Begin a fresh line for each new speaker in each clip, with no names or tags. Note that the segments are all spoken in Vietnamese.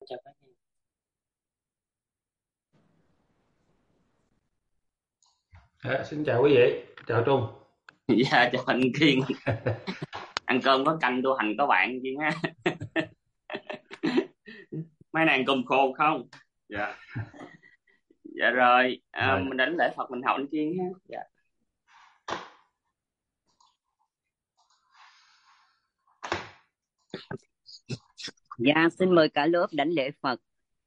Chào các em.
Xin chào quý vị, chào Trung.
Dạ chào anh Kiên. Ăn cơm có canh tô hành có bạn Kiên ha. Mấy nàng cơm khô không? Dạ. Dạ rồi,
Rồi,
mình đến lễ Phật mình học anh Kiên ha. Dạ.
Dạ, xin mời cả lớp đảnh lễ Phật.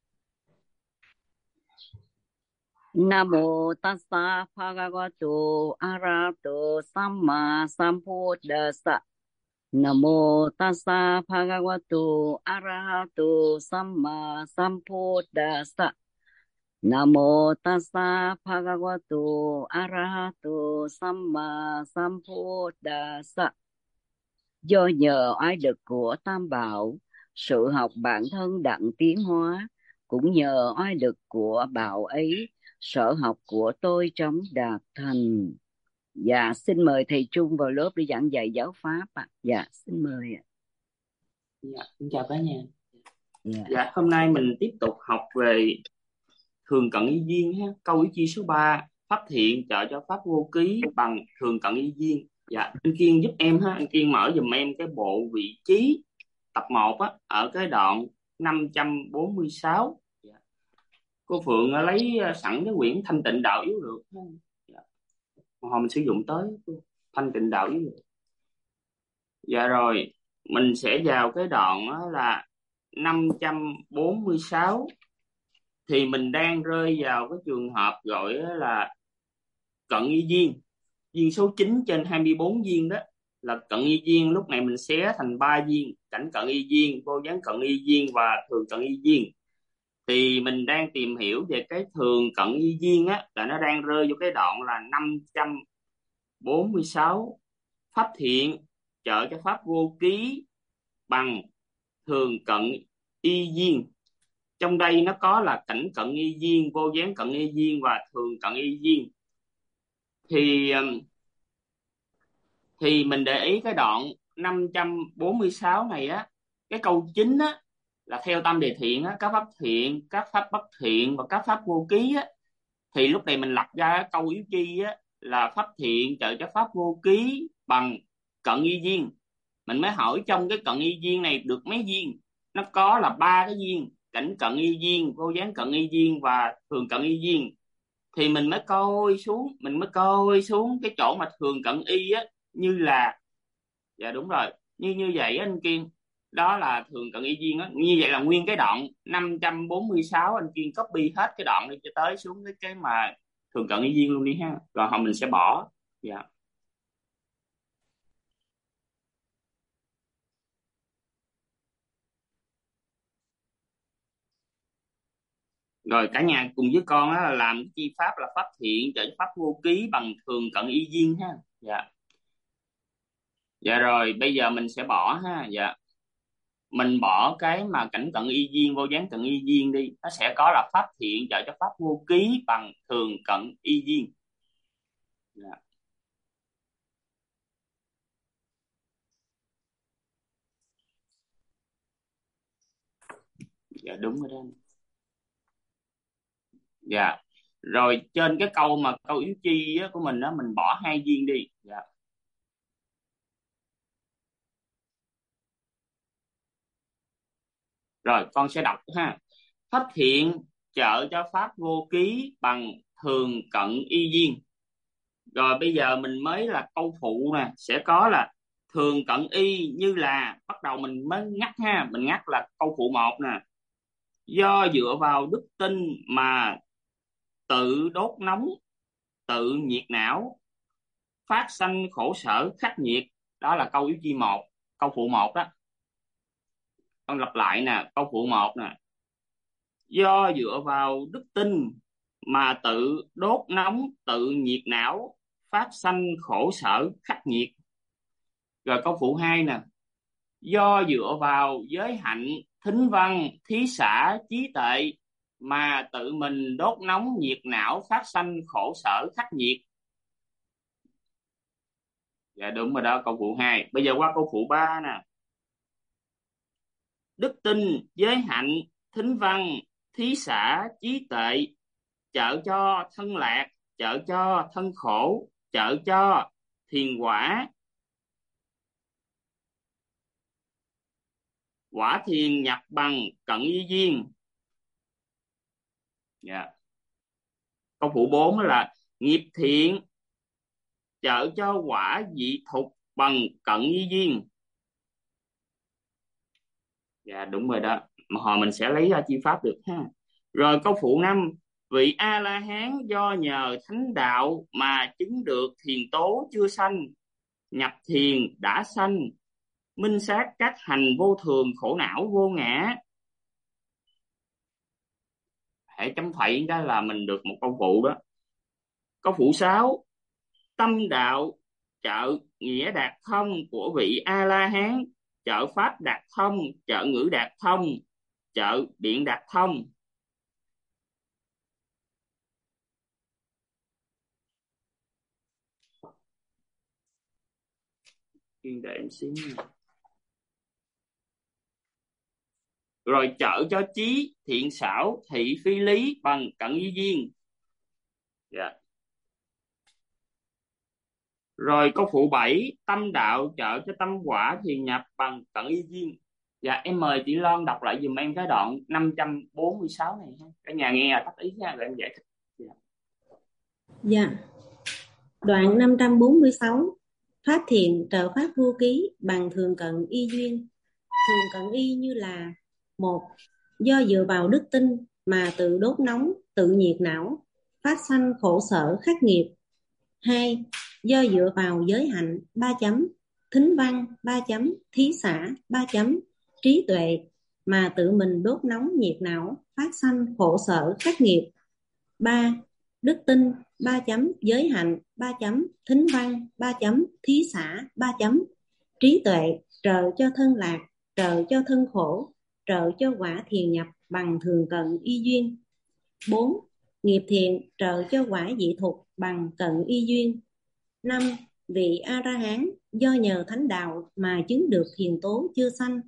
Nam mô tassa bhagavato arahato samma sambuddhassa. Nam mô tassa bhagavato arahato samma sambuddhassa. Nam mô tassa bhagavato arahato samma sambuddhassa. Do nhờ oai lực của Tam Bảo, sự học bản thân đặng tiến hóa, cũng nhờ oai lực của Bảo ấy, sở học của tôi chóng đạt thành. Dạ, xin mời thầy Trung vào lớp để giảng dạy giáo pháp ạ. Dạ, xin mời ạ.
Dạ, xin chào cả nhà.
Dạ.
Dạ, hôm nay mình tiếp tục học về thường cận y duyên ha. Câu ý chi số 3: pháp thiện trợ cho pháp vô ký bằng thường cận y duyên. Dạ, anh Kiên giúp em ha, anh Kiên mở giùm em cái bộ vị trí tập 1 á, ở cái đoạn 546. Dạ. Cô Phượng lấy sẵn cái quyển Thanh Tịnh Đạo Yếu Lược ha. Dạ. Hồi mình sử dụng tới Thanh Tịnh Đạo Yếu Lược. Dạ rồi, mình sẽ vào cái đoạn đó là 546, thì mình đang rơi vào cái trường hợp gọi là cận y duyên, duyên số 9 trên 24 duyên đó. Là cận y duyên lúc này mình xé thành 3 duyên: cảnh cận y duyên, vô gián cận y duyên và thường cận y duyên. Thì mình đang tìm hiểu về cái thường cận y duyên á, là nó đang rơi vô cái đoạn là 546: pháp thiện trợ cho pháp vô ký bằng thường cận y duyên. Trong đây nó có là cảnh cận y duyên, vô gián cận y duyên và thường cận y duyên. Thì mình để ý cái đoạn 546 này á, cái câu chính á là theo tam đề thiện á: các pháp thiện, các pháp bất thiện và các pháp vô ký á. Thì lúc này mình lập ra cái câu yếu chi á là pháp thiện trợ cho pháp vô ký bằng cận y duyên. Mình mới hỏi trong cái cận y duyên này được mấy duyên. Nó có là ba cái duyên: cảnh cận y duyên, vô gián cận y duyên và thường cận y duyên. Thì mình mới coi xuống cái chỗ mà thường cận y á, như là, dạ đúng rồi, như như vậy á anh Kiên. Đó là thường cận y duyên á, như vậy là nguyên cái đoạn 546 anh Kiên copy hết cái đoạn đi cho tới xuống cái mà thường cận y duyên luôn đi ha, rồi họ mình sẽ bỏ. Dạ. Rồi cả nhà cùng với con á là làm cái chi pháp là pháp thiện trợ pháp vô ký bằng thường cận y duyên ha. Dạ. Dạ rồi bây giờ mình sẽ bỏ ha. Dạ, mình bỏ cái mà cảnh cận y duyên, vô gián cận y duyên đi, nó sẽ có là pháp thiện trợ cho pháp vô ký bằng thường cận y duyên. Dạ. Dạ đúng rồi đó. Dạ rồi, trên cái câu mà câu yếu chi á, của mình đó, mình bỏ hai duyên đi. Dạ. Rồi con sẽ đọc ha: pháp thiện trợ cho pháp vô ký bằng thường cận y duyên. Rồi bây giờ mình mới là câu phụ nè, sẽ có là thường cận y, như là bắt đầu mình mới ngắt ha, mình ngắt là câu phụ một nè: do dựa vào đức tin mà tự đốt nóng, tự nhiệt não, phát sanh khổ sở khắc nghiệt. Đó là câu yếu chi một, câu phụ một đó. Con lặp lại nè, câu phụ một nè: do dựa vào đức tin mà tự đốt nóng, tự nhiệt não, phát sanh khổ sở khắc nghiệt. Rồi câu phụ hai nè: do dựa vào giới hạnh, thính văn, thí xã, trí tuệ mà tự mình đốt nóng nhiệt não, phát sanh khổ sở khắc nghiệt. Dạ đúng rồi đó, câu phụ hai. Bây giờ qua câu phụ ba nè: đức tin, giới hạnh, thính văn, thí xã, trí tuệ, trợ cho thân lạc, trợ cho thân khổ, trợ cho thiền quả, quả thiền nhập bằng cận y duyên. Dạ. Câu phụ 4 là nghiệp thiện trợ cho quả vị thục bằng cận y duyên. Dạ đúng rồi đó, mà hồi mình sẽ lấy ra chi pháp được ha. Rồi câu phụ 5, vị A La Hán do nhờ thánh đạo mà chứng được thiền tố chưa sanh, nhập thiền đã sanh, minh sát các hành vô thường khổ não vô ngã. Hãy chấm phẩy đó là mình được một câu phụ đó. Câu phụ 6, tâm đạo trợ nghĩa đạt thông của vị A La Hán, trợ pháp đạt thông, trợ ngữ đạt thông, trợ biện đạt thông. Chuyên để em xíu nha. Rồi trợ cho trí thiện xảo thị phi lý bằng cận y duyên. Dạ. Rồi câu phụ 7, tâm đạo trợ cho tâm quả thiền nhập bằng cận y duyên. Dạ em mời chị Loan đọc lại dùm em cái đoạn 546 này ha. Cả nhà nghe là tắt ý nha, rồi em giải thích. Dạ.
Dạ. Đoạn 546. Pháp thiện trợ pháp vô ký bằng thường cận y duyên. Thường cận y như là: 1. Do dựa vào đức tin mà tự đốt nóng, tự nhiệt não, phát sanh khổ sở khắc nghiệp. 2. Do dựa vào giới hạnh 3 chấm, thính văn 3 chấm, thí xã 3 chấm, trí tuệ mà tự mình đốt nóng nhiệt não, phát sanh khổ sở khắc nghiệp. 3. Đức tin 3 chấm, giới hạnh 3 chấm, thính văn 3 chấm, thí xã 3 chấm, trí tuệ trợ cho thân lạc, trợ cho thân khổ, trợ cho quả thiền nhập bằng thường cận y duyên. 4. Nghiệp thiện trợ cho quả vị thục bằng cận y duyên. 5. Vị A-la-hán do nhờ thánh đạo mà chứng được thiền tố chưa sanh,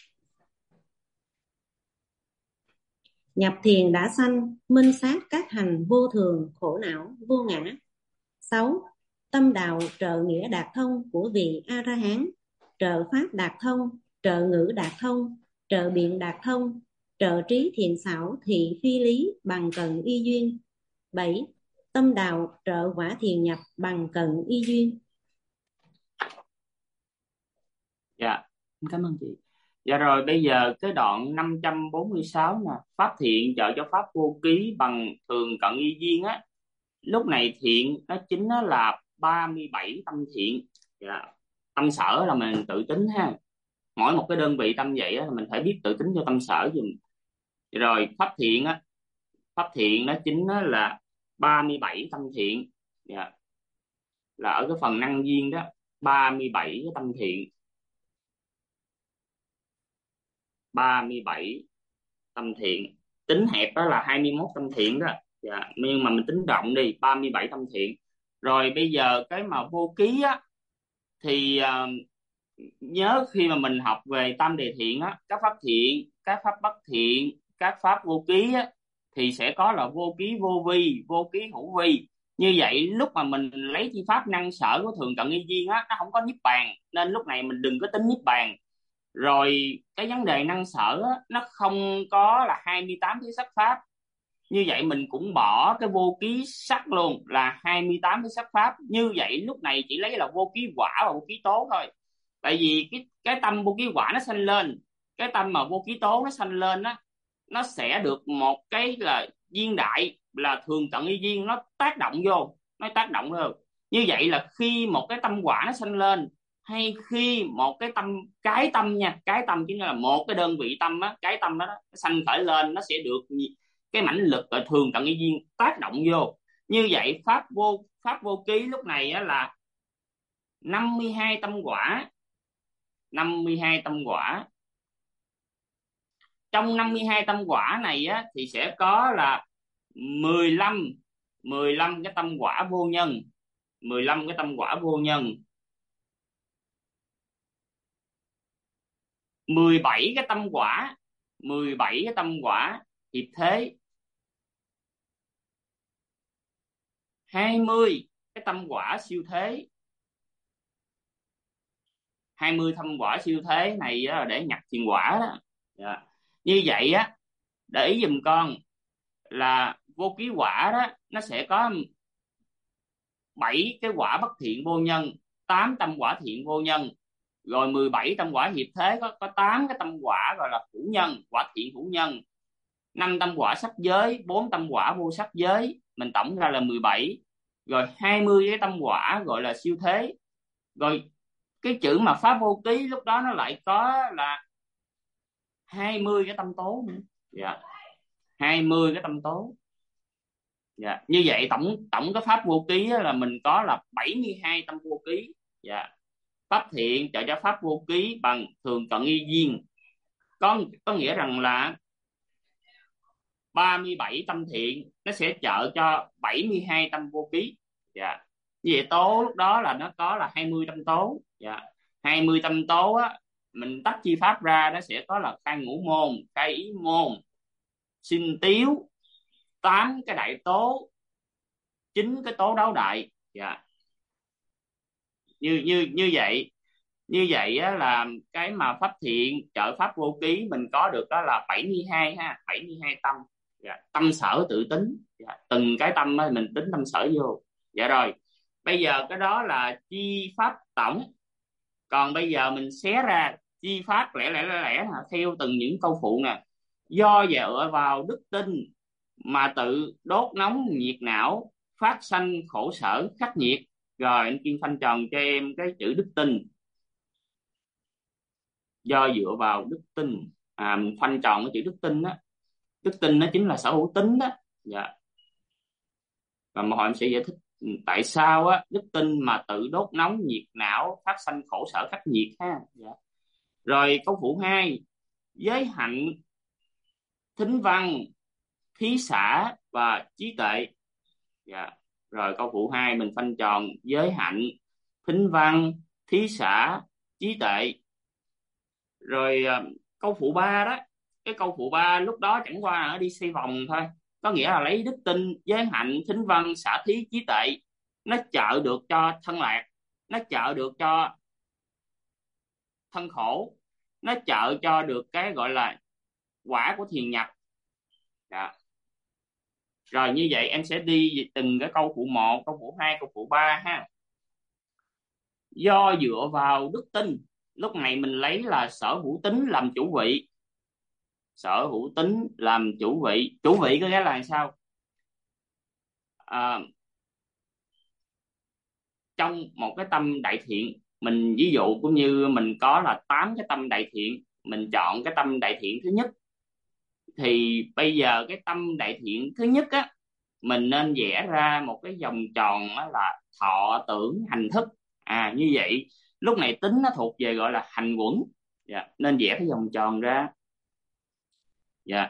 nhập thiền đã sanh, minh sát các hành vô thường khổ não vô ngã. 6. Tâm đạo trợ nghĩa đạt thông của vị A-la-hán, trợ pháp đạt thông, trợ ngữ đạt thông, trợ biện đạt thông, trợ trí thiện xảo thị phi lý bằng cận y duyên. 7. Tâm đạo trợ quả thiền nhập bằng cận y duyên.
Dạ, cảm ơn chị. Dạ rồi bây giờ cái đoạn 546 nè, pháp thiện trợ cho pháp vô ký bằng thường cận y duyên á. Lúc này thiện nó chính nó là 37 tâm thiện. Dạ. Tâm sở là mình tự tính ha. Mỗi một cái đơn vị tâm vậy á, là mình phải biết tự tính cho tâm sở dùm. Rồi pháp thiện á, pháp thiện nó chính nó là 37 tâm thiện. Dạ. Là ở cái phần năng duyên đó, 37 cái tâm thiện. 37 tâm thiện. Tính hẹp đó là 21 tâm thiện đó. Dạ. Nhưng mà mình tính rộng đi, 37 tâm thiện. Rồi bây giờ cái mà vô ký á thì nhớ khi mà mình học về tam đề thiện á, các pháp thiện, các pháp bất thiện, các pháp vô ký á, thì sẽ có là vô ký vô vi, vô ký hữu vi. Như vậy lúc mà mình lấy chi pháp năng sở của thường cận y duyên á, nó không có niết bàn, nên lúc này mình đừng có tính niết bàn. Rồi cái vấn đề năng sở á, nó không có là 28 cái sắc pháp. Như vậy mình cũng bỏ cái vô ký sắc luôn, là 28 cái sắc pháp. Như vậy lúc này chỉ lấy là vô ký quả và vô ký tố thôi. Tại vì cái tâm vô ký quả nó sanh lên, cái tâm mà vô ký tố nó sanh lên á, nó sẽ được một cái là duyên đại là thường cận y duyên, nó tác động vô, nó tác động vô. Như vậy là khi một cái tâm quả nó sanh lên, hay khi một cái tâm nha, cái tâm chính là một cái đơn vị tâm á, cái tâm đó, nó sanh khởi lên, nó sẽ được cái mãnh lực ở thường cận y duyên tác động vô. Như vậy pháp vô ký lúc này á là 52 tâm quả. 52 tâm quả. Trong 52 tâm quả này á thì sẽ có là 15 cái tâm quả vô nhân. 15 cái tâm quả vô nhân. 17 cái tâm quả. 17 cái tâm quả hiệp thế, 20 cái tâm quả siêu thế. 20 tâm quả siêu thế này á, là để nhập thiền quả đó. Dạ. Như vậy á, để ý giùm con là vô ký quả đó nó sẽ có 7 cái quả bất thiện vô nhân, 8 tâm quả thiện vô nhân, rồi 17 tâm quả hiệp thế có 8 cái tâm quả gọi là hữu nhân, quả thiện hữu nhân, 5 tâm quả sắc giới, 4 tâm quả vô sắc giới, mình tổng ra là 17, rồi 20 cái tâm quả gọi là siêu thế. Rồi cái chữ mà pháp vô ký lúc đó nó lại có là 20 cái tâm tố nữa. Dạ. 20 cái tâm tố. Dạ. Như vậy tổng tổng cái pháp vô ký là mình có là 72 tâm vô ký. Dạ. Pháp thiện trợ cho pháp vô ký bằng thường cận y duyên, có nghĩa rằng là 37 tâm thiện nó sẽ trợ cho 72 tâm vô ký. Dạ. Như vậy tố lúc đó là nó có là 20 tâm tố. Dạ. 20 tâm tố á, mình tách chi pháp ra nó sẽ có là khai ngũ môn, khai ý môn, sinh tiếu, 8 cái đại tố, 9 cái tố đấu đại. Dạ. Như vậy á, là cái mà pháp thiện trợ pháp vô ký mình có được đó là 72 ha, 72 tâm. Dạ. Tâm sở tự tính. Dạ. Từng cái tâm á, mình tính tâm sở vô. Dạ rồi, bây giờ cái đó là chi pháp tổng, còn bây giờ mình xé ra chi pháp lẻ theo từng những câu phụ nè. Do dựa vào đức tin mà tự đốt nóng nhiệt não, phát sanh khổ sở khắc nghiệt. Rồi anh Kiên phanh tròn cho em cái chữ đức tin. Do dựa vào đức tin, mình phanh tròn cái chữ đức tin đó. Đức tin nó chính là sở hữu tính đó. Dạ. Và một hồi em sẽ giải thích tại sao á đức tin mà tự đốt nóng nhiệt não, phát sanh khổ sở khắc nghiệt ha. Dạ. Rồi câu phụ 2, giới hạnh, thính văn, thí xã và trí tuệ. Dạ. Rồi câu phụ 2 mình phanh tròn giới hạnh, thính văn, thí xã, trí tuệ. Rồi câu phụ 3 đó, cái câu phụ 3 lúc đó chẳng qua là đi xoay vòng thôi, có nghĩa là lấy đức tin, giới hạnh, thính văn, xả thí, trí tuệ, nó trợ được cho thân lạc, nó trợ được cho thân khổ, nó trợ cho được cái gọi là quả của thiền nhập. Dạ. Rồi như vậy em sẽ đi từng cái câu phụ 1, câu phụ 2, câu phụ 3 ha. Do dựa vào đức tin, lúc này mình lấy là sở hữu tính làm chủ vị. Sở hữu tính làm chủ vị. Chủ vị có nghĩa là sao? Trong một cái tâm đại thiện, mình ví dụ cũng như mình có là 8 cái tâm đại thiện, mình chọn cái tâm đại thiện thứ nhất, thì bây giờ cái tâm đại thiện thứ nhất á, mình nên vẽ ra một cái vòng tròn đó là thọ tưởng hành thức. Như vậy lúc này tính nó thuộc về gọi là hành quẩn. Dạ. Nên vẽ cái vòng tròn ra. Dạ.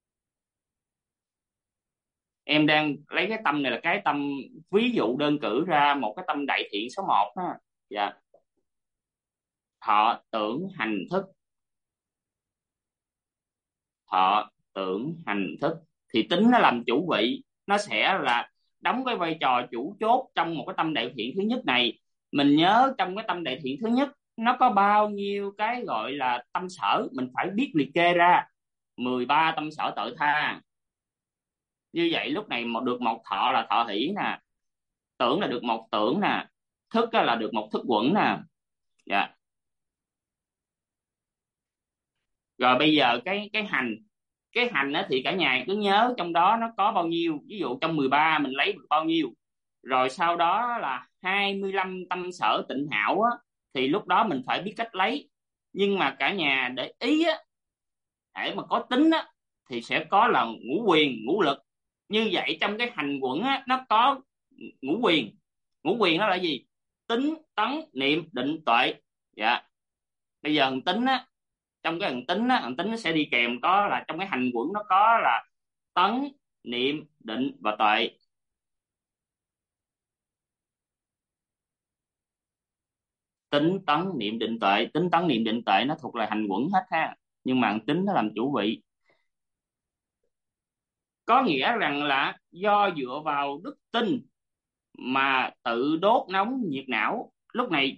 Em đang lấy cái tâm này là cái tâm ví dụ đơn cử ra một cái tâm đại thiện số 1 ha. Dạ. Thọ tưởng hành thức. Thọ tưởng hành thức thì tính nó làm chủ vị, nó sẽ là đóng cái vai trò chủ chốt trong một cái tâm đại thiện thứ nhất này. Mình nhớ trong cái tâm đại thiện thứ nhất nó có bao nhiêu cái gọi là tâm sở, mình phải biết liệt kê ra. 13 tâm sở tự tha. Như vậy lúc này được một thọ là thọ hỷ nè, tưởng là được một tưởng nè, thức là được một thức quẩn nè. Dạ. Rồi bây giờ cái hành á, thì cả nhà cứ nhớ trong đó nó có bao nhiêu. Ví dụ trong 13 mình lấy được bao nhiêu, rồi sau đó là 25 tâm sở tịnh hảo á, thì lúc đó mình phải biết cách lấy. Nhưng mà cả nhà để ý á, để mà có tính á thì sẽ có là ngũ quyền ngũ lực. Như vậy trong cái hành quẩn á, nó có ngũ quyền. Ngũ quyền nó là gì? Tính, tấn, niệm, định, tuệ. Dạ. Bây giờ hành tính á, trong cái hành tính nó sẽ đi kèm có là trong cái hành quẩn nó có là tấn, niệm, định và tuệ. Tính, tấn, niệm, định, tuệ. Tính, tấn, niệm, định, tuệ nó thuộc là hành quẩn hết ha. nhưng mà tính nó làm chủ vị. Có nghĩa rằng là do dựa vào đức tin mà tự đốt nóng nhiệt não. Lúc này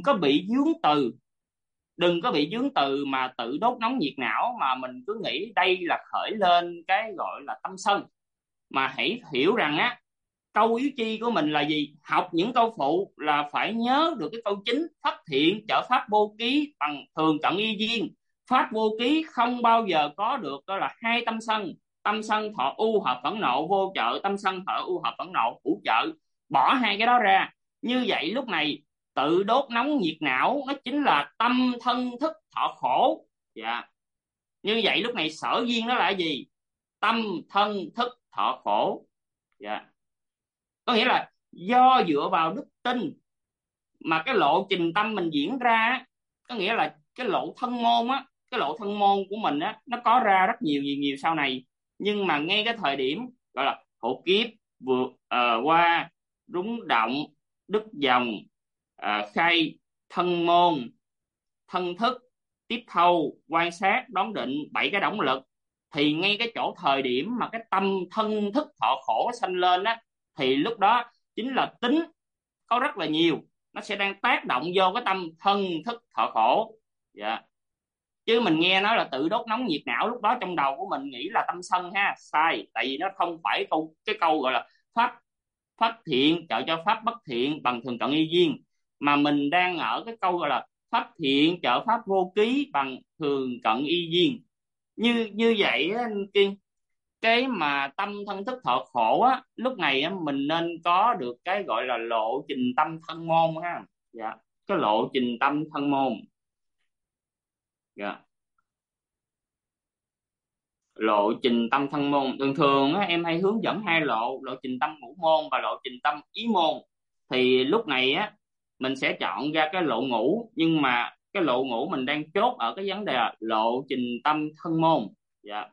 đừng có bị vướng từ mà tự đốt nóng nhiệt não, mà mình cứ nghĩ đây là khởi lên cái gọi là tâm sân. Mà hãy hiểu rằng á, câu yếu chi của mình là gì? Học những câu phụ là phải nhớ được cái câu chính: pháp thiện trợ pháp vô ký, bằng thường cận y duyên. Pháp vô ký không bao giờ có được, đó là hai tâm sân. Tâm sân thọ u hợp phẫn nộ vô trợ, tâm sân thọ u hợp phẫn nộ hữu trợ. Bỏ hai cái đó ra. Như vậy lúc này tự đốt nóng nhiệt não nó chính là tâm thân thức thọ khổ. Dạ. Như vậy lúc này sở duyên đó là gì? Tâm thân thức thọ khổ. Dạ. Có nghĩa là do dựa vào đức tin mà cái lộ trình tâm mình diễn ra, có nghĩa là cái lộ thân môn á, cái lộ thân môn của mình á, nó có ra rất nhiều nhiều sau này. Nhưng mà ngay cái thời điểm gọi là hộ kiếp vượt qua rúng động đứt dòng, khai thân môn, thân thức, tiếp thâu, quan sát, đón định, 7 cái động lực, thì ngay cái chỗ thời điểm mà cái tâm thân thức thọ khổ sanh lên á, thì lúc đó chính là tính có rất là nhiều, nó sẽ đang tác động vô cái tâm thân thức thọ khổ. Dạ. Chứ mình nghe nói là tự đốt nóng nhiệt não, lúc đó trong đầu của mình nghĩ là tâm sân ha. Sai, tại vì nó không phải cái câu gọi là pháp pháp thiện trợ cho pháp bất thiện, bằng thường cận y duyên, mà mình đang ở cái câu gọi là pháp thiện trợ pháp vô ký, bằng thường cận y duyên. Như vậy á, anh Kiên, cái mà tâm thân thức thọ khổ á, lúc này á, mình nên có được cái gọi là lộ trình tâm thân môn ha. Dạ. Cái lộ trình tâm thân môn. Dạ. Lộ trình tâm thân môn thường thường á, em hay hướng dẫn hai lộ: lộ trình tâm ngũ môn và lộ trình tâm ý môn. Thì lúc này á, mình sẽ chọn ra cái lộ ngũ, nhưng mà cái lộ ngũ mình đang chốt ở cái vấn đề là lộ trình tâm thân môn. Dạ.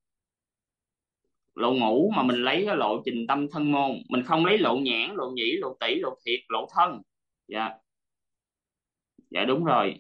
Lộ ngũ mà mình lấy cái lộ trình tâm thân môn, mình không lấy lộ nhãn, lộ nhĩ, lộ tỷ, lộ thiệt, lộ thân. Dạ. Dạ đúng rồi.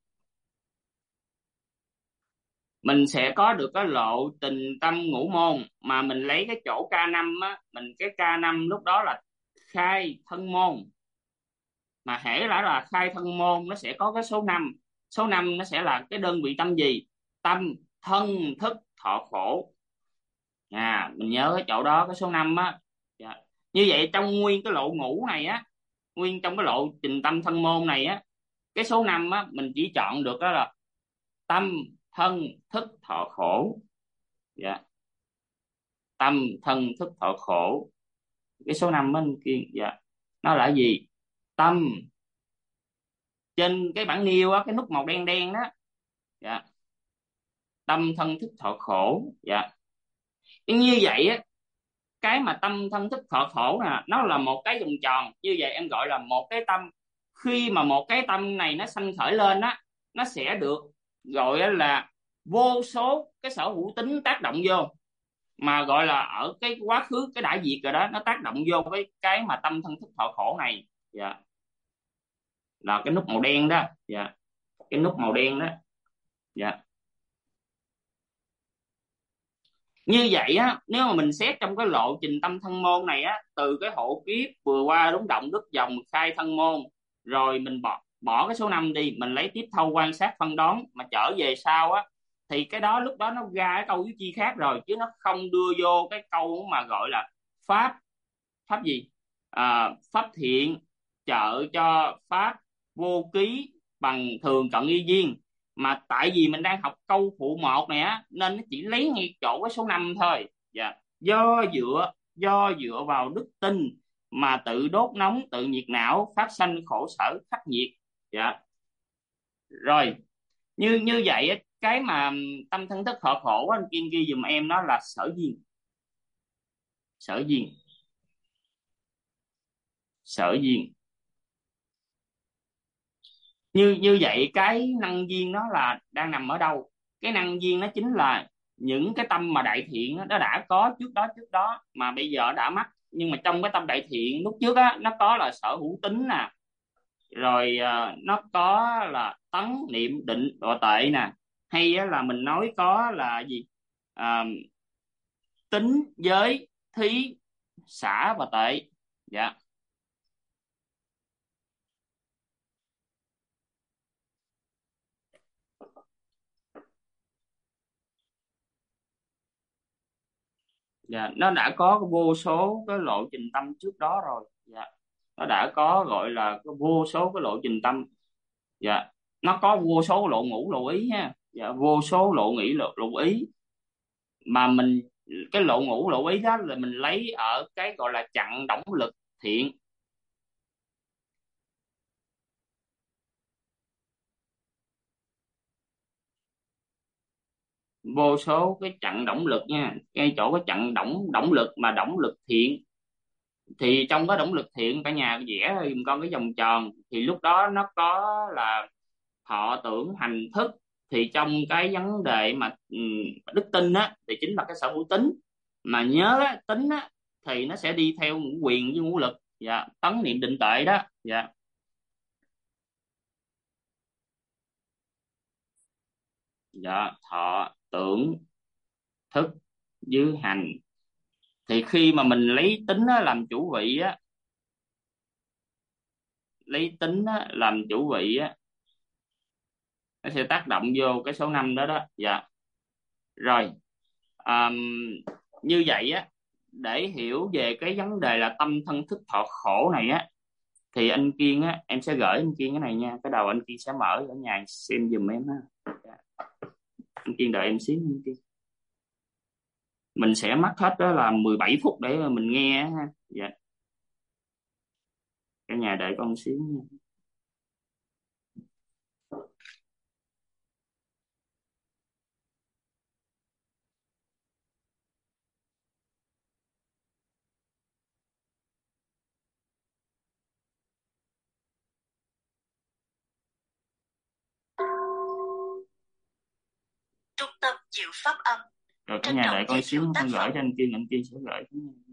Mình sẽ có được cái lộ trình tâm ngũ môn mà mình lấy cái chỗ K5 á, cái K5 lúc đó là khai thân môn. Mà hễ là khai thân môn nó sẽ có cái số 5. Số 5 nó sẽ là cái đơn vị tâm gì? Tâm thân thức thọ khổ. Mình nhớ cái chỗ đó, cái số 5 á. Dạ. Như vậy trong nguyên cái lộ ngũ này á, nguyên trong cái lộ trình tâm thân môn này á, cái số 5 á mình chỉ chọn được đó là tâm thân thức thọ khổ. Dạ. Tâm thân thức thọ khổ. Cái số 5 anh Kiên. Dạ. Nó là gì? Tâm, trên cái bảng nêu á, cái nút màu đen đen đó. Dạ. Tâm thân thức thọ khổ. Dạ. Như vậy á, cái mà tâm thân thức thọ khổ nè, nó là một cái vòng tròn. Như vậy em gọi là một cái tâm. Khi mà một cái tâm này nó sanh khởi lên á, nó sẽ được gọi là vô số cái sở hữu tính tác động vô, mà gọi là ở cái quá khứ, cái đã diệt rồi đó, nó tác động vô với cái mà tâm thân thức thọ khổ này. Dạ. Là cái nút màu đen đó. Dạ. Cái nút màu đen đó. Dạ. Như vậy á, nếu mà mình xét trong cái lộ trình tâm thân môn này á, từ cái hộ kiếp vừa qua rúng động đứt dòng khai thân môn, rồi mình bỏ cái số 5 đi, mình lấy tiếp thâu quan sát phân đoán mà trở về sau á, thì cái đó lúc đó nó ra cái câu yếu chi khác rồi, chứ nó không đưa vô cái câu mà gọi là pháp gì, pháp thiện trợ cho pháp vô ký, bằng thường cận y duyên. Mà tại vì mình đang học câu phụ 1 này á, nên nó chỉ lấy ngay chỗ cái số 5 thôi. Dạ. Do dựa vào đức tin mà tự đốt nóng tự nhiệt não, phát sanh khổ sở khắc nghiệt. Dạ. Rồi, như vậy á, cái mà tâm thân thức thọ khổ anh Kiên ghi dùm em nó là sở duyên. Sở duyên. Sở duyên. Như vậy cái năng duyên nó là đang nằm ở đâu? Cái năng duyên nó chính là những cái tâm mà đại thiện đó, nó đã có trước đó mà bây giờ đã mất. Nhưng mà trong cái tâm đại thiện lúc trước á, nó có là sở hữu tính nè, rồi nó có là tấn niệm định độ tệ nè, hay á, là mình nói có là gì, à, tính, giới, thí, xả và tệ. Dạ. Dạ, nó đã có vô số cái lộ trình tâm trước đó rồi. Dạ, nó đã có gọi là cái vô số cái lộ trình tâm. Dạ, nó có vô số lộ ngũ lộ ý ha. Dạ, vô số lộ nghĩ lộ ý mà mình, cái lộ ngũ lộ ý đó là mình lấy ở cái gọi là chặn động lực thiện. Vô số cái chặn động lực nha, ngay chỗ cái chặn động động lực mà động lực thiện, thì trong cái động lực thiện cả nhà vẽ giùm con cái vòng tròn, thì lúc đó nó có là thọ tưởng hành thức. Thì trong cái vấn đề mà đức tin á thì chính là cái sở hữu tính, mà nhớ á, tính á thì nó sẽ đi theo ngũ quyền với ngũ lực. Dạ, tấn niệm định tuệ đó. Dạ. Dạ, thọ tưởng thức với hành, thì khi mà mình lấy tính á, làm chủ vị á, lấy tính á, làm chủ vị á, nó sẽ tác động vô cái số 5 đó đó. Dạ. Rồi, à, như vậy á, để hiểu về cái vấn đề là tâm thân thức thọ khổ này á, thì anh Kiên á, em sẽ gửi anh Kiên cái này nha, cái đầu anh Kiên sẽ mở ở nhà xem giùm em ha. Dạ. Anh Kiên đợi em xíu anh Kiên. Mình sẽ mất hết đó là 17 phút để mình nghe ha. Dạ, cả nhà đợi con xíu nha.
Trung tâm Diệu Pháp Âm.
Rồi cả nhà đợi con xíu, con gửi cho anh Kiên sẽ gửi.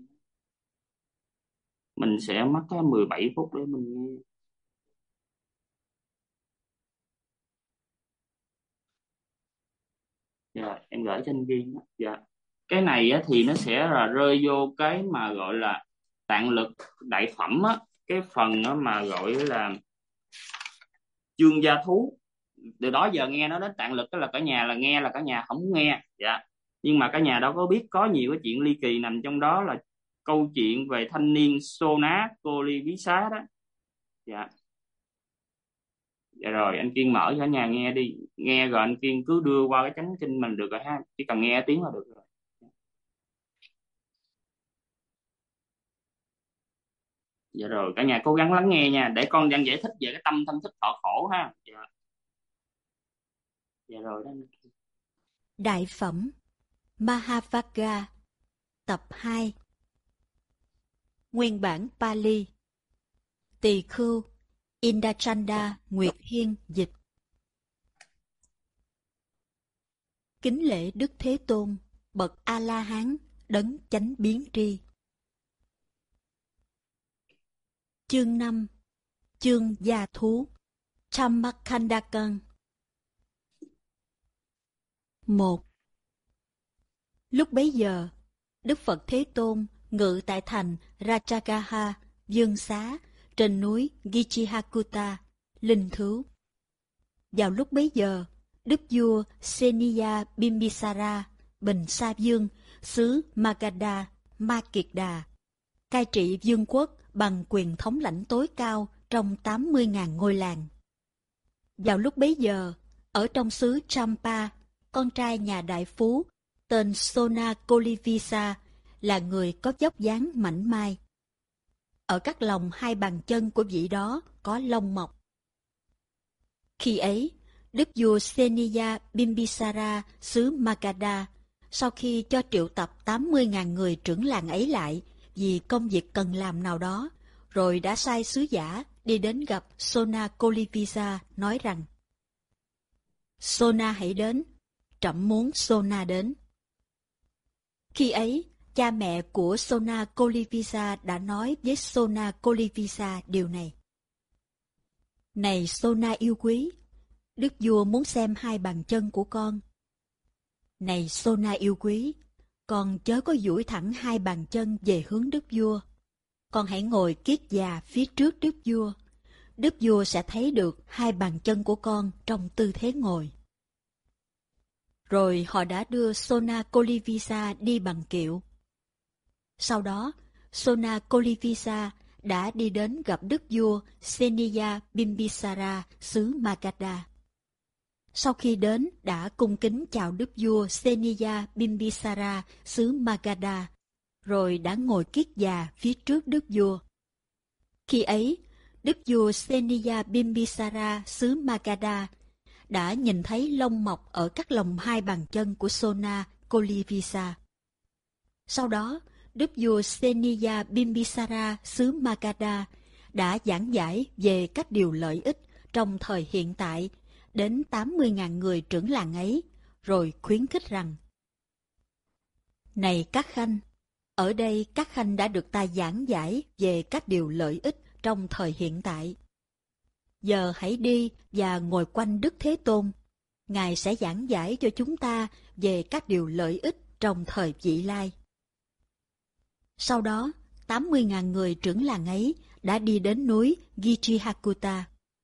Mình sẽ mất có 17 phút để mình nghe. Dạ, em gửi cho anh Kiên đó. Dạ. Cái này á, thì nó sẽ là rơi vô cái mà gọi là tạng lực đại phẩm á, cái phần á, mà gọi là chương gia thú. Từ đó giờ nghe nó đến tạng lực đó là cả nhà là nghe, là cả nhà không muốn nghe. Dạ, nhưng mà cả nhà đâu có biết có nhiều cái chuyện ly kỳ nằm trong đó, là câu chuyện về thanh niên Sona Kolivisa đó. Dạ. Dạ rồi, anh Kiên mở cho cả nhà nghe đi, nghe rồi anh Kiên cứ đưa qua cái chánh kinh mình được rồi ha, chỉ cần nghe tiếng là được rồi. Dạ rồi, cả nhà cố gắng lắng nghe nha, để con đang giải thích về cái tâm thân thức thọ khổ ha. Dạ. Dạ rồi đó.
Đại phẩm Mahavagga tập 2. Nguyên bản Pali. Tỳ khưu Indachanda Nguyệt Hiên dịch. Kính lễ Đức Thế Tôn, bậc A-la-hán, đấng chánh biến tri. Chương 5. Chương gia thú. Chammakhandakan. 1. Lúc bấy giờ, Đức Phật Thế Tôn ngự tại thành Rajagaha, Dương Xá, trên núi Gichihakuta, linh thứu. Vào lúc bấy giờ, Đức vua Seniya Bimbisara, Bình Sa Vương, xứ Magadha, Ma Kiệt Đà, cai trị vương quốc bằng quyền thống lãnh tối cao trong 80.000 ngôi làng. Vào lúc bấy giờ, ở trong xứ Champa, con trai nhà đại phú tên Sona Kolivisa là người có dốc dáng mảnh mai. Ở các lòng hai bàn chân của vị đó có lông mọc. Khi ấy, Đức vua Seniya Bimbisara xứ Magadha, sau khi cho triệu tập 80.000 người trưởng làng ấy lại vì công việc cần làm nào đó, rồi đã sai sứ giả đi đến gặp Sona Kolivisa nói rằng: Sona hãy đến, trẫm muốn Sona đến. Khi ấy, cha mẹ của Sona Kolivisa đã nói với Sona Kolivisa điều này: Này Sona yêu quý, Đức vua muốn xem hai bàn chân của con. Này Sona yêu quý, con chớ có duỗi thẳng hai bàn chân về hướng đức vua. Con hãy ngồi kiết già phía trước đức vua. Đức vua sẽ thấy được hai bàn chân của con trong tư thế ngồi. Rồi họ đã đưa Sona Kolivisa đi bằng kiệu. Sau đó, Sona Kolivisa đã đi đến gặp đức vua Seniya Bimbisara xứ Magadha. Sau khi đến, đã cung kính chào đức vua Seniya Bimbisara xứ Magadha, rồi đã ngồi kiết già phía trước đức vua. Khi ấy, đức vua Seniya Bimbisara xứ Magadha đã nhìn thấy lông mọc ở các lòng hai bàn chân của Sona Kolivisa. Sau đó, đức vua Seniya Bimbisara xứ Magadha đã giảng giải về các điều lợi ích trong thời hiện tại đến 80.000 người trưởng làng ấy, rồi khuyến khích rằng: Này các khanh, ở đây các khanh đã được ta giảng giải về các điều lợi ích trong thời hiện tại. Giờ hãy đi và ngồi quanh Đức Thế Tôn. Ngài sẽ giảng giải cho chúng ta về các điều lợi ích trong thời vị lai. Sau đó, 80.000 người trưởng làng ấy đã đi đến núi Gichihakuta.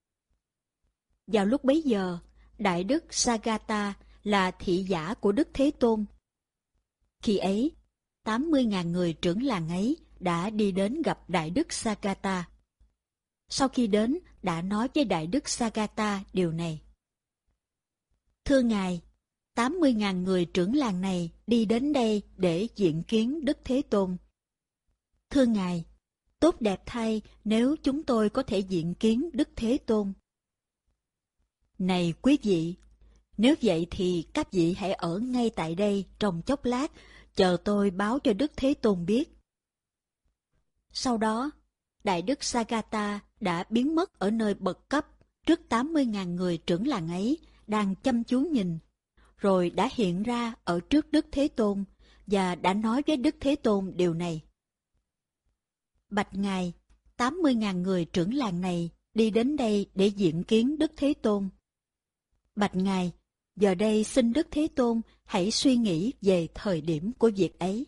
Vào lúc bấy giờ, Đại Đức Sagata là thị giả của Đức Thế Tôn. Khi ấy, 80.000 người trưởng làng ấy đã đi đến gặp Đại Đức Sagata. Sau khi đến, đã nói với Đại Đức Sagata điều này: Thưa Ngài, 80.000 người trưởng làng này đi đến đây để diện kiến Đức Thế Tôn. Thưa Ngài, tốt đẹp thay nếu chúng tôi có thể diện kiến Đức Thế Tôn. Này quý vị, nếu vậy thì các vị hãy ở ngay tại đây trong chốc lát, chờ tôi báo cho Đức Thế Tôn biết. Sau đó, Đại Đức Sagata đã biến mất ở nơi bậc cấp trước 80.000 người trưởng làng ấy đang chăm chú nhìn, rồi đã hiện ra ở trước Đức Thế Tôn và đã nói với Đức Thế Tôn điều này: Bạch Ngài, 80.000 người trưởng làng này đi đến đây để diện kiến Đức Thế Tôn. Bạch Ngài, giờ đây xin Đức Thế Tôn hãy suy nghĩ về thời điểm của việc ấy.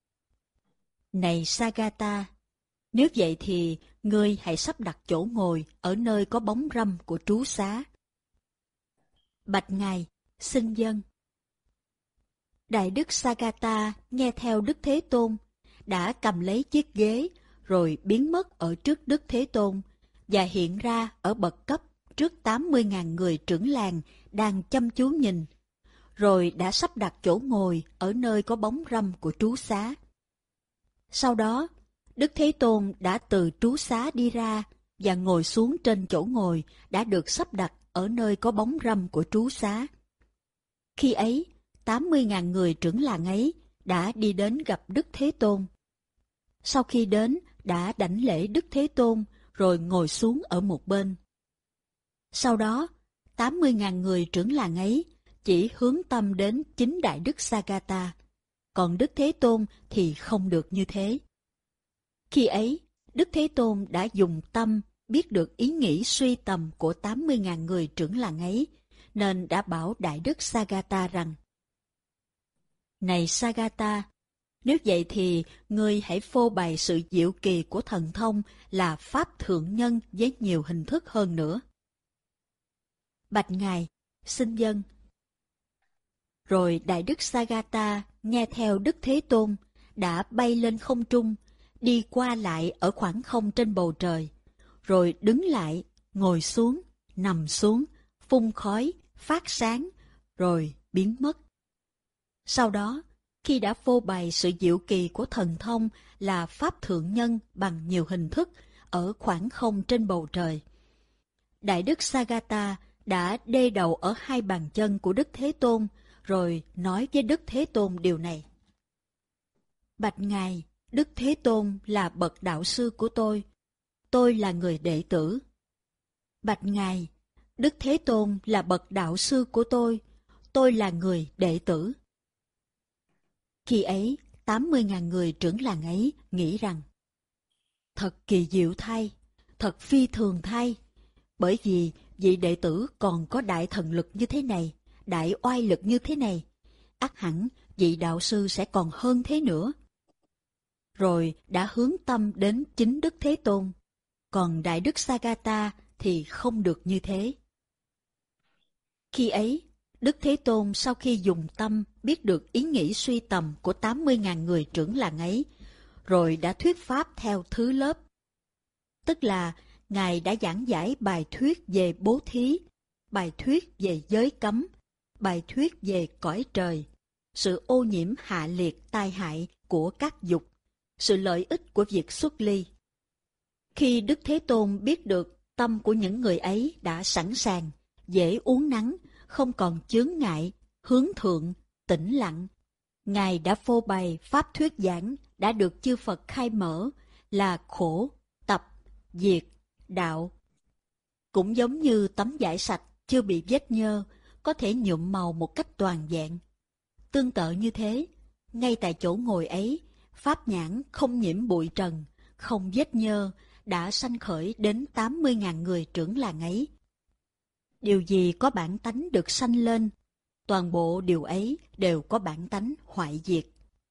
Này Sagata, nếu vậy thì ngươi hãy sắp đặt chỗ ngồi ở nơi có bóng râm của trú xá. Bạch Ngài, xin dâng. Đại Đức Sagata nghe theo Đức Thế Tôn, đã cầm lấy chiếc ghế rồi biến mất ở trước Đức Thế Tôn và hiện ra ở bậc cấp trước 80.000 người trưởng làng đang chăm chú nhìn, rồi đã sắp đặt chỗ ngồi ở nơi có bóng râm của trú xá. Sau đó, Đức Thế Tôn đã từ trú xá đi ra và ngồi xuống trên chỗ ngồi đã được sắp đặt ở nơi có bóng râm của trú xá. Khi ấy, 80.000 người trưởng làng ấy đã đi đến gặp Đức Thế Tôn. Sau khi đến, đã đảnh lễ Đức Thế Tôn rồi ngồi xuống ở một bên. Sau đó, 80.000 người trưởng làng ấy chỉ hướng tâm đến chính Đại Đức Sagata, còn Đức Thế Tôn thì không được như thế. Khi ấy, Đức Thế Tôn đã dùng tâm biết được ý nghĩ suy tầm của 80.000 người trưởng làng ấy, nên đã bảo Đại Đức Sagata rằng: Này Sagata, nếu vậy thì ngươi hãy phô bày sự diệu kỳ của thần thông là Pháp Thượng Nhân với nhiều hình thức hơn nữa. Bạch Ngài, xin dâng. Rồi Đại Đức Sagata nghe theo Đức Thế Tôn, đã bay lên không trung, đi qua lại ở khoảng không trên bầu trời, rồi đứng lại, ngồi xuống, nằm xuống, phun khói, phát sáng, rồi biến mất. Sau đó, khi đã phô bày sự diệu kỳ của thần thông là Pháp Thượng Nhân bằng nhiều hình thức ở khoảng không trên bầu trời, Đại Đức Sagata đã đê đầu ở hai bàn chân của Đức Thế Tôn, rồi nói với Đức Thế Tôn điều này: Bạch Ngài, Đức Thế Tôn là bậc đạo sư của tôi là người đệ tử. Bạch Ngài, Đức Thế Tôn là bậc đạo sư của tôi là người đệ tử. Khi ấy, 80.000 người trưởng làng ấy nghĩ rằng: Thật kỳ diệu thay, thật phi thường thay, bởi vì vị đệ tử còn có đại thần lực như thế này, đại oai lực như thế này, ắt hẳn vị đạo sư sẽ còn hơn thế nữa. Rồi đã hướng tâm đến chính Đức Thế Tôn, còn Đại Đức Sagata thì không được như thế. Khi ấy, Đức Thế Tôn sau khi dùng tâm biết được ý nghĩ suy tầm của 80.000 người trưởng làng ấy, rồi đã thuyết pháp theo thứ lớp. Tức là Ngài đã giảng giải bài thuyết về bố thí, bài thuyết về giới cấm, bài thuyết về cõi trời, sự ô nhiễm hạ liệt tai hại của các dục, sự lợi ích của việc xuất ly. Khi Đức Thế Tôn biết được tâm của những người ấy đã sẵn sàng, dễ uốn nắn, không còn chướng ngại, hướng thượng, tĩnh lặng, Ngài đã phô bày pháp thuyết giảng đã được chư Phật khai mở là khổ, tập, diệt, đạo. Cũng giống như tấm vải sạch chưa bị vết nhơ, có thể nhuộm màu một cách toàn vẹn. Tương tự như thế, ngay tại chỗ ngồi ấy, pháp nhãn không nhiễm bụi trần, không vết nhơ, đã sanh khởi đến 80.000 người trưởng làng ấy. Điều gì có bản tánh được sanh lên, toàn bộ điều ấy đều có bản tánh hoại diệt.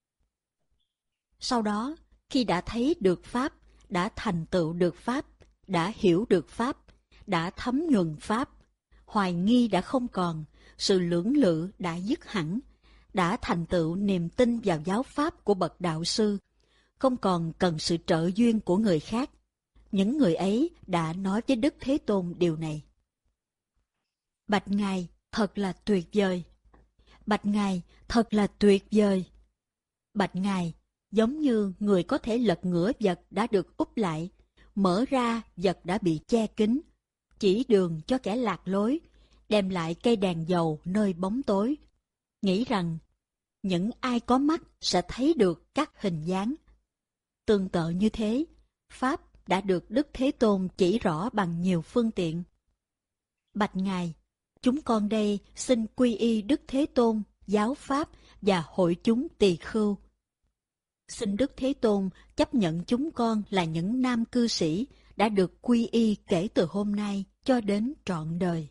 Sau đó, khi đã thấy được Pháp, đã thành tựu được Pháp, đã hiểu được Pháp, đã thấm nhuần Pháp, hoài nghi đã không còn, sự lưỡng lự đã dứt hẳn, đã thành tựu niềm tin vào giáo Pháp của bậc đạo sư, không còn cần sự trợ duyên của người khác. Những người ấy đã nói với Đức Thế Tôn điều này. Bạch Ngài, thật là tuyệt vời. Bạch Ngài, thật là tuyệt vời. Bạch Ngài, giống như người có thể lật ngửa vật đã được úp lại, mở ra vật đã bị che kín, chỉ đường cho kẻ lạc lối, đem lại cây đèn dầu nơi bóng tối, nghĩ rằng những ai có mắt sẽ thấy được các hình dáng. Tương tự như thế, Pháp đã được Đức Thế Tôn chỉ rõ bằng nhiều phương tiện. Bạch Ngài, chúng con đây xin quy y Đức Thế Tôn, giáo Pháp và hội chúng tỳ khưu. Xin Đức Thế Tôn chấp nhận chúng con là những nam cư sĩ đã được quy y kể từ hôm nay cho đến trọn đời.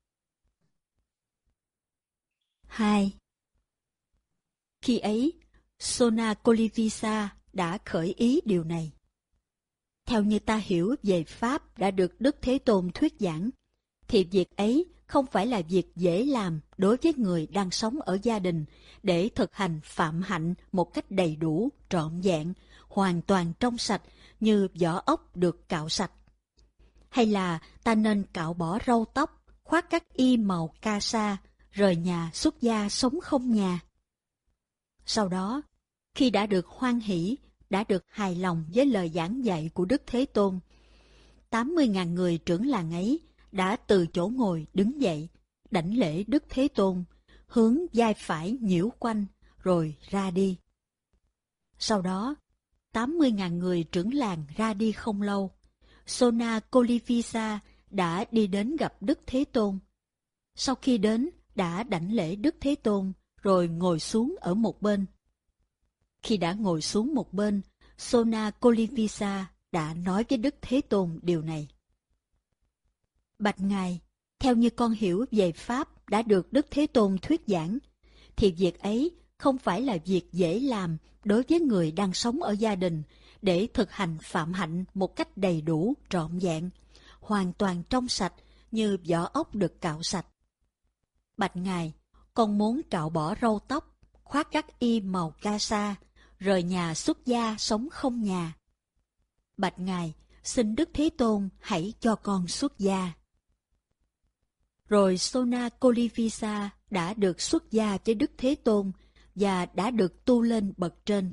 2. Khi ấy, Sona Kolivisa đã khởi ý điều này. Theo như ta hiểu về Pháp đã được Đức Thế Tôn thuyết giảng, thì việc ấy không phải là việc dễ làm đối với người đang sống ở gia đình để thực hành phạm hạnh một cách đầy đủ, trọn vẹn, hoàn toàn trong sạch như vỏ ốc được cạo sạch. Hay là ta nên cạo bỏ râu tóc, khoác các y màu ca sa, rời nhà xuất gia sống không nhà. Sau đó, khi đã được hoan hỷ, đã được hài lòng với lời giảng dạy của Đức Thế Tôn, 80.000 người trưởng làng ấy đã từ chỗ ngồi đứng dậy, đảnh lễ Đức Thế Tôn, hướng vai phải nhiễu quanh, rồi ra đi. Sau đó, 80.000 người trưởng làng ra đi không lâu, Sona Kolivisa đã đi đến gặp Đức Thế Tôn. Sau khi đến, đã đảnh lễ Đức Thế Tôn, rồi ngồi xuống ở một bên. Khi đã ngồi xuống một bên, Sona Kolivisa đã nói với Đức Thế Tôn điều này. Bạch Ngài, theo như con hiểu về Pháp đã được Đức Thế Tôn thuyết giảng, thì việc ấy không phải là việc dễ làm đối với người đang sống ở gia đình để thực hành phạm hạnh một cách đầy đủ, trọn vẹn, hoàn toàn trong sạch như vỏ ốc được cạo sạch. Bạch Ngài, con muốn cạo bỏ râu tóc, khoác các y màu ca sa, rời nhà xuất gia sống không nhà. Bạch Ngài, xin Đức Thế Tôn hãy cho con xuất gia. Rồi Sona Kolivisa đã được xuất gia với Đức Thế Tôn và đã được tu lên bậc trên.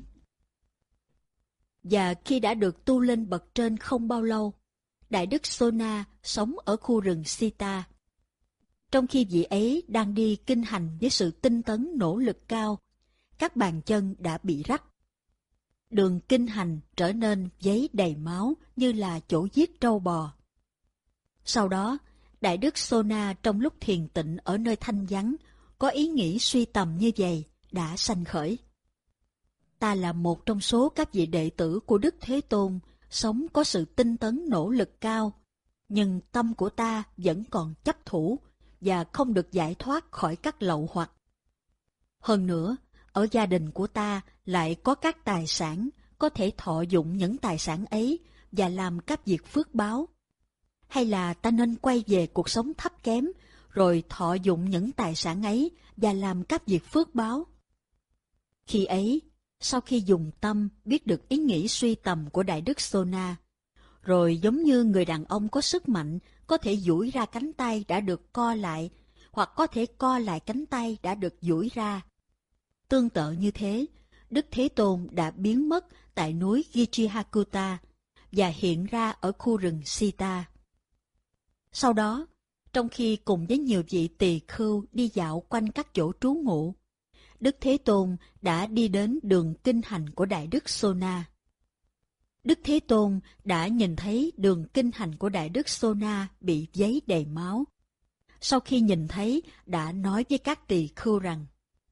Và khi đã được tu lên bậc trên không bao lâu, Đại Đức Sona sống ở khu rừng Sita. Trong khi vị ấy đang đi kinh hành với sự tinh tấn nỗ lực cao, các bàn chân đã bị rách. Đường kinh hành trở nên giấy đầy máu như là chỗ giết trâu bò. Sau đó, Đại Đức Sona trong lúc thiền tịnh ở nơi thanh vắng, có ý nghĩ suy tầm như vậy, đã sanh khởi. Ta là một trong số các vị đệ tử của Đức Thế Tôn, sống có sự tinh tấn nỗ lực cao. nhưng tâm của ta vẫn còn chấp thủ và không được giải thoát khỏi các lậu hoặc. Hơn nữa, ở gia đình của ta lại có các tài sản, có thể thọ dụng những tài sản ấy và làm các việc phước báo. Hay là ta nên quay về cuộc sống thấp kém, rồi thọ dụng những tài sản ấy và làm các việc phước báo? Khi ấy, sau khi dùng tâm biết được ý nghĩ suy tầm của Đại Đức Sona, rồi giống như người đàn ông có sức mạnh có thể duỗi ra cánh tay đã được co lại, hoặc có thể co lại cánh tay đã được duỗi ra. Tương tự như thế, Đức Thế Tôn đã biến mất tại núi Gichihakuta và hiện ra ở khu rừng Sita. Sau đó, trong khi cùng với nhiều vị tỳ khưu đi dạo quanh các chỗ trú ngụ, Đức Thế Tôn đã đi đến đường kinh hành của Đại Đức Sona. Đức Thế Tôn đã nhìn thấy đường kinh hành của Đại Đức Sona bị vấy đầy máu. Sau khi nhìn thấy, đã nói với các tỳ khưu rằng: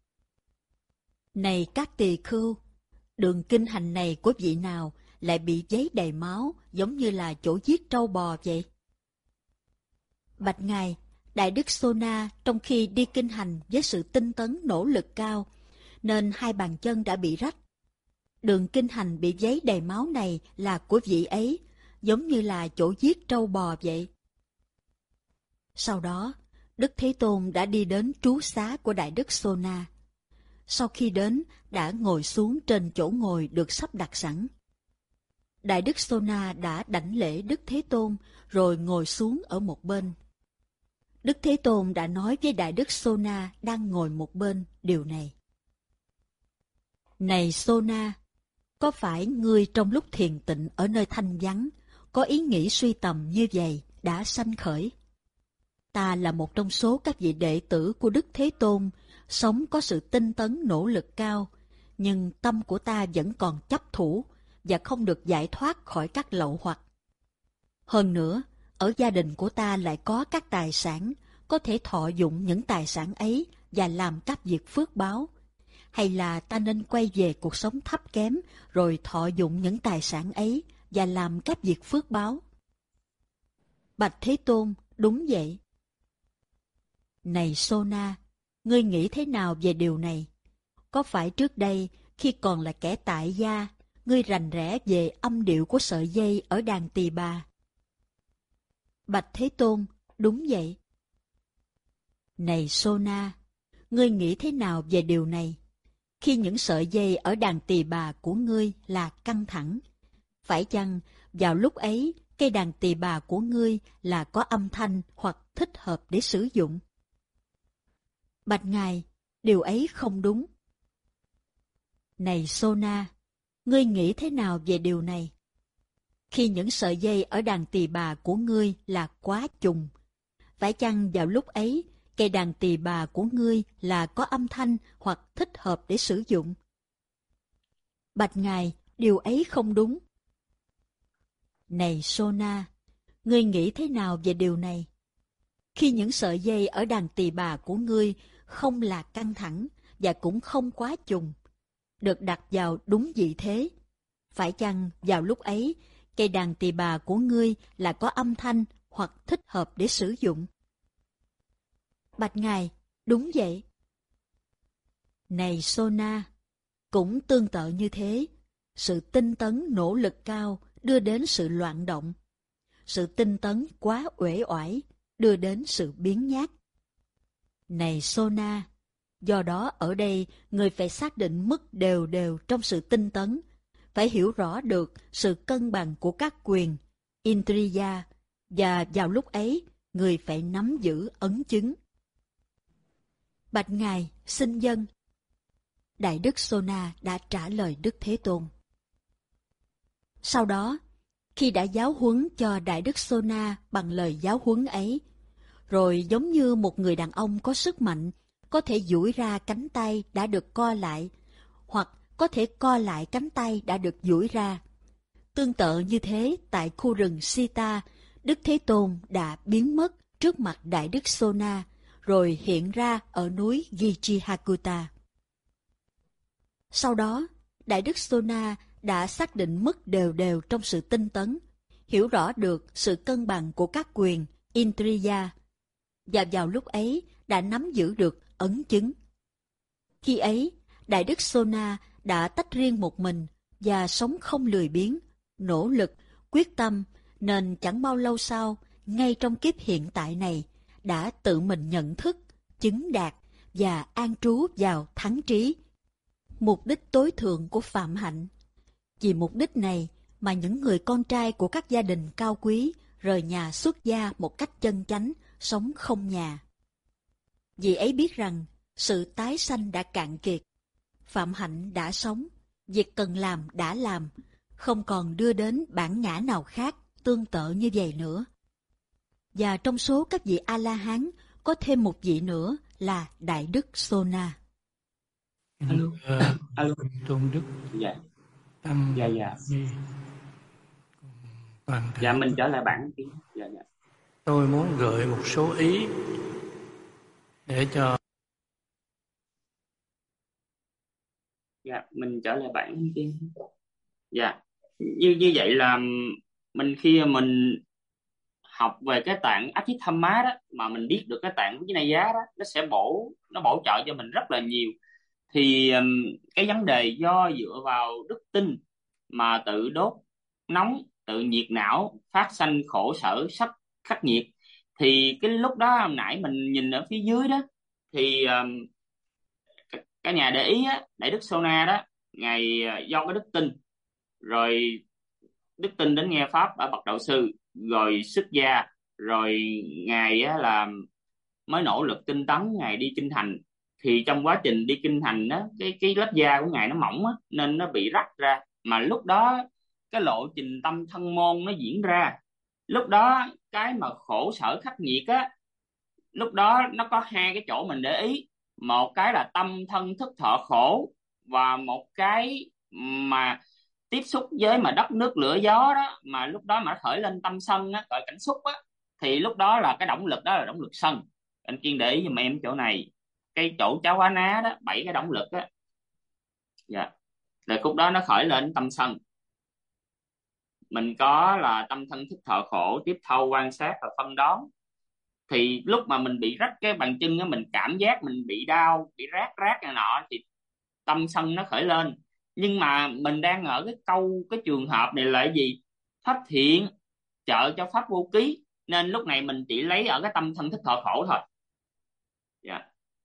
Này các tỳ khưu, đường kinh hành này của vị nào lại bị vấy đầy máu giống như là chỗ giết trâu bò vậy? Bạch Ngài, Đại Đức Sona trong khi đi kinh hành với sự tinh tấn nỗ lực cao, nên hai bàn chân đã bị rách. Đường kinh hành bị vấy đầy máu này là của vị ấy, giống như là chỗ giết trâu bò vậy. Sau đó, Đức Thế Tôn đã đi đến trú xá của Đại Đức Sona. Sau khi đến, đã ngồi xuống trên chỗ ngồi được sắp đặt sẵn. Đại Đức Sona đã đảnh lễ Đức Thế Tôn, rồi ngồi xuống ở một bên. Đức Thế Tôn đã nói với Đại Đức Sona đang ngồi một bên điều này: Này Sona, có phải ngươi trong lúc thiền tịnh ở nơi thanh vắng, có ý nghĩ suy tầm như vậy đã sanh khởi? Ta là một trong số các vị đệ tử của Đức Thế Tôn, sống có sự tinh tấn nỗ lực cao, nhưng tâm của ta vẫn còn chấp thủ và không được giải thoát khỏi các lậu hoặc. Hơn nữa, ở gia đình của ta lại có các tài sản, có thể thọ dụng những tài sản ấy và làm các việc phước báo. Hay là ta nên quay về cuộc sống thấp kém, rồi thọ dụng những tài sản ấy và làm các việc phước báo? Bạch Thế Tôn, đúng vậy. Này Sona, ngươi nghĩ thế nào về điều này? Có phải trước đây, khi còn là kẻ tại gia, ngươi rành rẽ về âm điệu của sợi dây ở đàn tỳ bà? Bạch Thế Tôn, đúng vậy. Này Sona, ngươi nghĩ thế nào về điều này? Khi những sợi dây ở đàn tỳ bà của ngươi là căng thẳng, phải chăng vào lúc ấy cây đàn tỳ bà của ngươi là có âm thanh hoặc thích hợp để sử dụng? Bạch Ngài, điều ấy không đúng. Này Sona, ngươi nghĩ thế nào về điều này? Khi những sợi dây ở đàn tỳ bà của ngươi là quá trùng, phải chăng vào lúc ấy cây đàn tỳ bà của ngươi là có âm thanh hoặc thích hợp để sử dụng? Bạch Ngài, điều ấy không đúng. Này Sona, ngươi nghĩ thế nào về điều này? Khi những sợi dây ở đàn tỳ bà của ngươi không là căng thẳng và cũng không quá trùng, được đặt vào đúng vị thế, phải chăng vào lúc ấy cây đàn tỳ bà của ngươi là có âm thanh hoặc thích hợp để sử dụng? Bạch Ngài, đúng vậy. Này Sona, cũng tương tự như thế, sự tinh tấn nỗ lực cao đưa đến sự loạn động. Sự tinh tấn quá uể oải đưa đến sự biếng nhác. Này Sona, do đó ở đây người phải xác định mức đều đều trong sự tinh tấn, phải hiểu rõ được sự cân bằng của các quyền, Indriya, và vào lúc ấy người phải nắm giữ ấn chứng. Bạch Ngài, xin dâng. Đại Đức Sona đã trả lời Đức Thế Tôn. Sau đó, khi đã giáo huấn cho Đại Đức Sona bằng lời giáo huấn ấy, rồi giống như một người đàn ông có sức mạnh, có thể duỗi ra cánh tay đã được co lại, hoặc có thể co lại cánh tay đã được duỗi ra. Tương tự như thế, tại khu rừng Sita, Đức Thế Tôn đã biến mất trước mặt Đại Đức Sona, rồi hiện ra ở núi Gichihakuta. Sau đó, Đại Đức Sona đã xác định mức đều đều trong sự tinh tấn, hiểu rõ được sự cân bằng của các quyền Indriya, và vào lúc ấy đã nắm giữ được ấn chứng. Khi ấy, Đại đức Sona đã tách riêng một mình và sống không lười biếng, nỗ lực, quyết tâm, nên chẳng bao lâu sau, ngay trong kiếp hiện tại này, đã tự mình nhận thức, chứng đạt và an trú vào thắng trí, mục đích tối thượng của phạm hạnh. Vì mục đích này mà những người con trai của các gia đình cao quý rời nhà xuất gia một cách chân chánh, sống không nhà. Vì ấy biết rằng sự tái sanh đã cạn kiệt, phạm hạnh đã sống, việc cần làm đã làm, không còn đưa đến bản ngã nào khác tương tự như vậy nữa. Và trong số các vị A-la-hán có thêm một vị nữa là Đại đức Sona.
Alo. Alo.
Tôn đức
Dạ.
tâm
Dạ.
toàn thể.
Dạ, mình trở lại bản. Dạ.
Tôi muốn gợi một số ý để cho.
Dạ, mình trở lại bản kia. Dạ, như vậy là khi mình học về cái tạng Adhithamma đó, mà mình biết được cái tạng Vinaya đó, nó sẽ bổ trợ cho mình rất là nhiều. Thì cái vấn đề do dựa vào đức tin mà tự đốt nóng, tự nhiệt não, phát sanh khổ sở sắp khắc nghiệt, thì cái lúc đó hồi nãy mình nhìn ở phía dưới đó, thì cả nhà để ý á, Đại đức Sona đó, ngài do cái đức tin, rồi đức tin đến nghe pháp ở bậc đạo sư, rồi xuất gia, rồi ngài á là mới nỗ lực tinh tấn, ngài đi kinh hành. Thì trong quá trình đi kinh hành đó, cái lớp da của ngài nó mỏng á, nên nó bị rách ra. Mà lúc đó cái lộ trình tâm thân môn nó diễn ra, lúc đó cái mà khổ sở khắc nghiệt á, lúc đó nó có hai cái chỗ mình để ý. Một cái là tâm thân thức thọ khổ, và một cái mà tiếp xúc với mà đất nước lửa gió đó, mà lúc đó mà khởi lên tâm sân á, gọi cảnh xúc á, thì lúc đó là cái động lực đó là động lực sân. Anh Kiên để ý giùm em chỗ này, cái chỗ cháo hóa ná đó, 7 cái động lực á. Dạ. Rồi khúc đó nó khởi lên tâm sân. Mình có là tâm thân thức thọ khổ, tiếp thâu quan sát và phân đoán. Thì lúc mà mình bị rách cái bàn chân á, mình cảm giác mình bị đau, bị rát này nọ, thì tâm sân nó khởi lên. Nhưng mà mình đang ở cái trường hợp này là cái gì? Pháp thiện trợ cho pháp vô ký, nên lúc này mình chỉ lấy ở cái tâm thân thức thọ khổ thôi. Dạ.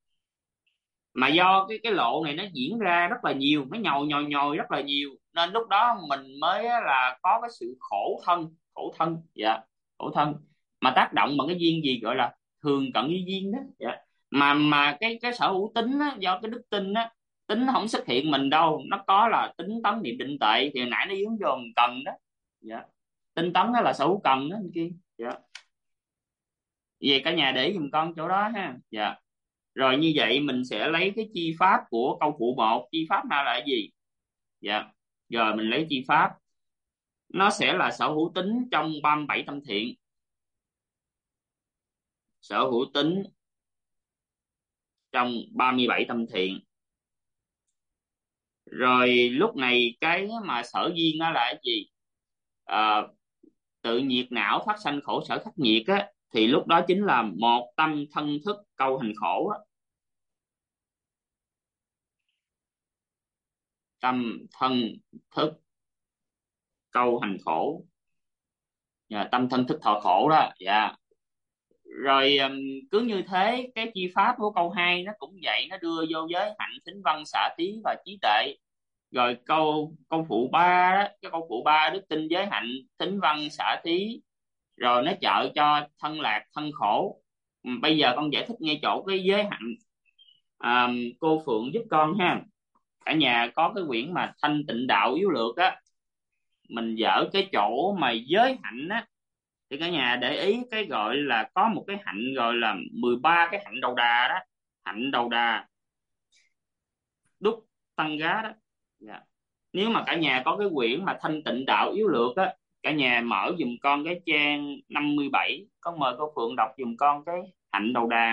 Mà do cái lộ này nó diễn ra rất là nhiều, nó nhồi rất là nhiều, nên lúc đó mình mới là có cái sự khổ thân. Dạ, khổ thân mà tác động bằng cái duyên gì gọi là thường cận ý duyên đó. Dạ. Mà cái sở hữu tính á, do cái đức tin á, tính nó không xuất hiện mình đâu, nó có là tính tấn niệm định tệ. Thì hồi nãy nó dướng vô cần đó. Dạ. Tinh tấn đó là sở hữu cần đó anh kia. Dạ. Về cả nhà để ý giùm con chỗ đó ha. Dạ. Rồi như vậy mình sẽ lấy cái chi pháp của câu phụ 1. Chi pháp nào là cái gì? Dạ. Rồi mình lấy chi pháp, nó sẽ là sở hữu tính trong 37 tâm thiện. Sở hữu tính trong 37 tâm thiện. Rồi lúc này cái mà sở duyên đó là cái gì? Tự nhiệt não, phát sanh khổ sở khắc nghiệt á, thì lúc đó chính là một tâm thân thức câu hành khổ á. Tâm thân thức câu hành khổ. Tâm thân thức thọ khổ đó. Dạ. Rồi cứ như thế, cái chi pháp của câu 2 nó cũng vậy, nó đưa vô giới hạnh, thính văn, xả tí và trí tuệ. Rồi câu phụ 3 đó, cái câu phụ 3 đức tin, giới hạnh, thính văn, xả tí, rồi nó trợ cho thân lạc thân khổ. Bây giờ con giải thích ngay chỗ cái giới hạnh. Cô Phượng giúp con ha. Cả nhà có cái quyển mà Thanh Tịnh Đạo Yếu Lược á, mình dở cái chỗ mà giới hạnh á, thì cả nhà để ý cái gọi là có một cái hạnh gọi là 13 cái hạnh đầu đà đó. Hạnh đầu đà đúc tăng gá đó. Dạ. Nếu mà cả nhà có cái quyển mà Thanh Tịnh Đạo Yếu Lược á, cả nhà mở giùm con cái trang 57. Con mời cô Phượng đọc giùm con cái hạnh đầu đà.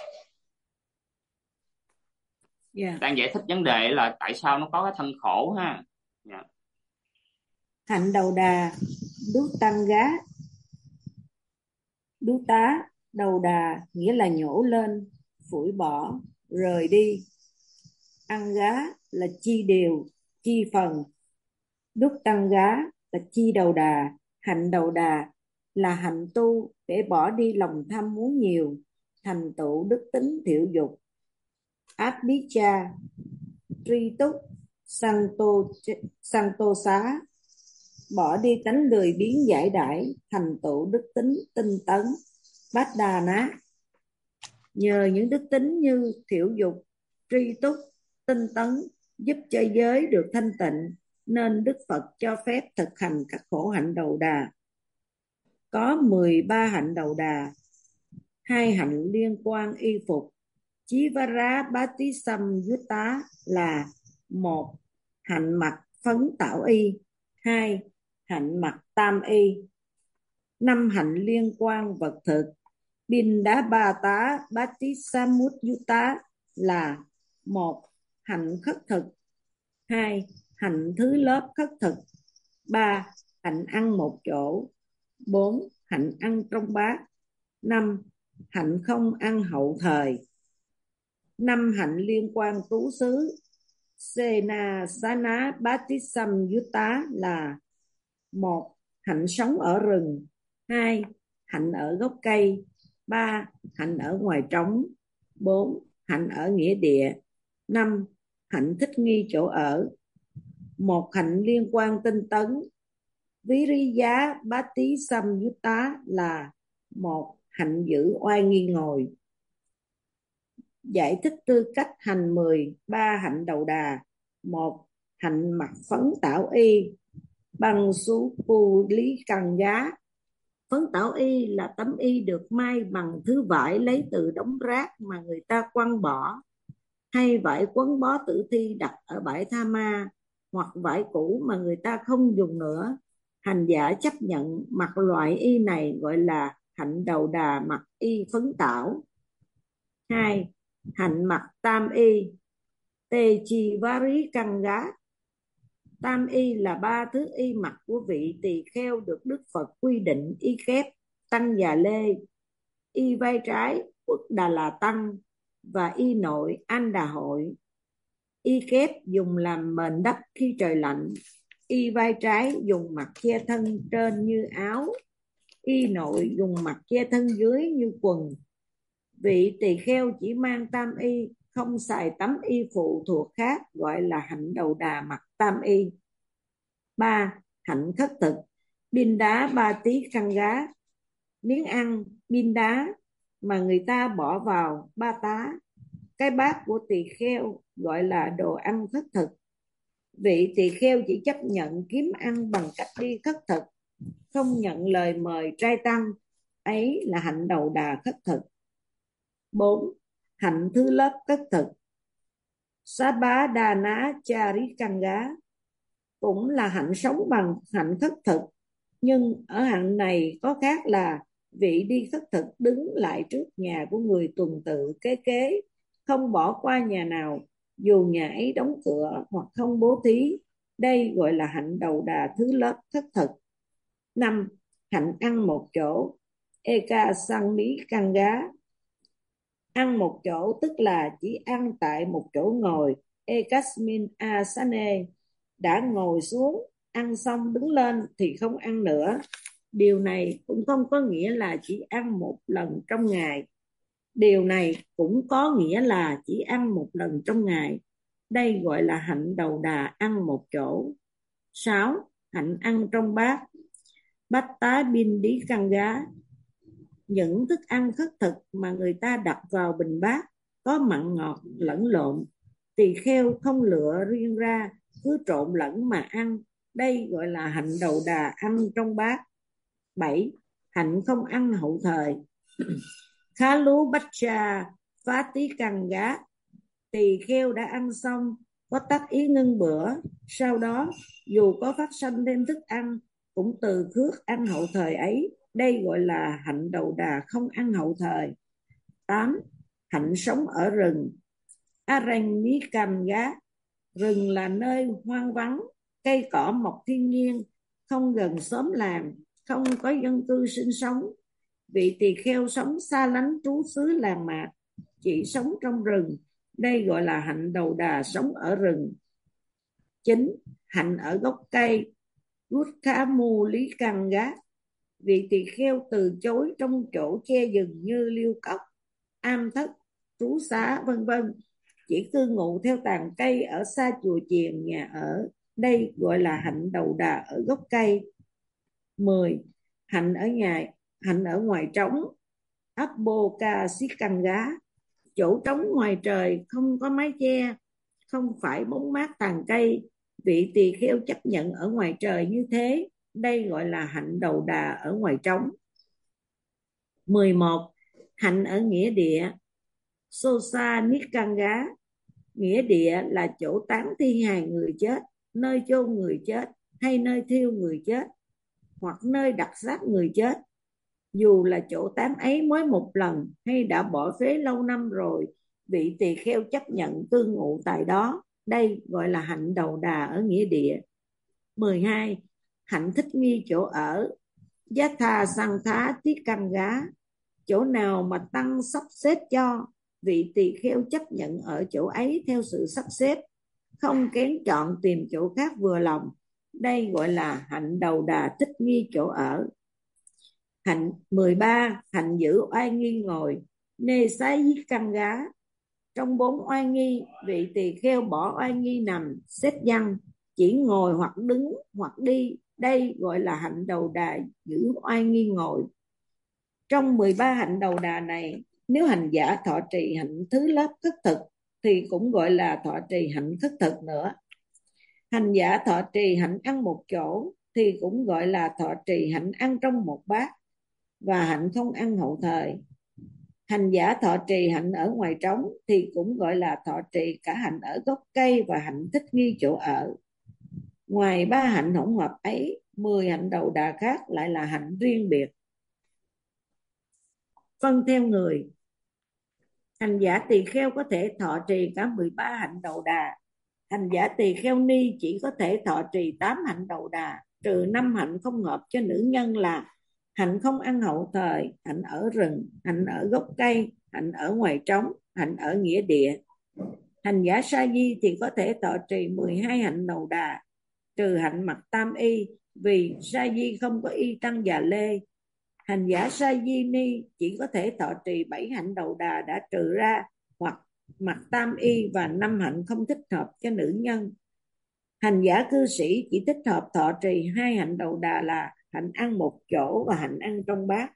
Đang giải thích vấn đề là tại sao nó có cái thân khổ ha.
Hạnh đầu đà Đút tăng gá, đút tá, đầu đà nghĩa là nhổ lên, phủi bỏ, rời đi. Ăn gá là chi điều, chi phần. Đúc tăng gá là chi đầu đà, hạnh đầu đà là hạnh tu để bỏ đi lòng tham muốn nhiều, thành tựu đức tính thiểu dục. Abhijja, tri túc, Santosa, bỏ đi tánh lười biếng giải đãi, thành tựu đức tính tinh tấn. Bát đà ná, nhờ những đức tính như thiểu dục, tri túc, tinh tấn giúp cho giới được thanh tịnh, nên Đức Phật cho phép thực hành các khổ hạnh đầu đà. Có 13 hạnh đầu đà, 2 hạnh liên quan y phục. Chivara Bati Samyutta là 1. Hạnh mặc phấn tảo y, 2. Hạnh mặc tam y. 5 hạnh liên quan vật thực. Bindabata Bati Samyutta là 1. Hạnh khất thực, 2. Hạnh thứ lớp khất thực, 3. Hạnh ăn một chỗ, 4. Hạnh ăn trong bát, 5. Hạnh không ăn hậu thời. 5 hạnh liên quan trú xứ. Senasana Bati Samyutta là 1. Hạnh sống ở rừng, 2. Hạnh ở gốc cây, 3. Hạnh ở ngoài trống, 4. Hạnh ở nghĩa địa, 5. Hạnh thích nghi chỗ ở. 1 hạnh liên quan tinh tấn. Viriya Bati Samyutta là 1. Hạnh giữ oai nghi ngồi. Giải thích tư cách hành 13 hạnh đầu đà. 1. Hạnh mặc phấn tảo y, bằng sú cù lý cần giá. Phấn tảo y là tấm y được may bằng thứ vải lấy từ đống rác mà người ta quăng bỏ, hay vải quấn bó tử thi đặt ở bãi tha ma, hoặc vải cũ mà người ta không dùng nữa. Hành giả chấp nhận mặc loại y này gọi là hạnh đầu đà mặc y phấn tảo. 2. Hạnh mặc tam y, tê chi vari căng gá. Tam y là 3 thứ y mặc của vị tỳ kheo được Đức Phật quy định: y kép tăng già lê, y vai trái Quốc Đà La Tăng và y nội An Đà Hội. Y kép dùng làm mền đắp khi trời lạnh, y vai trái dùng mặc che thân trên như áo, y nội dùng mặc che thân dưới như quần. Vị tỳ kheo chỉ mang tam y, không xài tấm y phụ thuộc khác, gọi là hạnh đầu đà mặc tam y. 3. Hạnh khất thực. Bin đá ba tí khăn gá, miếng ăn bin đá mà người ta bỏ vào ba tá, cái bát của tỳ kheo, gọi là đồ ăn khất thực. Vị tỳ kheo chỉ chấp nhận kiếm ăn bằng cách đi khất thực, không nhận lời mời trai tăng, ấy là hạnh đầu đà khất thực. 4. Hạnh thứ lớp khất thực. Sabadana Charikanga cũng là hạnh sống bằng hạnh khất thực, nhưng ở hạnh này có khác là vị đi khất thực đứng lại trước nhà của người tuần tự kế kế, không bỏ qua nhà nào dù nhà ấy đóng cửa hoặc không bố thí. Đây gọi là hạnh đầu đà thứ lớp khất thực. 5. Hạnh ăn một chỗ, Eka Sangmi Kanga. Ăn một chỗ tức là chỉ ăn tại một chỗ ngồi, Ekasmin Asane. Đã ngồi xuống, ăn xong đứng lên thì không ăn nữa. Điều này cũng không có nghĩa là chỉ ăn một lần trong ngày. Đây gọi là hạnh đầu đà ăn một chỗ. 6. Hạnh ăn trong bát. Bát tá bin đi căng gá. Những thức ăn khất thực mà người ta đặt vào bình bát có mặn ngọt lẫn lộn. Tỳ kheo không lựa riêng ra, cứ trộn lẫn mà ăn. Đây gọi là hạnh đầu đà ăn trong bát. 7. Hạnh không ăn hậu thời. Khalu Baccha Phá Tí Căng Gá. Tỳ kheo đã ăn xong, có tác ý ngưng bữa. Sau đó, dù có phát sanh thêm thức ăn, cũng từ khước ăn hậu thời ấy. Đây gọi là hạnh đầu đà không ăn hậu thời. 8. Hạnh sống ở rừng. Aranyikanga. Rừng là nơi hoang vắng, cây cỏ mọc thiên nhiên, không gần xóm làng, không có dân cư sinh sống. Vị tỳ kheo sống xa lánh trú xứ làng mạc, chỉ sống trong rừng. Đây gọi là hạnh đầu đà sống ở rừng. 9. Hạnh ở gốc cây. Rukkha Muli Kanga. Vị tỳ kheo từ chối trong chỗ che rừng như liêu cốc, am thất, trú xá vân vân, chỉ cư ngụ theo tàn cây ở xa chùa chiền nhà ở. Đây gọi là hạnh đầu đà ở gốc cây. 10. Hạnh ở ngoài trống. Abokasikkanga. Chỗ trống ngoài trời không có mái che, không phải bóng mát tàn cây. Vị tỳ kheo chấp nhận ở ngoài trời như thế. Đây gọi là hạnh đầu đà ở ngoài trống. 11. Hạnh ở nghĩa địa. Sosa Nikkanga. Nghĩa địa là chỗ táng thi hài người chết, nơi chôn người chết, hay nơi thiêu người chết, hoặc nơi đặt xác người chết. Dù là chỗ táng ấy mới một lần hay đã bỏ phế lâu năm rồi, vị tỳ kheo chấp nhận cư ngụ tại đó. Đây gọi là hạnh đầu đà ở nghĩa địa. 12. Hạnh thích nghi chỗ ở. Yatha Sankha Tikkanga. Chỗ nào mà tăng sắp xếp cho, vị tỳ kheo chấp nhận ở chỗ ấy theo sự sắp xếp, không kén chọn tìm chỗ khác vừa lòng. Đây gọi là hạnh đầu đà thích nghi chỗ ở. Hạnh 13. Hạnh giữ oai nghi ngồi. Nê sái với căn gá. Trong 4 oai nghi, vị tỳ kheo bỏ oai nghi nằm xếp văn, chỉ ngồi hoặc đứng hoặc đi. Đây gọi là hạnh đầu đà giữ oai nghi ngồi. Trong 13 hạnh đầu đà này, nếu hành giả thọ trì hạnh thứ lớp khất thực thì cũng gọi là thọ trì hạnh khất thực nữa. Hành giả thọ trì hạnh ăn một chỗ thì cũng gọi là thọ trì hạnh ăn trong một bát và hạnh không ăn hậu thời. Hành giả thọ trì hạnh ở ngoài trống thì cũng gọi là thọ trì cả hạnh ở gốc cây và hạnh thích nghi chỗ ở. Ngoài 3 hạnh hỗn hợp ấy, 10 hạnh đầu đà khác lại là hạnh riêng biệt. Phân theo người. Hành giả tỳ kheo có thể thọ trì cả 13 hạnh đầu đà. Hành giả tỳ kheo ni chỉ có thể thọ trì 8 hạnh đầu đà, trừ 5 hạnh không hợp cho nữ nhân là hạnh không ăn hậu thời, hạnh ở rừng, hạnh ở gốc cây, hạnh ở ngoài trống, hạnh ở nghĩa địa. Hành giả sa di thì có thể thọ trì 12 hạnh đầu đà, trừ hạnh mặc tam y, vì sa di không có y tăng già lê. Hành giả sa di ni chỉ có thể thọ trì 7 hạnh đầu đà đã trừ ra, hoặc mặc tam y và 5 hạnh không thích hợp cho nữ nhân. Hành giả cư sĩ chỉ thích hợp thọ trì 2 hạnh đầu đà là hạnh ăn một chỗ và hạnh ăn trong bát.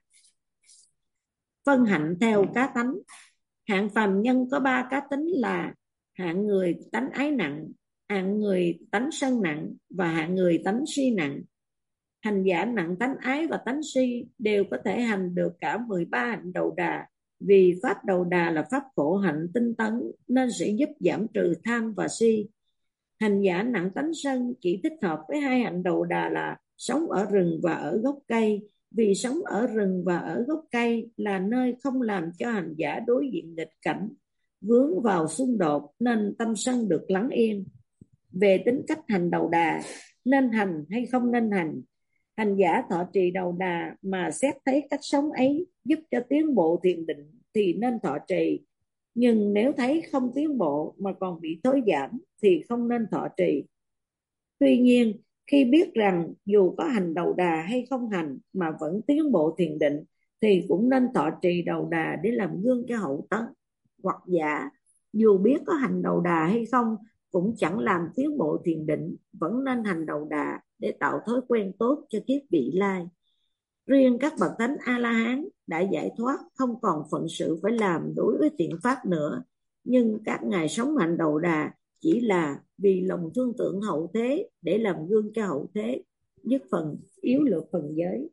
Phân hạnh theo cá tánh. Hạng phàm nhân có 3 cá tính là hạng người tánh ái nặng, hạng người tánh sân nặng và hạng người tánh si nặng. Hành giả nặng tánh ái và tánh si đều có thể hành được cả 13 hạnh đầu đà, vì pháp đầu đà là pháp khổ hạnh tinh tấn nên sẽ giúp giảm trừ tham và si. Hành giả nặng tánh sân chỉ thích hợp với 2 hạnh đầu đà là sống ở rừng và ở gốc cây, vì sống ở rừng và ở gốc cây là nơi không làm cho hành giả đối diện nghịch cảnh, vướng vào xung đột nên tâm sân được lắng yên. Về tính cách hành đầu đà, nên hành hay không nên hành, hành giả thọ trì đầu đà mà xét thấy cách sống ấy giúp cho tiến bộ thiền định thì nên thọ trì. Nhưng nếu thấy không tiến bộ mà còn bị thối giảm thì không nên thọ trì. Tuy nhiên, khi biết rằng dù có hành đầu đà hay không hành mà vẫn tiến bộ thiền định thì cũng nên thọ trì đầu đà để làm gương cho hậu tấn. Hoặc giả, dù biết có hành đầu đà hay không cũng chẳng làm tiến bộ thiền định, vẫn nên hành đầu đà để tạo thói quen tốt cho kiếp vị lai. Riêng các bậc thánh A-la-hán đã giải thoát, không còn phận sự phải làm đối với thiện pháp nữa, nhưng các ngài sống hạnh đầu đà chỉ là vì lòng thương tưởng hậu thế, để làm gương cho hậu thế, nhất phần yếu lược phần giới.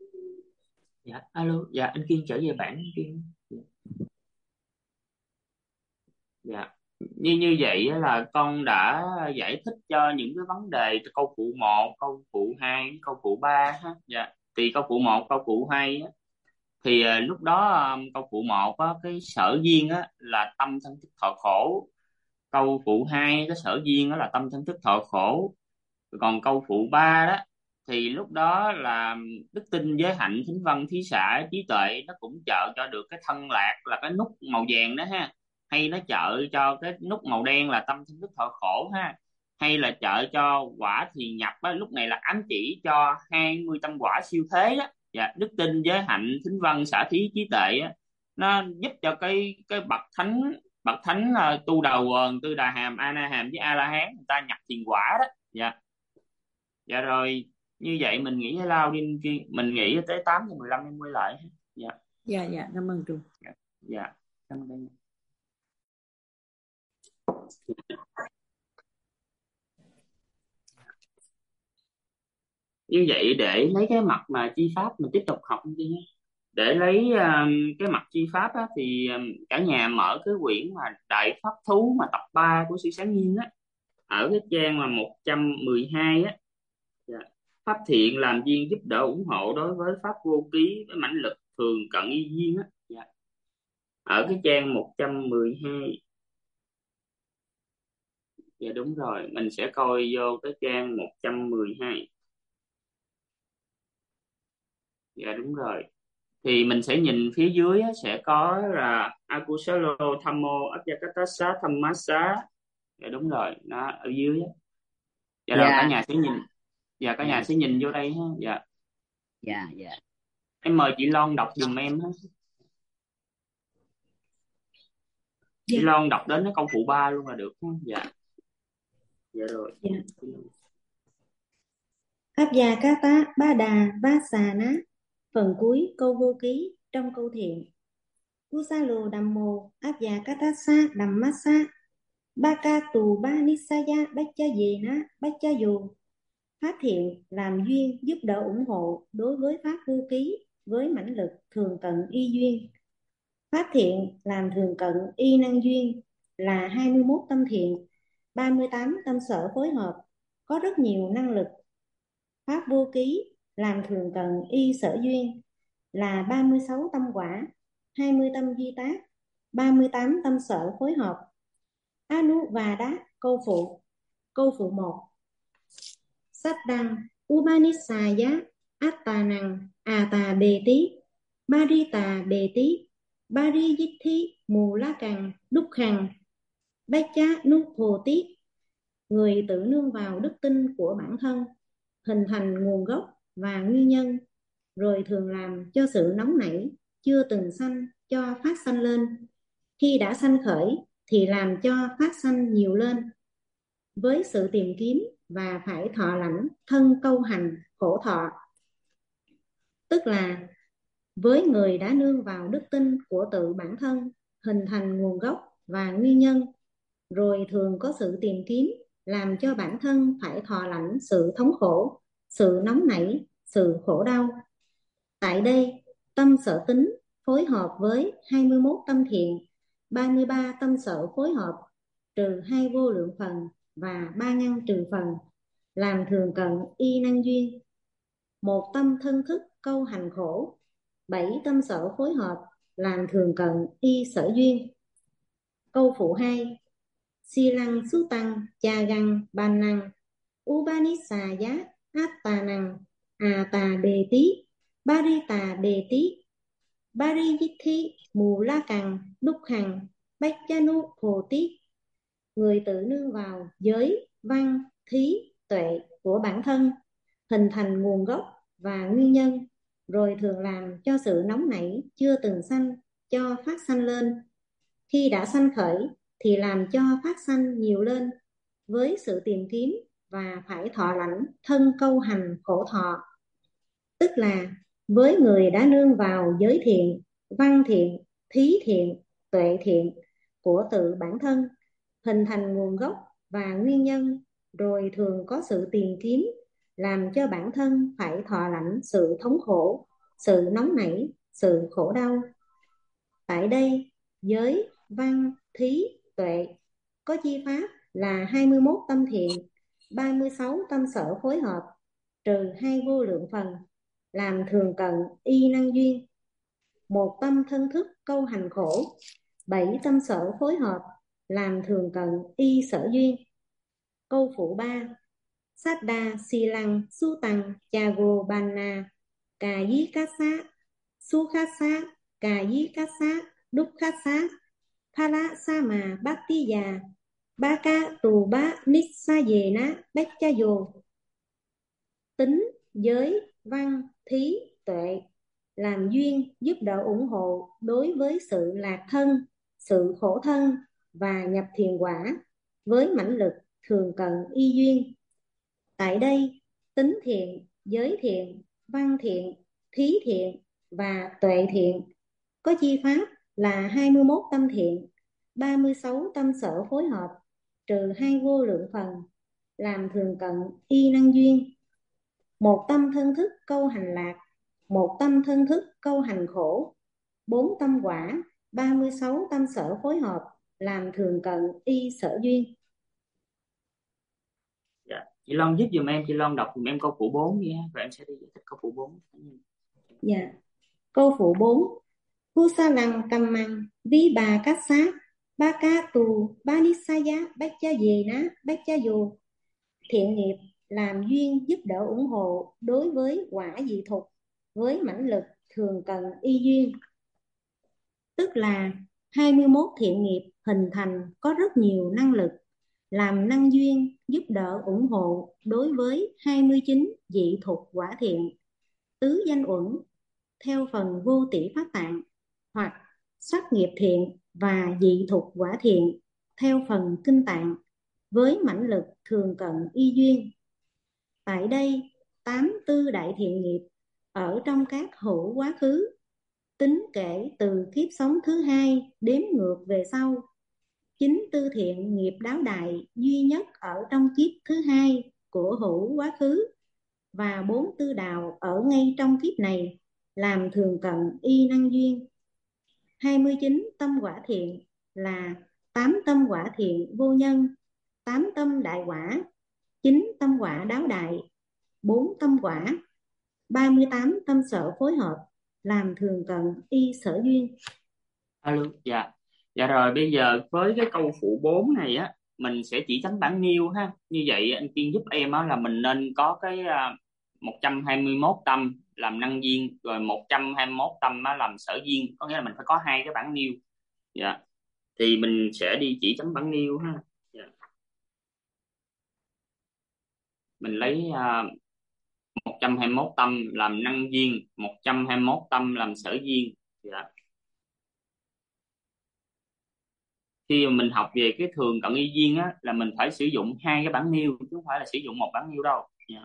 Dạ, alo, dạ anh Kiên trở về bản anh Kiên. Dạ, như vậy là con đã giải thích cho những cái vấn đề câu phụ 1, câu phụ 2, câu phụ 3 ha. Dạ, thì câu phụ 1, câu phụ 2 á, thì lúc đó câu phụ 1 á, cái sở duyên á là tâm thân thức thọ khổ. Câu phụ 2 cái sở duyên đó là tâm thân thức thọ khổ. Còn câu phụ 3 đó thì lúc đó là đức tin, giới hạnh, thính văn, thí xả, trí tuệ nó cũng trợ cho được cái thân lạc là cái nút màu vàng đó ha, hay nó trợ cho cái nút màu đen là tâm sinh thức thọ khổ ha, hay là trợ cho quả thiền nhập á, lúc này là ám chỉ cho 20 tâm quả siêu thế đó. Dạ, đức tin, giới hạnh, thính văn, xả thí, trí tuệ á, nó giúp cho cái bậc thánh tu đầu quần, tư đà hàm, a na hàm với a la hán người ta nhập thiền quả đó. Dạ. Dạ rồi, như vậy mình nghĩ hay lao đi kia, mình nghĩ tới 8:15 em quay lại. Dạ.
Dạ, cảm ơn Trung.
Dạ, cảm ơn. Như vậy để lấy cái mặt mà chi pháp mình tiếp tục học đi nhé. Để lấy cái mặt chi pháp á, thì cả nhà mở cái quyển mà Đại Pháp Thú mà tập 3 của Sư Sáng Nhiên á, ở cái trang mà 112 á. Dạ. Pháp thiện làm duyên giúp đỡ ủng hộ đối với pháp vô ký với mãnh lực thường cận y duyên á. Dạ. Ở cái trang 112. Dạ đúng rồi, mình sẽ coi vô cái trang 112. Dạ đúng rồi. Thì mình sẽ nhìn phía dưới á, sẽ có là Akusalo Thammo Abhyagatassa Dhammasa. Dạ đúng rồi, nó ở dưới á. Dạ rồi cả nhà sẽ nhìn. Dạ cả nhà sẽ nhìn vô đây ha. Dạ.
Dạ.
Em mời chị Loan đọc giùm em ha. Chị Loan đọc đến cái câu phụ 3 luôn là được ha. Dạ. Dạ rồi.
Abhyagatha Bada Vasana, phần cuối câu vô ký trong câu thiện. Kusalo Dhammo Abhyagatassa Dhammasa Bakatu Banisaya Bachayena Bachayo. Pháp thiện làm duyên giúp đỡ ủng hộ đối với pháp vô ký với mãnh lực thường cận y duyên. Pháp thiện làm thường cận y năng duyên là 21 tâm thiện, 38 tâm sở phối hợp, có rất nhiều năng lực. Pháp vô ký làm thường cận y sở duyên là 36 tâm quả, 20 tâm duy tác, 38 tâm sở phối hợp. Anuvada câu phụ. Câu phụ 1. Saddang Upanisaya Attanang Ata Beti Marita Beti Bariyithi Mulakang Dukkang Baccha Nupoti. Người tự nương vào đức tin của bản thân, hình thành nguồn gốc và nguyên nhân, rồi thường làm cho sự nóng nảy chưa từng sanh cho phát sanh lên. Khi đã sanh khởi thì làm cho phát sanh nhiều lên. Với sự tìm kiếm và phải thọ lãnh thân câu hành khổ thọ. Tức là với người đã nương vào đức tin của tự bản thân, hình thành nguồn gốc và nguyên nhân, rồi thường có sự tìm kiếm làm cho bản thân phải thọ lãnh sự thống khổ, sự nóng nảy, sự khổ đau. Tại đây, tâm sở tính phối hợp với 21 tâm thiện, 33 tâm sở phối hợp, trừ 2 vô lượng phần và 3 ngăn trừ phần, làm thường cận y năng duyên. 1 tâm thân thức câu hành khổ, 7 tâm sở phối hợp, làm thường cận y sở duyên. Câu phụ 2. Silang Sutang Chagang Banang Upanisaya Attanang Ata Beti Barita Beti Bariyithi Mulakang Dukkang Bachanu Photi. Người tự nương vào giới, văn, thí, tuệ của bản thân, hình thành nguồn gốc và nguyên nhân, rồi thường làm cho sự nóng nảy chưa từng sanh cho phát sanh lên. Khi đã sanh khởi thì làm cho phát sanh nhiều lên, với sự tìm kiếm và phải thọ lãnh thân câu hành khổ thọ. Tức là với người đã nương vào giới thiện, văn thiện, thí thiện, tuệ thiện của tự bản thân, hình thành nguồn gốc và nguyên nhân, rồi thường có sự tìm kiếm làm cho bản thân phải thọ lãnh sự thống khổ, sự nóng nảy, sự khổ đau. Tại đây, giới, văn, thí, tuệ có chi pháp là 21 tâm thiện, 36 tâm sở phối hợp, trừ 2 vô lượng phần, làm thường cận y năng duyên. 1 tâm thân thức câu hành khổ, 7 tâm sở phối hợp, làm thường cận y sở duyên. Câu phụ 3. Sada Silang Sutang Chago Banna Kayikasa Sukhasa Kayikasa Dukkasa Phala Sama Bhattiya Baka Tù Bá Nissayena Bacchayo. Tính, giới, văn, thí, tuệ làm duyên giúp đỡ ủng hộ đối với sự lạc thân, sự khổ thân và nhập thiền quả với mãnh lực thường cận y duyên. Tại đây, tính thiện, giới thiện, văn thiện, thí thiện và tuệ thiện có chi pháp là 21 tâm thiện, 36 tâm sở phối hợp, trừ 2 vô lượng phần, làm thường cận y năng duyên. Một tâm thân thức câu hành lạc, một tâm thân thức câu hành khổ, 4 tâm quả, 36 tâm sở phối hợp, làm thường cận y sở duyên.
Dạ. Chị Long giúp giùm em, chị Long đọc giùm em câu phụ 4 nha, rồi em sẽ đi giải thích câu phụ 4.
Dạ. Câu phụ 4. Kusalang kammang vi bà cát sát ba ca tù ba nisaya bacchayena bacchayo. Thiện nghiệp làm duyên giúp đỡ ủng hộ đối với quả dị thục với mãnh lực thường cận y duyên. Tức là 21 thiện nghiệp hình thành có rất nhiều năng lực làm năng duyên giúp đỡ ủng hộ đối với 29 dị thục quả thiện, tứ danh uẩn theo phần vô tỷ pháp tạng, hoặc sắc nghiệp thiện và dị thục quả thiện theo phần kinh tạng với mãnh lực thường cận y duyên. Tại đây, 84 đại thiện nghiệp ở trong các hữu quá khứ, tính kể từ kiếp sống thứ 2 đếm ngược về sau. 94 thiện nghiệp đáo đại duy nhất ở trong kiếp thứ 2 của hữu quá khứ, và 4 tư đạo ở ngay trong kiếp này làm thường cận y năng duyên. 29 tâm quả thiện là 8 tâm quả thiện vô nhân, 8 tâm đại quả, 9 tâm quả đáo đại, 4 tâm quả, 38 tâm sở phối hợp, làm thường cận y sở duyên.
Alo, dạ. Dạ rồi, bây giờ với cái câu phụ 4 này á, mình sẽ chỉ chấm bản nêu ha. Như vậy anh Kiên giúp em á là mình nên có cái 121 tâm làm năng duyên, rồi 121 tâm á làm sở duyên, có nghĩa là mình phải có 2 cái bản nêu. Dạ. Thì mình sẽ đi chỉ chấm bản nêu ha. Dạ. Mình lấy 121 tâm làm năng duyên, 121 tâm làm sở duyên. Dạ. Khi mà mình học về cái thường cận y duyên á là mình phải sử dụng 2 cái bản nêu chứ không phải là sử dụng 1 bản nêu đâu. Yeah.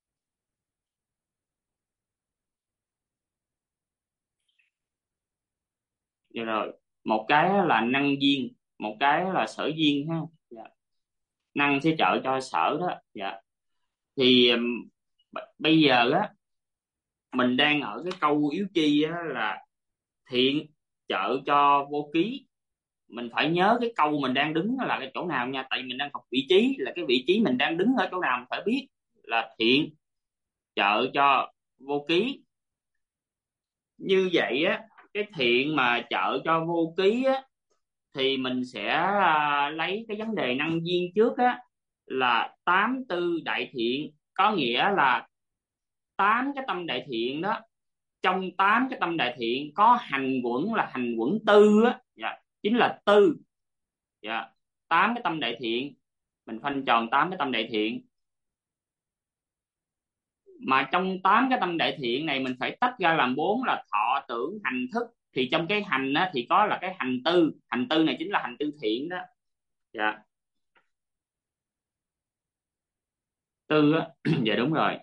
Vậy rồi, một cái là năng duyên, một cái là sở duyên ha. Yeah. Năng sẽ trợ cho sở đó. Yeah. Thì bây giờ á mình đang ở cái câu yếu chi á là thiện trợ cho vô ký. Mình phải nhớ cái câu mình đang đứng là cái chỗ nào nha, tại mình đang học vị trí, là cái vị trí mình đang đứng ở chỗ nào mình phải biết là thiện trợ cho vô ký. Như vậy á, cái thiện mà trợ cho vô ký á thì mình sẽ lấy cái vấn đề năng duyên trước á là 84 đại thiện, có nghĩa là 8 cái tâm đại thiện đó, trong 8 cái tâm đại thiện có hành quẩn là hành quẩn tư á, dạ, chính là tư. Dạ, 8 cái tâm đại thiện, mình khoanh tròn 8 cái tâm đại thiện. Mà trong 8 cái tâm đại thiện này mình phải tách ra làm 4 là thọ tưởng hành thức. Thì trong cái hành á, thì có là cái hành tư này chính là hành tư thiện đó. Dạ, tư á. Dạ đúng rồi.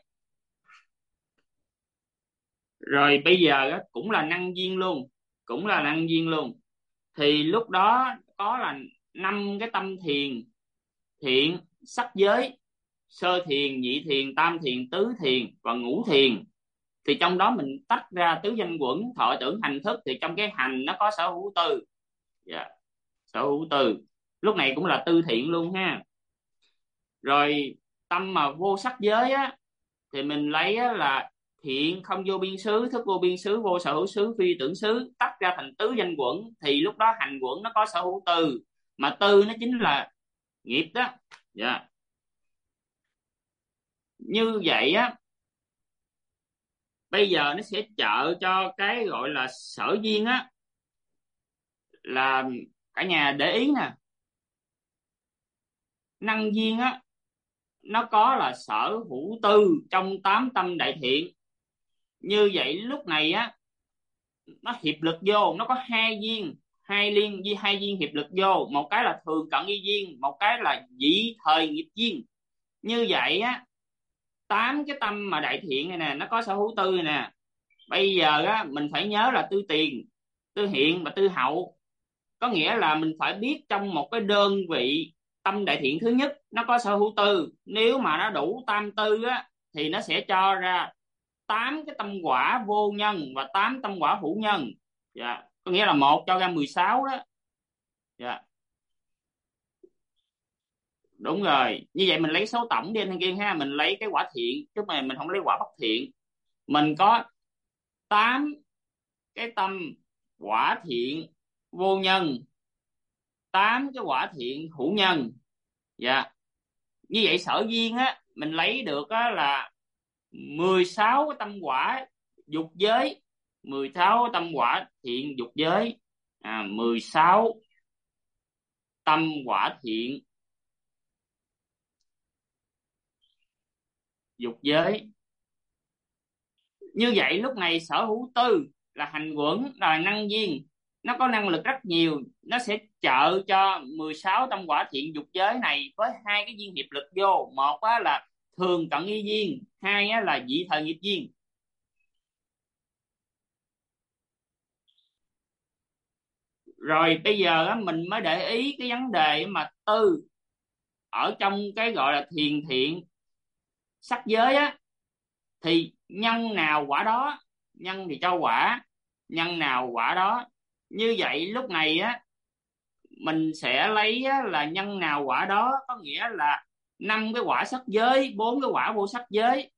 Rồi bây giờ á, cũng là năng duyên luôn, cũng là năng duyên luôn. Thì lúc đó có là 5 cái tâm thiền: thiện, sắc giới, sơ thiền, nhị thiền, tam thiền, tứ thiền và ngũ thiền. Thì trong đó mình tách ra tứ danh quẩn, thọ tưởng hành thức. Thì trong cái hành nó có sở hữu tư. Yeah. Sở hữu tư lúc này cũng là tư thiện luôn ha. Rồi tâm mà vô sắc giới á thì mình lấy á là thiện không vô biên xứ, thức vô biên xứ, vô sở hữu xứ, phi tưởng xứ, tách ra thành tứ danh quẩn. Thì lúc đó hành quẩn nó có sở hữu tư, mà tư nó chính là nghiệp đó. Dạ. Như vậy á, bây giờ nó sẽ trợ cho cái gọi là sở duyên á, là cả nhà để ý nè, năng duyên á nó có là sở hữu tư trong 8 tâm đại thiện. Như vậy lúc này á, nó hiệp lực vô, nó có hai duyên, hai duyên hiệp lực vô, một cái là thường cận y duyên, một cái là dị thời nghiệp duyên. Như vậy á, 8 cái tâm mà đại thiện này nè, nó có sở hữu tư này nè. Bây giờ á, mình phải nhớ là tư tiền, tư hiện và tư hậu. Có nghĩa là mình phải biết trong một cái đơn vị tâm đại thiện thứ nhất nó có sở hữu tư. Nếu mà nó đủ tam tư á, thì nó sẽ cho ra 8 cái tâm quả vô nhân và 8 tâm quả hữu nhân. Dạ. Có nghĩa là một cho ra 16 đó. Dạ. Đúng rồi. Như vậy mình lấy số tổng đi anh Kiên ha. Mình lấy cái quả thiện, chứ mà mình không lấy quả bất thiện. Mình có 8 cái tâm quả thiện vô nhân, 8 cái quả thiện hữu nhân. Dạ. Như vậy sở duyên á, mình lấy được á là 16 cái tâm quả dục giới, 16 cái tâm quả thiện dục giới, 16 tâm quả thiện dục giới. Như vậy lúc này sở hữu tư là hành quẩn, là năng duyên, nó có năng lực rất nhiều, nó sẽ trợ cho 16 tâm quả thiện dục giới này với hai cái duyên hiệp lực vô. Một á là thường cận y duyên, hai á là dị thời nghiệp duyên. Rồi bây giờ á, mình mới để ý cái vấn đề mà tư ở trong cái gọi là thiền thiện sắc giới á, thì nhân nào quả đó, nhân thì cho quả, nhân nào quả đó. Như vậy lúc này á, mình sẽ lấy á, là nhân nào quả đó, có nghĩa là 5 cái quả sắc giới, 4 cái quả vô sắc giới,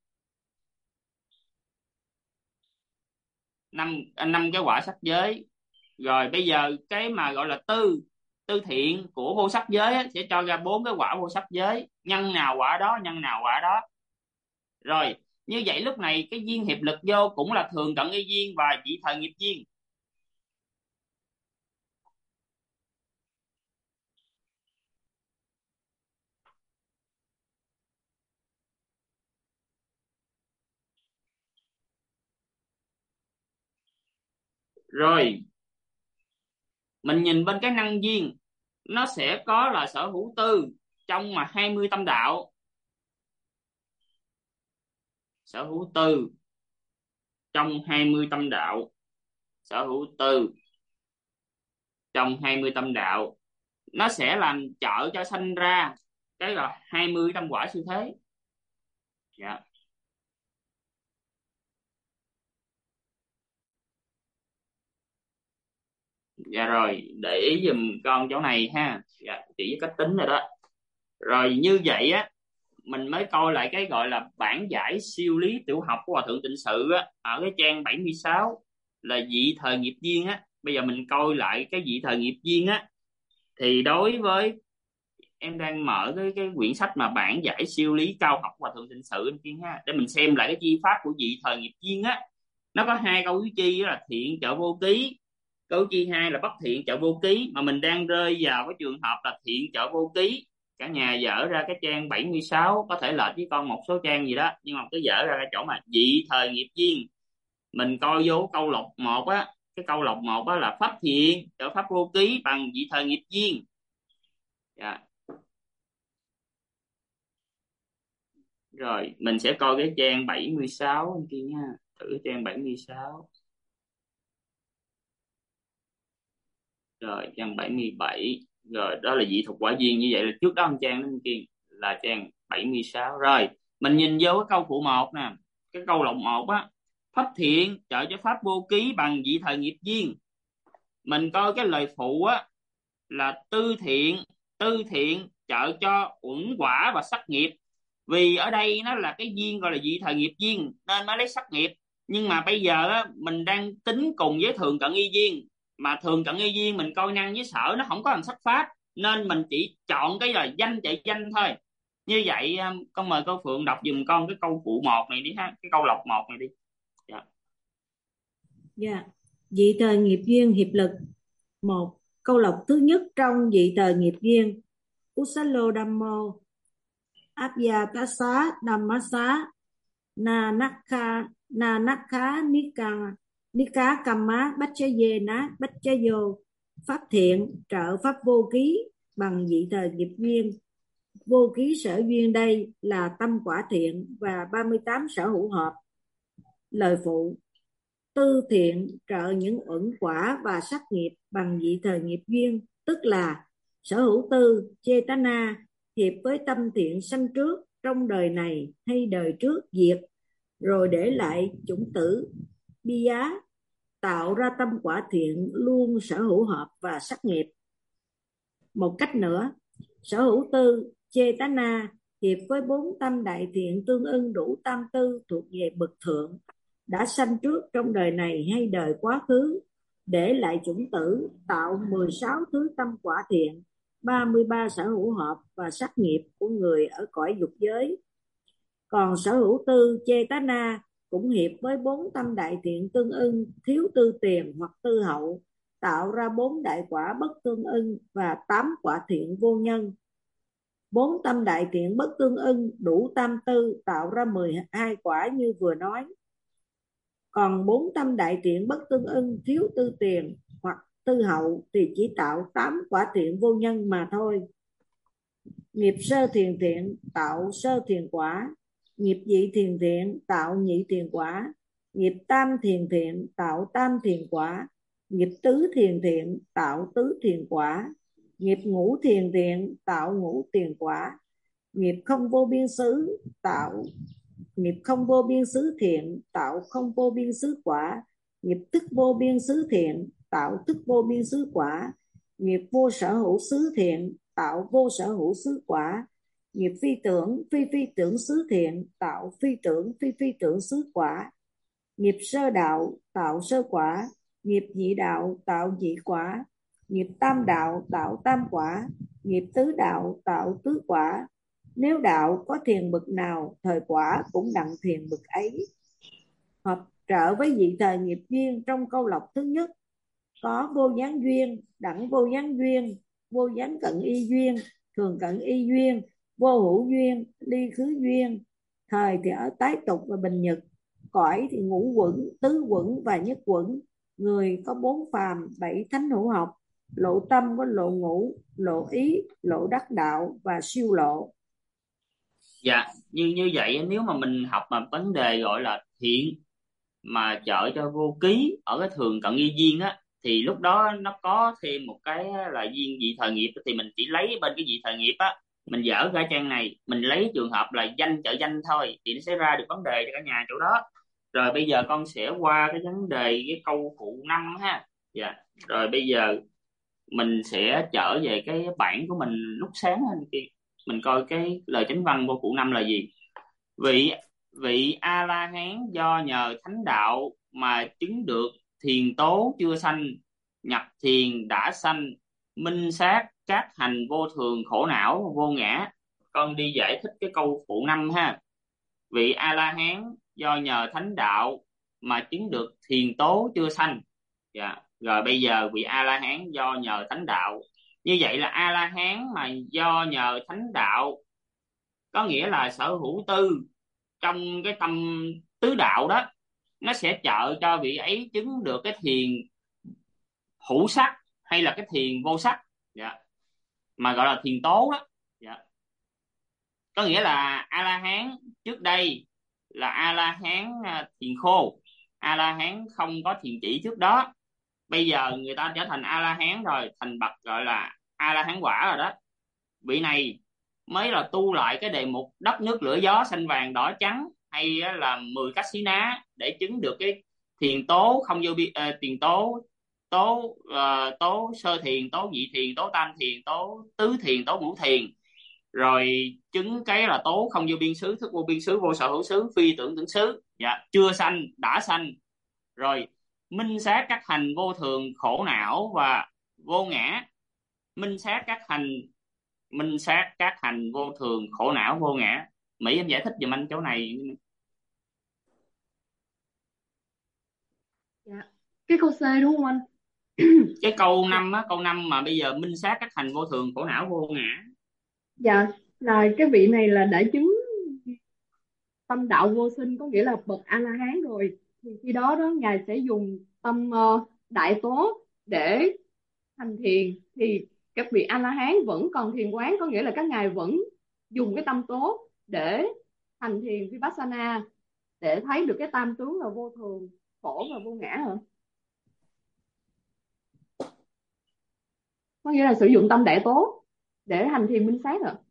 5 cái quả sắc giới. Rồi bây giờ cái mà gọi là tư thiện của vô sắc giới á, sẽ cho ra 4 cái quả vô sắc giới, nhân nào quả đó, nhân nào quả đó. Rồi như vậy lúc này cái duyên hiệp lực vô cũng là thường cận y duyên và dị thời nghiệp duyên. Rồi mình nhìn bên cái năng duyên, nó sẽ có là sở hữu tư trong mà 20 tâm đạo, sở hữu tư trong 20 tâm đạo, sở hữu tư trong 20 tâm đạo, nó sẽ làm trợ cho sanh ra cái là 20 tâm quả siêu thế. Dạ. Dạ rồi, để ý giùm con chỗ này ha. Dạ, chỉ với cách tính rồi đó. Rồi như vậy á, mình mới coi lại cái gọi là bản giải siêu lý tiểu học của Hòa Thượng Tịnh Sự á, ở cái trang 76 là dị thời nghiệp duyên á. Bây giờ mình coi lại cái dị thời nghiệp duyên á, thì đối với em đang mở cái quyển sách mà bản giải siêu lý cao học của Hòa Thượng Tịnh Sự anh Kiên ha, để mình xem lại cái chi pháp của dị thời nghiệp duyên á. Nó có hai câu yếu chi, đó là thiện trợ vô ký, câu chi hai là bất thiện trợ vô ký. Mà mình đang rơi vào cái trường hợp là thiện trợ vô ký. Cả nhà dở ra cái trang 76, có thể lệch với con một số trang gì đó, nhưng mà cứ dở ra cái chỗ mà dị thời nghiệp duyên. Mình coi vô câu lộc 1 á, cái câu lộc 1 á là pháp thiện trợ pháp vô ký bằng dị thời nghiệp duyên. Dạ. Rồi mình sẽ coi cái trang 76 anh kia nha, thử cái trang 76. Rồi trang 77. Rồi đó là dị thuộc quả duyên. Như vậy là trước đó anh trang anh kia là trang 76. Rồi mình nhìn vô cái câu phụ 1 nè, cái câu lộc 1 á, pháp thiện trợ cho pháp vô ký bằng dị thời nghiệp duyên. Mình coi cái lời phụ á là tư thiện trợ cho uẩn quả và sắc nghiệp. Vì ở đây nó là cái duyên gọi là dị thời nghiệp duyên nên mới lấy sắc nghiệp. Nhưng mà bây giờ á, mình đang tính cùng với thường cận y duyên, mà thường cận y duyên mình coi năng với sở nó không có làm sắc pháp, nên mình chỉ chọn cái là danh chạy danh thôi. Như vậy con mời cô Phượng đọc giùm con cái câu phụ 1 này đi ha, cái câu lọc 1 này đi. Dạ.
Dạ. Dị thời nghiệp duyên hiệp lực. 1. Câu lọc thứ nhất trong dị thời nghiệp duyên. Usalo Dhammo Abhyatasa Dhammasa Nanakha Nika Kamma Bachayena Bachayo. Pháp thiện trợ pháp vô ký bằng dị thời nghiệp duyên. Vô ký sở duyên đây là tâm quả thiện và 38 sở hữu hợp. Lời phụ. Tư thiện trợ những uẩn quả và sắc nghiệp bằng dị thời nghiệp duyên, tức là sở hữu tư Chetana hiệp với tâm thiện sanh trước trong đời này hay đời trước diệt, rồi để lại chủng tử Biya tạo ra tâm quả thiện luôn sở hữu hợp và sắc nghiệp. Một cách nữa, sở hữu tư Chetana hiệp với 4 tâm đại thiện tương ưng đủ tam tư thuộc về bậc thượng đã sanh trước trong đời này hay đời quá khứ, để lại chủng tử tạo 16 thứ tâm quả thiện, 33 sở hữu hợp và sắc nghiệp của người ở cõi dục giới. Còn sở hữu tư Chetana cũng hiệp với 4 tâm đại thiện tương ưng thiếu tư tiền hoặc tư hậu, tạo ra 4 đại quả bất tương ưng và 8 quả thiện vô nhân. 4 tâm đại thiện bất tương ưng đủ tam tư tạo ra 12 quả như vừa nói. Còn 4 tâm đại thiện bất tương ưng thiếu tư tiền hoặc tư hậu thì chỉ tạo 8 quả thiện vô nhân mà thôi. Nghiệp sơ thiền thiện tạo sơ thiền quả, nghiệp nhị thiền thiện tạo nhị thiền quả, nghiệp tam thiền thiện tạo tam thiền quả, nghiệp tứ thiền thiện tạo tứ thiền quả, nghiệp ngũ thiền thiện tạo ngũ thiền quả, nghiệp không vô biên xứ tạo nghiệp không vô biên xứ thiện tạo không vô biên xứ quả, nghiệp thức vô biên xứ thiện tạo thức vô biên xứ quả, nghiệp vô sở hữu xứ thiện tạo vô sở hữu xứ quả, nghiệp phi tưởng phi phi tưởng xứ thiện tạo phi phi tưởng xứ quả, nghiệp sơ đạo tạo sơ quả, nghiệp nhị đạo tạo nhị quả, nghiệp tam đạo tạo tam quả, nghiệp tứ đạo tạo tứ quả. Nếu đạo có thiền bậc nào, thời quả cũng đặng thiền bậc ấy. Hợp trợ với dị thời nghiệp duyên trong câu lọc thứ nhất có vô gián duyên, đẳng vô gián duyên, vô gián cận y duyên, thường cận y duyên, vô hữu duyên, ly khứ duyên. Thời thì ở tái tục và bình nhật, cõi thì ngũ quẩn, tứ quẩn và nhất quẩn. Người có 4 phàm, 7 thánh hữu học, lộ tâm có lộ ngũ, lộ ý, lộ đắc đạo và siêu lộ.
Dạ, như vậy nếu mà mình học mà vấn đề gọi là thiện mà trợ cho vô ký ở cái thường cận y duyên á, thì lúc đó nó có thêm một cái là duyên dị thời nghiệp, thì mình chỉ lấy bên cái dị thời nghiệp á, mình dở ra trang này, mình lấy trường hợp là danh trợ danh thôi thì nó sẽ ra được vấn đề cho cả nhà chỗ đó. Rồi bây giờ con sẽ qua cái vấn đề cái câu phụ 5 ha. Dạ. Rồi bây giờ mình sẽ trở về cái bản của mình lúc sáng mình coi cái lời chánh văn của phụ 5 là gì. Vị A La Hán do nhờ thánh đạo mà chứng được thiền tố chưa sanh, nhập thiền đã sanh, minh sát các hành vô thường khổ não vô ngã. Con đi giải thích cái câu phụ 5 ha. Vị A La Hán do nhờ thánh đạo mà chứng được thiền tố chưa sanh. Dạ. Rồi bây giờ vị A La Hán do nhờ thánh đạo, như vậy là A La Hán mà do nhờ thánh đạo có nghĩa là sở hữu tư trong cái tâm tứ đạo đó, nó sẽ trợ cho vị ấy chứng được cái thiền hữu sắc hay là cái thiền vô sắc. Dạ. Mà gọi là thiền tố đó. Dạ. Có nghĩa là A La Hán trước đây là A La Hán thiền khô, A La Hán không có thiền chỉ trước đó. Bây giờ người ta trở thành A La Hán rồi, thành bậc gọi là A La Hán quả rồi đó. Vị này mới là tu lại cái đề mục đất nước lửa gió xanh vàng đỏ trắng hay là 10 cách xí ná để chứng được cái thiền tố không vô biên, thiền tố tố sơ thiền, tố nhị thiền, tố tam thiền, tố tứ thiền, tố ngũ thiền, rồi chứng cái là tố không vô biên xứ, thức vô biên xứ, vô sở hữu xứ, phi tưởng tưởng xứ. Dạ. Chưa sanh đã sanh, rồi minh sát các hành vô thường khổ não và vô ngã. Minh sát các hành minh sát các hành vô thường khổ não vô ngã. Mỹ em giải thích giùm anh chỗ này.
Dạ. Cái câu C đúng không anh?
Cái câu 5 á, câu 5 mà bây giờ minh sát các hành vô thường khổ não vô ngã.
Dạ, là cái vị này là đã chứng tâm đạo vô sinh, có nghĩa là bậc A La Hán rồi, thì khi đó đó ngài sẽ dùng tâm đại tố để hành thiền. Thì các vị A La Hán vẫn còn thiền quán, có nghĩa là các ngài vẫn dùng cái tâm tố để hành thiền Vipassana, để thấy được cái tam tướng là vô thường, khổ và vô ngã hả? Có nghĩa là sử dụng tâm đại tố để hành thiền minh sát hả?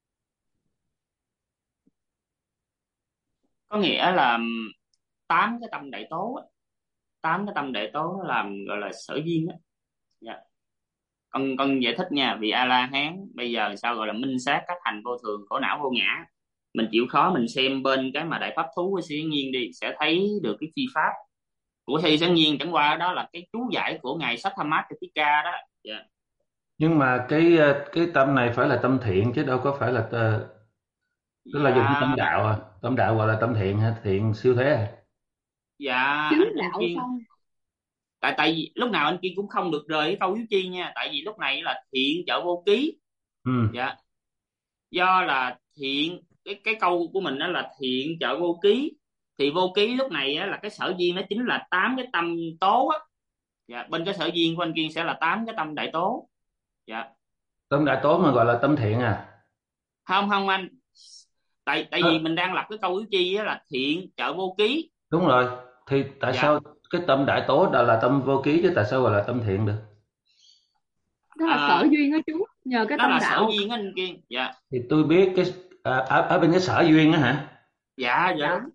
Có nghĩa là 8 cái tâm đại tố á, 8 cái tâm đại tố nó làm gọi là sở duyên á. Dạ. Con giải thích nha. Vị A La Hán bây giờ sao gọi là minh sát các hành vô thường khổ não vô ngã. Mình chịu khó mình xem bên cái mà đại pháp thú của Sĩ Nhiên đi, sẽ thấy được cái chi pháp của Thi Sĩ Nhiên, chẳng qua đó là cái chú giải của ngài Satthamakkhika đó. Dạ.
Nhưng mà cái tâm này phải là tâm thiện chứ đâu có phải là tức là dùng cái tâm
Dạ.
đạo à. Tâm đạo gọi là tâm thiện hả? Thiện siêu thế à?
Dạ
Chứng
anh
đạo
Kiên,
xong.
tại vì lúc nào anh Kiên cũng không được rời cái câu hiếu chi nha. Tại vì lúc này là thiện trợ vô ký.
Ừ.
Dạ. Do là thiện, cái câu của mình đó là thiện trợ vô ký, thì vô ký lúc này á, là cái sở duyên nó chính là 8 cái tâm tố á. Dạ. Bên cái sở duyên của anh Kiên sẽ là 8 cái tâm đại tố. Dạ.
Tâm đại tố mà gọi là tâm thiện à?
Không không anh, tại vì mình đang lập cái câu hiếu chi á, là thiện trợ vô ký.
Đúng rồi. Thì tại
Dạ.
sao cái tâm đại tố đó là tâm vô ký chứ tại sao gọi là tâm thiện được?
Đó là sở duyên đó chú, nhờ cái
Đó
tâm
là sở
đạo.
duyên á anh Kiên. Dạ.
Thì tôi biết cái ở bên cái sở duyên á hả?
Dạ. Dạ
Dạ.
đúng.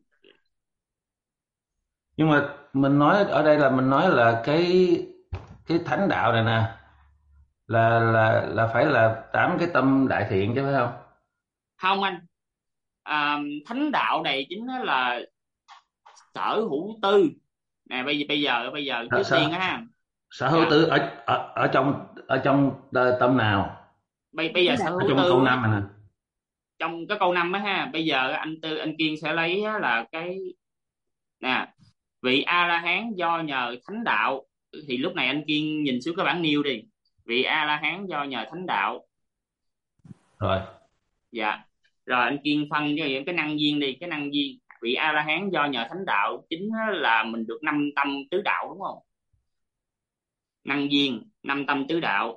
Nhưng mà mình nói ở đây là mình nói là cái thánh đạo này nè là phải là 8 cái tâm đại thiện chứ phải không?
Không anh, thánh đạo này chính là sở hữu tư nè. Bây giờ
Sở,
trước tiên
sở,
á ha.
sở hữu
Dạ.
tư ở trong tâm nào?
Bây giờ sở
Ở
hữu
trong câu
tư á,
5 này nè.
trong cái câu 5 á ha. Bây giờ anh Kiên sẽ lấy á là cái nè, vị A La Hán do nhờ thánh đạo. Thì lúc này anh Kiên nhìn xuống cái bảng nêu đi. Vị A La Hán do nhờ thánh đạo.
Rồi.
Dạ. Rồi anh Kiên phân cho cái năng duyên đi. Cái năng duyên vị A La Hán do nhờ thánh đạo chính là mình được 5 tâm tứ đạo đúng không? Năng duyên 5 tâm tứ đạo.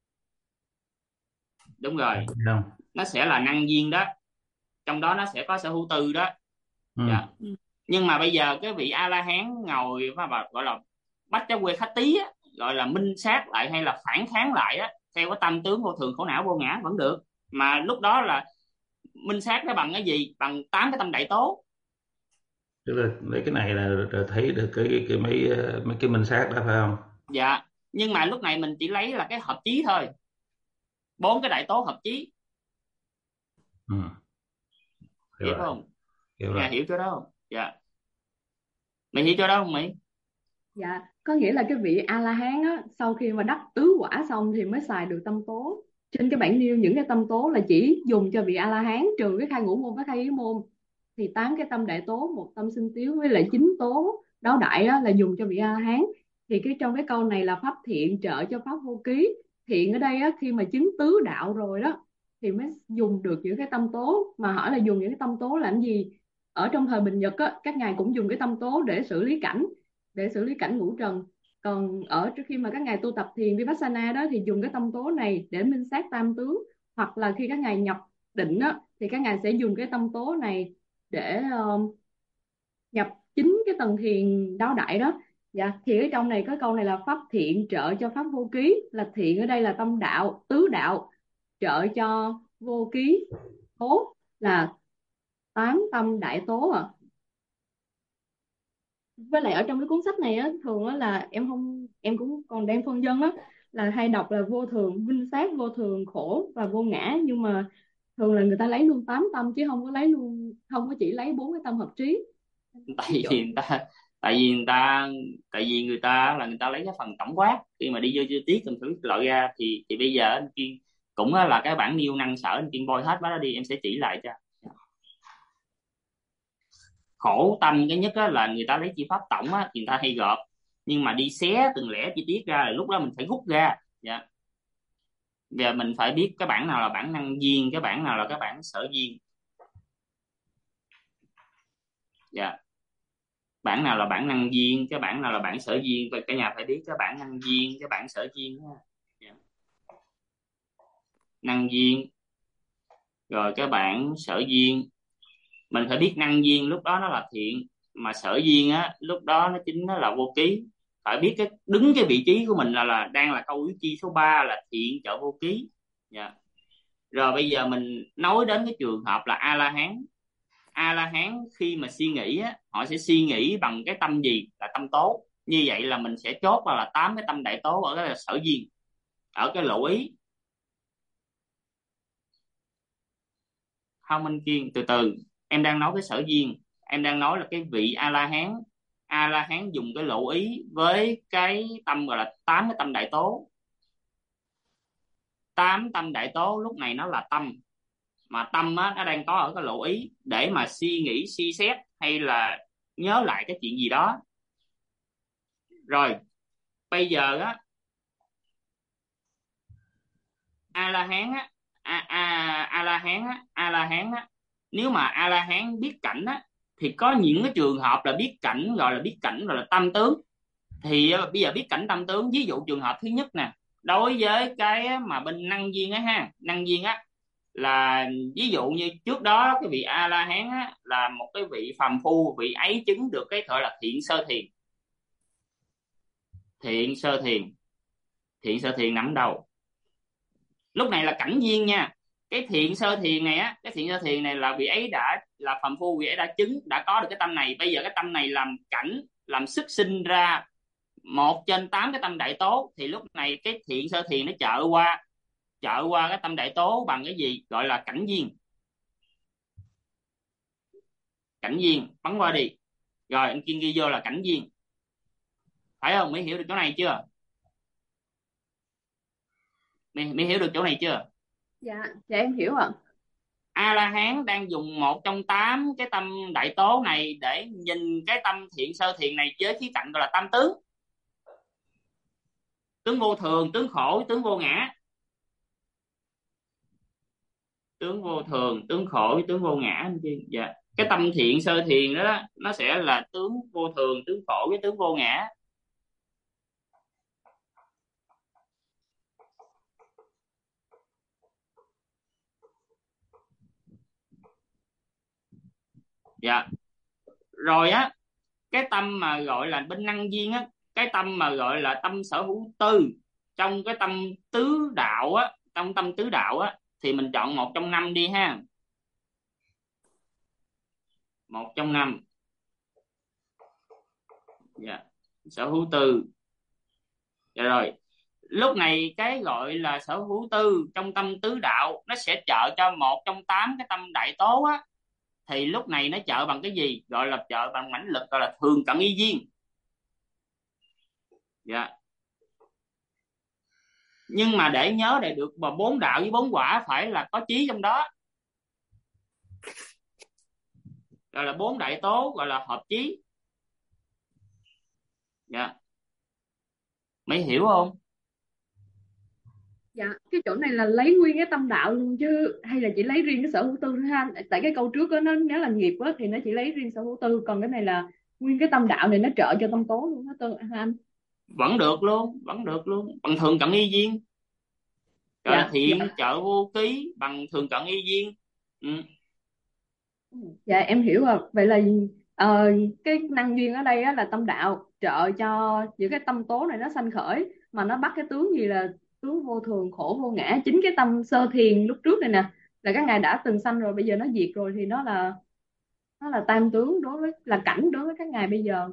Đúng rồi,
Không.
nó sẽ là năng duyên đó. Trong đó nó sẽ có sở hữu tư đó.
Ừ.
Dạ. Nhưng mà bây giờ cái vị A La Hán ngồi và gọi là bách chá quê khá tí á, gọi là minh sát lại hay là phản kháng lại á, theo cái tâm tướng vô thường khổ não vô ngã vẫn được. Mà lúc đó là minh sát nó bằng cái gì? Bằng 8 cái tâm đại tố.
Tức là lấy cái này là thấy được cái mấy cái minh sát đó phải không?
Dạ. Nhưng mà lúc này mình chỉ lấy là cái hợp chí thôi, 4 cái đại tố hợp chí.
Ừ.
Hiểu không?
Hiểu
Nghe
rồi.
hiểu chỗ đó không? Dạ. Mày hiểu chỗ đó không Mỹ?
Dạ, có nghĩa là cái vị A La Hán á, sau khi mà đắc tứ quả xong thì mới xài được tâm tố. Trên cái bảng nêu những cái tâm tố là chỉ dùng cho vị A La Hán, trừ cái khai ngũ môn với khai ý môn. Thì 8 cái tâm đại tố, một tâm sinh tiếu với lại 9 tố đáo đại á, là dùng cho vị A La Hán. Thì trong cái câu này là pháp thiện trợ cho pháp vô ký. Thiện ở đây á, khi mà chứng tứ đạo rồi đó thì mới dùng được những cái tâm tố. Mà hỏi là dùng những cái tâm tố làm gì? Ở trong thời Bình Nhật á, các ngài cũng dùng cái tâm tố để xử lý cảnh, ngũ trần. Còn ở trước khi mà các ngài tu tập thiền Vipassana đó thì dùng cái tâm tố này để minh sát tam tướng. Hoặc là khi các ngài nhập định đó, thì các ngài sẽ dùng cái tâm tố này để nhập chính cái tầng thiền đáo đại đó. Dạ, thì ở trong này có câu này là pháp thiện trợ cho pháp vô ký, là thiện ở đây là tâm đạo tứ đạo, trợ cho vô ký tố là 8 tâm đại tố à. Với lại ở trong cái cuốn sách này á, thường á là em cũng còn đang phân vân á, là hay đọc là vô thường vinh sát, vô thường khổ và vô ngã, nhưng mà thường là người ta lấy luôn 8 tâm chứ không có chỉ lấy 4 cái tâm hợp trí.
tại vì người ta tại vì người ta người ta lấy cái phần tổng quát. Khi mà đi vô chi tiết mình phải biết loại ra. Thì bây giờ anh Kiên cũng là cái bản nêu năng sở anh Kiên Boy hết đó đi, em sẽ chỉ lại cho. Khổ tâm cái nhất á, là người ta lấy chi pháp tổng á, thì người ta hay gộp, nhưng mà đi xé từng lẻ chi tiết ra là lúc đó mình phải rút ra. Dạ. Giờ mình phải biết cái bản nào là bản năng duyên, cái bản nào là cái bản sở duyên. Dạ. Bản nào là bản năng duyên, cái bản nào là bản sở duyên, và cả nhà phải biết cái bản năng duyên, cái bản sở duyên. Dạ. Năng duyên rồi cái bản sở duyên, mình phải biết năng duyên lúc đó nó là thiện, mà sở duyên á lúc đó nó chính nó là vô ký. Phải biết cái đứng cái vị trí của mình là đang là câu yếu chi số 3 là thiện trợ vô ký. Yeah. Rồi bây giờ mình nói đến cái trường hợp là A La Hán. A La Hán khi mà suy nghĩ á, họ sẽ suy nghĩ bằng cái tâm gì? Là tâm tố. Như vậy là mình sẽ chốt là 8 cái tâm đại tố ở cái sở duyên, ở cái lộ ý. Không, anh Kiên, từ từ, em đang nói cái sở duyên, em đang nói là cái vị A La Hán. A La Hán dùng cái lộ ý với cái tâm gọi là 8 cái tâm đại tố. 8 tâm đại tố lúc này nó là tâm, mà tâm á, nó đang có ở cái lộ ý để mà suy nghĩ suy xét hay là nhớ lại cái chuyện gì đó. Rồi bây giờ á, A La Hán á, A La Hán á, A La Hán á, nếu mà A La Hán biết cảnh á, thì có những cái trường hợp là biết cảnh gọi là biết cảnh gọi là tâm tướng. Thì bây giờ biết cảnh tâm tướng, ví dụ trường hợp thứ nhất nè, đối với cái mà bên năng duyên á ha, năng duyên á, là ví dụ như trước đó cái vị A La Hán á là một cái vị phàm phu, vị ấy chứng được cái gọi là thiện sơ thiền. Thiện sơ thiền, thiện sơ thiền nằm đâu? Lúc này là cảnh duyên nha. Cái thiện sơ thiền này á, cái thiện sơ thiền này là vị ấy đã là phàm phu, vị ấy đã chứng, đã có được cái tâm này. Bây giờ cái tâm này làm cảnh, làm sức sinh ra 1 trên 8 cái tâm đại tố, thì lúc này cái thiện sơ thiền nó trợ qua cái tâm đại tố bằng cái gì? Gọi là cảnh duyên. Cảnh duyên, bắn qua đi. Rồi anh Kiên ghi vô là cảnh duyên. Phải không? Mới hiểu được chỗ này chưa? Mới hiểu được chỗ này chưa?
Dạ em hiểu ạ.
A La Hán đang dùng 1 trong 8 cái tâm đại tố này để nhìn cái tâm thiện sơ thiền này với khía cạnh gọi là tam tướng. Tướng vô thường, tướng khổ, tướng vô ngã. Tướng vô thường, tướng khổ, tướng vô ngã anh chị. Dạ. Cái tâm thiện sơ thiền đó nó sẽ là tướng vô thường, tướng khổ với tướng vô ngã. Dạ. Rồi á, cái tâm mà gọi là bên năng duyên á, cái tâm mà gọi là tâm sở hữu tư, trong cái tâm tứ đạo á, trong tâm tứ đạo á, thì mình chọn 1 trong 5 đi ha. 1 trong 5. Dạ. Sở hữu tư. Dạ rồi. Lúc này cái gọi là sở hữu tư trong tâm tứ đạo nó sẽ trợ cho 1 trong 8 cái tâm đại tố á, thì lúc này nó trợ bằng cái gì? Gọi là trợ bằng mãnh lực, gọi là thường cận y duyên. Dạ. Nhưng mà để nhớ để được mà 4 đạo với 4 quả phải là có trí trong đó, gọi là 4 đại tố, gọi là hợp chí. Dạ. Mấy hiểu không?
Dạ, cái chỗ này là lấy nguyên cái tâm đạo luôn chứ hay là chỉ lấy riêng cái sở hữu tư thôi ha? Tại cái câu trước đó, nó nếu là nghiệp á, thì nó chỉ lấy riêng sở hữu tư, còn cái này là nguyên cái tâm đạo này nó trợ cho tâm tố luôn đó ha anh?
Vẫn được luôn, vẫn được luôn, bằng thường cận y duyên. Gọi là thiện trợ vô ký bằng thường cận y duyên.
Dạ em hiểu rồi. Vậy là cái năng duyên ở đây á, là tâm đạo trợ cho những cái tâm tố này nó sanh khởi, mà nó bắt cái tướng gì là tướng vô thường, khổ, vô ngã. Chính cái tâm sơ thiền lúc trước này nè là các ngài đã từng sanh rồi, bây giờ nó diệt rồi thì nó là tam tướng, đối với là cảnh đối với các ngài bây giờ.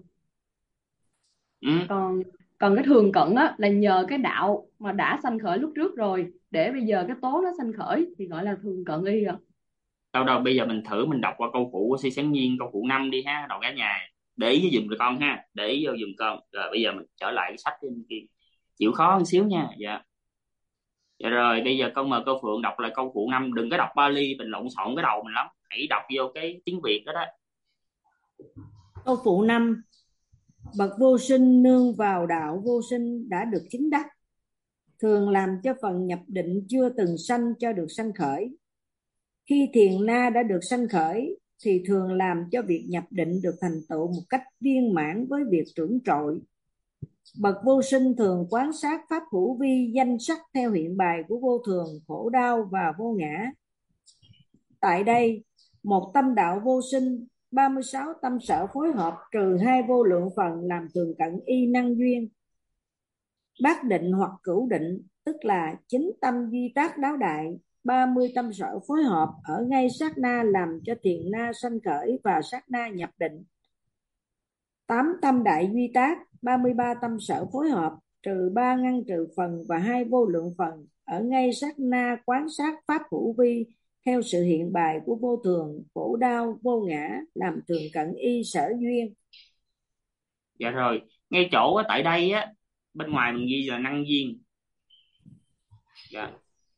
Còn cái thường cận á là nhờ cái đạo mà đã sanh khởi lúc trước rồi để bây giờ cái tố nó sanh khởi thì gọi là thường cận y rồi.
Đâu bây giờ mình thử mình đọc qua câu phụ của Si Sáng Nhiên, câu phụ 5 đi ha, đầu cả nhà. Để ý với giùm tụi con ha, để ý vô giùm con. Rồi bây giờ mình trở lại cái sách bên kia, chịu khó một xíu nha. Dạ. Dạ rồi, bây giờ con mời cô Phượng đọc lại câu phụ 5. Đừng có đọc Bali, mình lộn xộn cái đầu mình lắm. Hãy đọc vô cái tiếng Việt đó đó.
Câu phụ 5. Bậc vô sinh nương vào đạo vô sinh đã được chứng đắc, thường làm cho phần nhập định chưa từng sanh cho được sanh khởi. Khi thiền na đã được sanh khởi thì thường làm cho việc nhập định được thành tựu một cách viên mãn với việc trưởng trội. Bậc vô sinh thường quán sát pháp hữu vi danh sắc theo hiện bài của vô thường, khổ đau và vô ngã. Tại đây, một tâm đạo vô sinh, 36 tâm sở phối hợp trừ 2 vô lượng phần làm thường cận y năng duyên. Bát định hoặc cửu định, tức là 9 tâm duy tác đáo đại, 30 tâm sở phối hợp ở ngay sát na làm cho thiền na sanh khởi và sát na nhập định. 8 tâm đại duy tác, 33 tâm sở phối hợp trừ 3 ngăn trừ phần và 2 vô lượng phần ở ngay sát na quán sát pháp hữu vi theo sự hiện bài của vô thường, khổ đau, vô ngã làm thường cận y sở duyên.
Dạ rồi, ngay chỗ á, tại đây á, bên ngoài mình ghi là năng duyên. Dạ.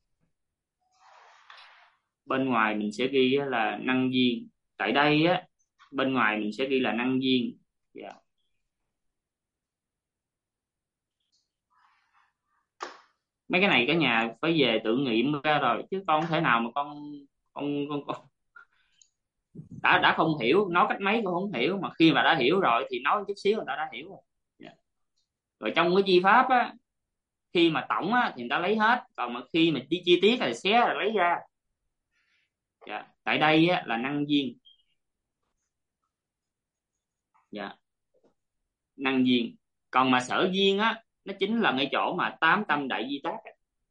Bên ngoài mình sẽ ghi là năng duyên. Tại đây á, bên ngoài mình sẽ ghi là năng duyên. Dạ. Mấy cái này cả nhà phải về tự nghiệm ra rồi, chứ con không thể nào mà con đã không hiểu, nói cách mấy con không hiểu, mà khi mà đã hiểu rồi thì nói chút xíu người ta đã hiểu rồi. Dạ. Rồi trong cái chi pháp á, khi mà tổng á, thì người ta lấy hết, còn mà khi mà đi chi tiết thì xé là lấy ra. Dạ. Tại đây á, là năng duyên. Dạ. Năng duyên. Còn mà sở duyên á, nó chính là ngay chỗ mà 8 tâm đại di tác.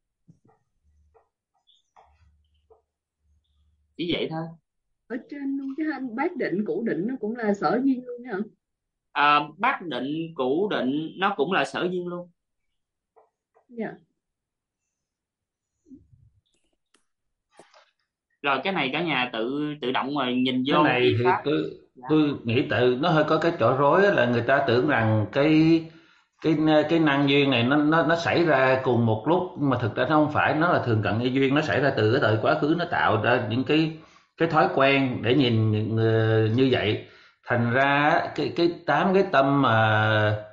Chỉ vậy thôi.
Ở trên luôn chứ anh, bát định cửu định nó cũng là sở duyên luôn hả?
Bát định cửu định nó cũng là sở duyên luôn.
Dạ.
Rồi cái này cả nhà tự động rồi nhìn vô
Cái này thì
pháp.
tôi nghĩ tự nó hơi có cái chỗ rối là người ta tưởng rằng cái năng duyên này nó xảy ra cùng một lúc, mà thực ra nó không phải, nó là thường cận y duyên, nó xảy ra từ cái thời quá khứ, nó tạo ra những cái thói quen để nhìn như vậy. Thành ra cái 8 cái tâm mà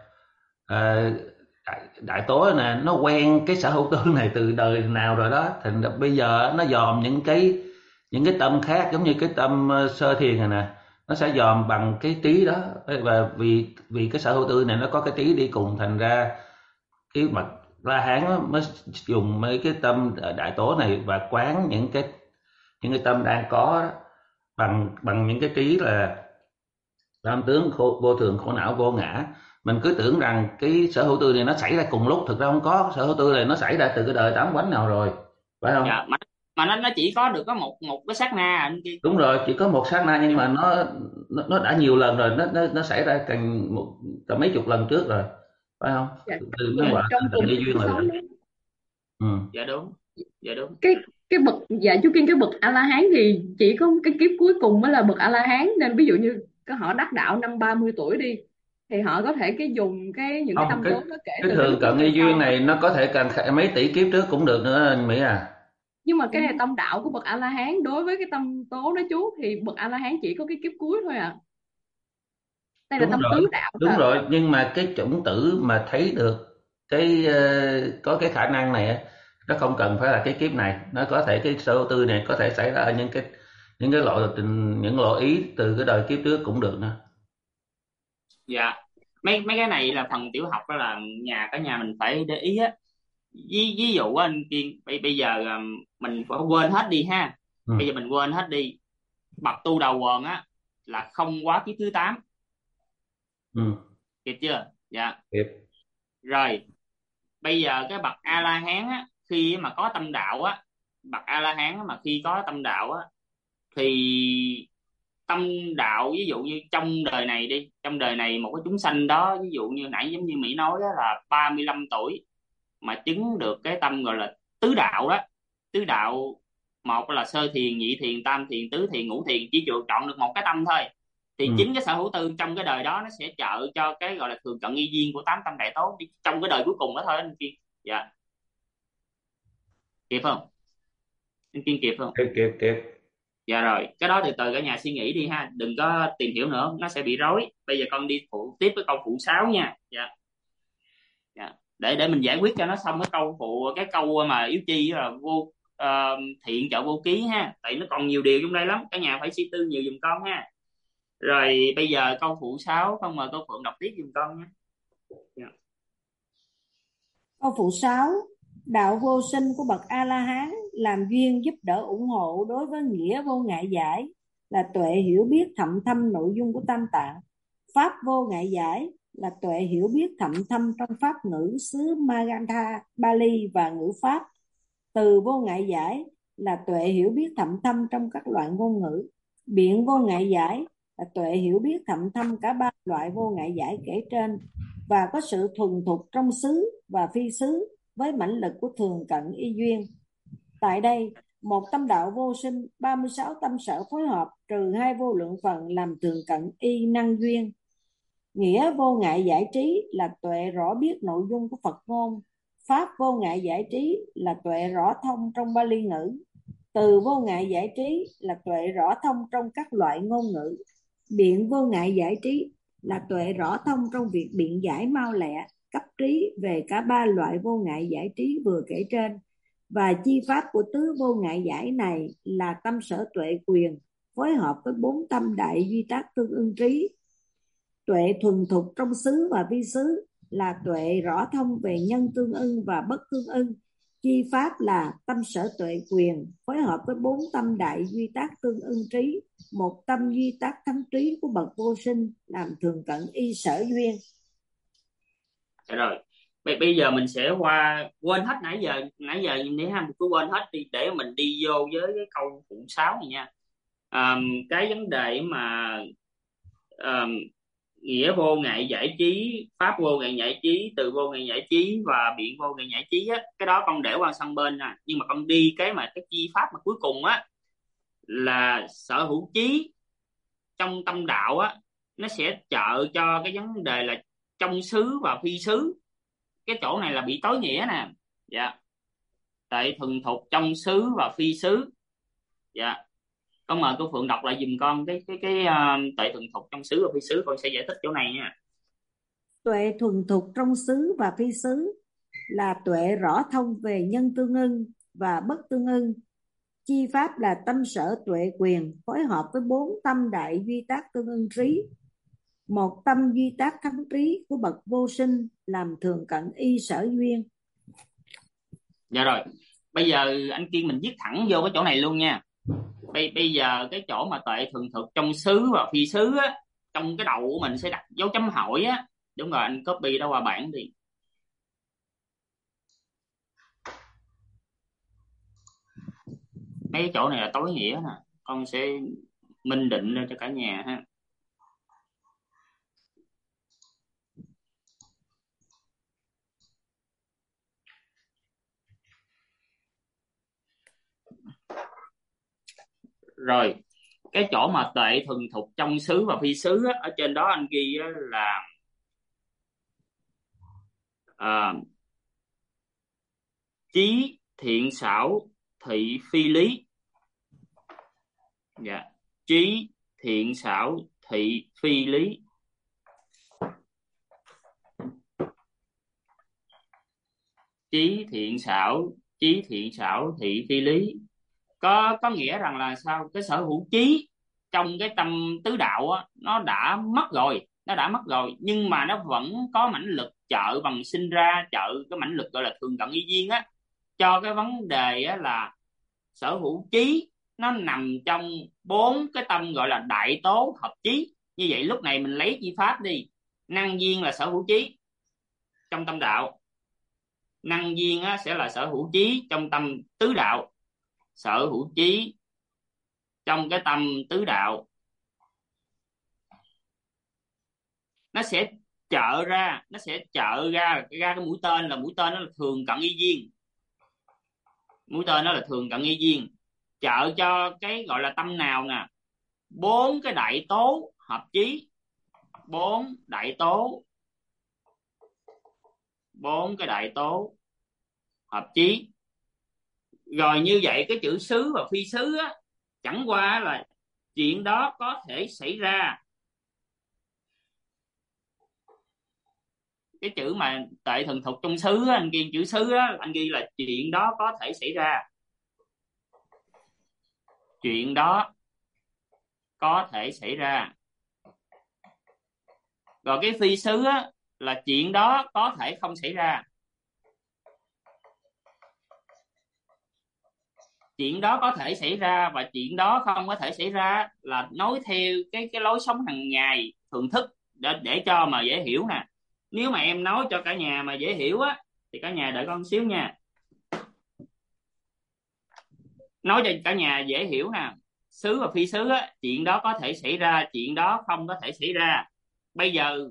đại tố nè, nó quen cái sở hữu tư này từ đời nào rồi đó, thành ra bây giờ nó dòm những cái tâm khác, giống như cái tâm sơ thiền này nè, nó sẽ dòm bằng cái trí đó, và vì cái sở hữu tư này nó có cái trí đi cùng, thành ra cái mặt La Hán mới dùng mấy cái tâm đại tố này và quán những cái tâm đang có đó, bằng những cái trí là tam tướng vô thường, khổ não, vô ngã. Mình cứ tưởng rằng cái sở hữu tư này nó xảy ra cùng lúc, thực ra không có. Sở hữu tư này nó xảy ra từ cái đời tám quánh nào rồi, phải không?
Dạ, mà nó chỉ có được có một cái sát na anh kia.
Đúng rồi, chỉ có một sát na, nhưng mà nó đã nhiều lần rồi, nó xảy ra cả mấy chục lần trước rồi, phải không?
Dạ.
Nó gọi
Trong
là
cùng
duyên
cuộc
rồi.
sống đó.
Dạ đúng. Dạ đúng.
Cái bậc, dạ chú Kiên, cái bậc A La Hán thì chỉ có cái kiếp cuối cùng mới là bậc A La Hán, nên ví dụ như họ đắc đạo năm 30 tuổi đi thì họ có thể dùng những cái tâm tố nó kể
cái
từ
thường cận y duyên
sau.
này nó có thể cần mấy tỷ kiếp trước cũng được nữa anh Mỹ à.
Nhưng mà cái này tâm đạo của bậc A La Hán đối với cái tâm tố đó chú, thì bậc A La Hán chỉ có cái kiếp cuối thôi à. Đây là
Đúng
tâm
rồi,
tứ đạo.
đúng rồi, nhưng mà cái chủng tử mà thấy được có cái khả năng này á, nó không cần phải là cái kiếp này, nó có thể cái sở hữu tư này có thể xảy ra ở những cái lộ ý từ cái đời kiếp trước cũng được nữa.
Dạ, mấy cái này là phần tiểu học, đó là cả nhà mình phải để ý á. Ví dụ anh Kiên, bây giờ mình phải quên hết đi ha. Bây giờ mình quên hết đi, bậc tu đầu quần á là không quá kiếp thứ 8. Kịp chưa? Dạ.
Kịp.
Rồi bây giờ cái bậc A La Hán á, khi mà có tâm đạo á, bậc A La Hán mà khi có tâm đạo á, thì tâm đạo ví dụ như trong đời này đi, trong đời này một cái chúng sanh đó, ví dụ như nãy giống như Mỹ nói đó, là 35 tuổi mà chứng được cái tâm gọi là tứ đạo đó. Tứ đạo, một là sơ thiền, nhị thiền, tam thiền, tứ thiền, ngũ thiền, chỉ chọn được một cái tâm thôi, thì chính cái sở hữu tư trong cái đời đó nó sẽ trợ cho cái gọi là thường cận y duyên của 8 tâm đại tố trong cái đời cuối cùng đó thôi anh Kiên. Dạ. Kịp không? Anh Kiên kịp không?
Kịp.
Dạ rồi, cái đó từ từ cả nhà suy nghĩ đi ha, đừng có tìm hiểu nữa, nó sẽ bị rối. Bây giờ con đi tiếp với câu phụ 6 nha. Dạ. Dạ. Để mình giải quyết cho nó xong cái câu mà yếu chi là thiện trợ vô ký ha, tại nó còn nhiều điều trong đây lắm, cả nhà phải suy tư nhiều giùm con ha. Rồi bây giờ câu phụ 6, con mời cô Phượng đọc tiếp giùm con nha. Dạ.
Câu phụ 6. Đạo vô sinh của bậc A-la-hán làm duyên giúp đỡ ủng hộ đối với nghĩa vô ngại giải, là tuệ hiểu biết thậm thâm nội dung của tam tạng. Pháp vô ngại giải là tuệ hiểu biết thậm thâm trong pháp ngữ xứ Magadha, Bali và ngữ Pháp. Từ vô ngại giải là tuệ hiểu biết thậm thâm trong các loại ngôn ngữ. Biện vô ngại giải là tuệ hiểu biết thậm thâm cả ba loại vô ngại giải kể trên, và có sự thuần thục trong xứ và phi xứ với mãnh lực của thường cận y duyên. Tại đây, một tâm đạo vô sinh, 36 tâm sở phối hợp trừ 2 vô lượng phần làm thường cận y năng duyên. Nghĩa vô ngại giải trí là tuệ rõ biết nội dung của Phật ngôn. Pháp vô ngại giải trí là tuệ rõ thông trong Bali ngữ. Từ vô ngại giải trí là tuệ rõ thông trong các loại ngôn ngữ. Biện vô ngại giải trí là tuệ rõ thông trong việc biện giải mau lẹ, cấp trí về cả ba loại vô ngại giải trí vừa kể trên. Và chi pháp của tứ vô ngại giải này là tâm sở tuệ quyền, phối hợp với 4 tâm đại duy tác tương ưng trí. Tuệ thuần thục trong xứ và vi xứ là tuệ rõ thông về nhân tương ưng và bất tương ưng. Chi pháp là tâm sở tuệ quyền, phối hợp với 4 tâm đại duy tác tương ưng trí, một tâm duy tác thắng trí của bậc vô sinh làm thường cận y sở duyên.
Rồi bây giờ mình sẽ quên hết nãy giờ nhìn thấy ha, cứ quên hết đi để mình đi vô với cái câu phụ 6 này nha. Cái vấn đề mà nghĩa vô ngại giải trí, pháp vô ngại giải trí, từ vô ngại giải trí và biện vô ngại giải trí á, cái đó con để qua sang bên nè, nhưng mà con đi cái chi pháp mà cuối cùng á là sở hữu trí trong tâm đạo á, nó sẽ trợ cho cái vấn đề là trong xứ và phi xứ. Cái chỗ này là bị tối nghĩa nè. Dạ. Tại thuần thục trong xứ và phi xứ. Dạ. Con mời cô Phượng đọc lại giùm con cái tại thuần thục trong xứ và phi xứ, con sẽ giải thích chỗ này nha.
Tuệ thuần thục trong xứ và phi xứ là tuệ rõ thông về nhân tương ưng và bất tương ưng. Chi pháp là tâm sở tuệ quyền, phối hợp với 4 tâm đại duy tác tương ưng trí, một tâm duy tác thắng trí của bậc vô sinh làm thường cận y sở duyên.
Dạ rồi, bây giờ anh Kiên mình viết thẳng vô cái chỗ này luôn nha. Bây giờ cái chỗ mà tuệ thuần thực trong xứ và phi xứ á, trong cái đầu của mình sẽ đặt dấu chấm hỏi á. Đúng rồi, anh copy đó qua bảng đi. Mấy cái chỗ này là tối nghĩa nè, con sẽ minh định ra cho cả nhà ha. Rồi, cái chỗ mà tuệ thuần thục trong xứ và phi xứ á, ở trên đó anh ghi á, là trí thiện xảo thị phi lý. Dạ, trí thiện xảo thị phi lý. Trí thiện xảo thị phi lý có nghĩa rằng là sao? Cái sở hữu trí trong cái tâm tứ đạo á, nó đã mất rồi, nhưng mà nó vẫn có mãnh lực trợ bằng sinh ra, trợ cái mãnh lực gọi là thường cận y duyên á, cho cái vấn đề á là sở hữu trí nó nằm trong 4 cái tâm gọi là đại tố hợp trí. Như vậy lúc này mình lấy chi pháp đi, năng duyên là sở hữu trí trong tâm đạo, năng duyên á, sẽ là sở hữu trí trong tâm tứ đạo, sở hữu trí trong cái tâm tứ đạo nó sẽ trợ ra cái mũi tên nó là thường cận y duyên. Mũi tên nó là thường cận y duyên, trợ cho cái gọi là tâm nào nè? 4 cái đại tố hợp chí, 4 cái đại tố hợp chí Rồi như vậy cái chữ xứ và phi xứ á, chẳng qua là chuyện đó có thể xảy ra. Cái chữ mà tệ thần thục trong xứ á, anh ghi chữ xứ á, anh ghi là chuyện đó có thể xảy ra. Chuyện đó có thể xảy ra. Rồi cái phi xứ á, là chuyện đó có thể không xảy ra. Chuyện đó có thể xảy ra và chuyện đó không có thể xảy ra là nói theo cái lối sống hàng ngày thường thức, để cho mà dễ hiểu nè. Nếu mà em nói cho cả nhà mà dễ hiểu á thì cả nhà đợi con xíu nha. Nói cho cả nhà dễ hiểu nè. Xứ và phi xứ á, chuyện đó có thể xảy ra, chuyện đó không có thể xảy ra. Bây giờ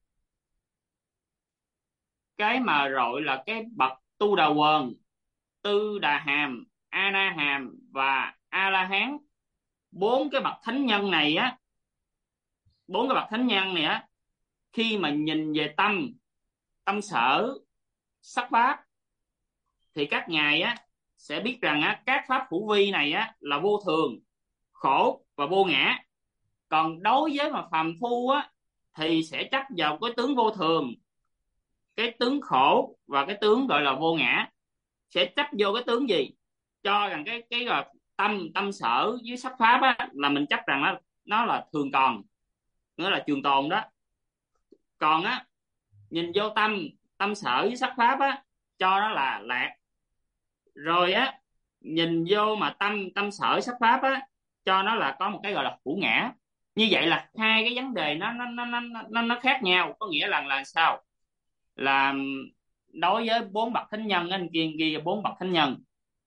cái mà gọi là cái bậc Tu Đà Quần, Tư Đà Hàm, A Na Hàm và A La Hán, bốn cái bậc thánh nhân này á, bốn cái bậc thánh nhân này á, khi mà nhìn về tâm sở, sắc pháp thì các ngài á sẽ biết rằng á các pháp hữu vi này á là vô thường, khổ và vô ngã. Còn đối với mà phàm phu á thì sẽ chấp vào cái tướng vô thường, cái tướng khổ và cái tướng gọi là vô ngã. Sẽ chấp vô cái tướng gì? Cho rằng cái là tâm sở với sắc pháp á, là mình chấp rằng nó là thường còn, nghĩa là trường tồn đó. Còn á nhìn vô tâm sở với sắc pháp á, cho nó là lạc. Rồi á nhìn vô mà tâm sở sắc pháp á, cho nó là có một cái gọi là hữu ngã. Như vậy là hai cái vấn đề nó khác nhau. Có nghĩa là sao? Là đối với bốn bậc thánh nhân, anh kia ghi bốn bậc thánh nhân.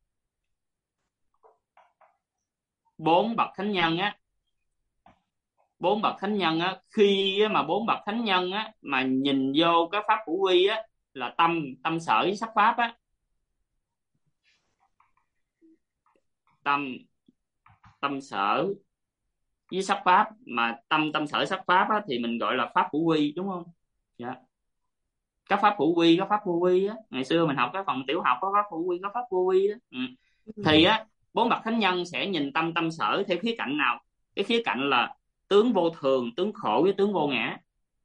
Bốn bậc thánh nhân á, bốn bậc thánh nhân á, khi mà bốn bậc thánh nhân á mà nhìn vô cái pháp hữu vi á, là tâm sở với sắc pháp á, tâm sở với sắc pháp, mà tâm sở sắc pháp á, thì mình gọi là pháp hữu vi, đúng không? Dạ. Các pháp hữu vi, các pháp vô vi á, ngày xưa mình học cái phần tiểu học có pháp hữu vi, có pháp vô vi á. Thì á bốn bậc thánh nhân sẽ nhìn tâm sở theo khía cạnh nào? Cái khía cạnh là tướng vô thường, tướng khổ với tướng vô ngã.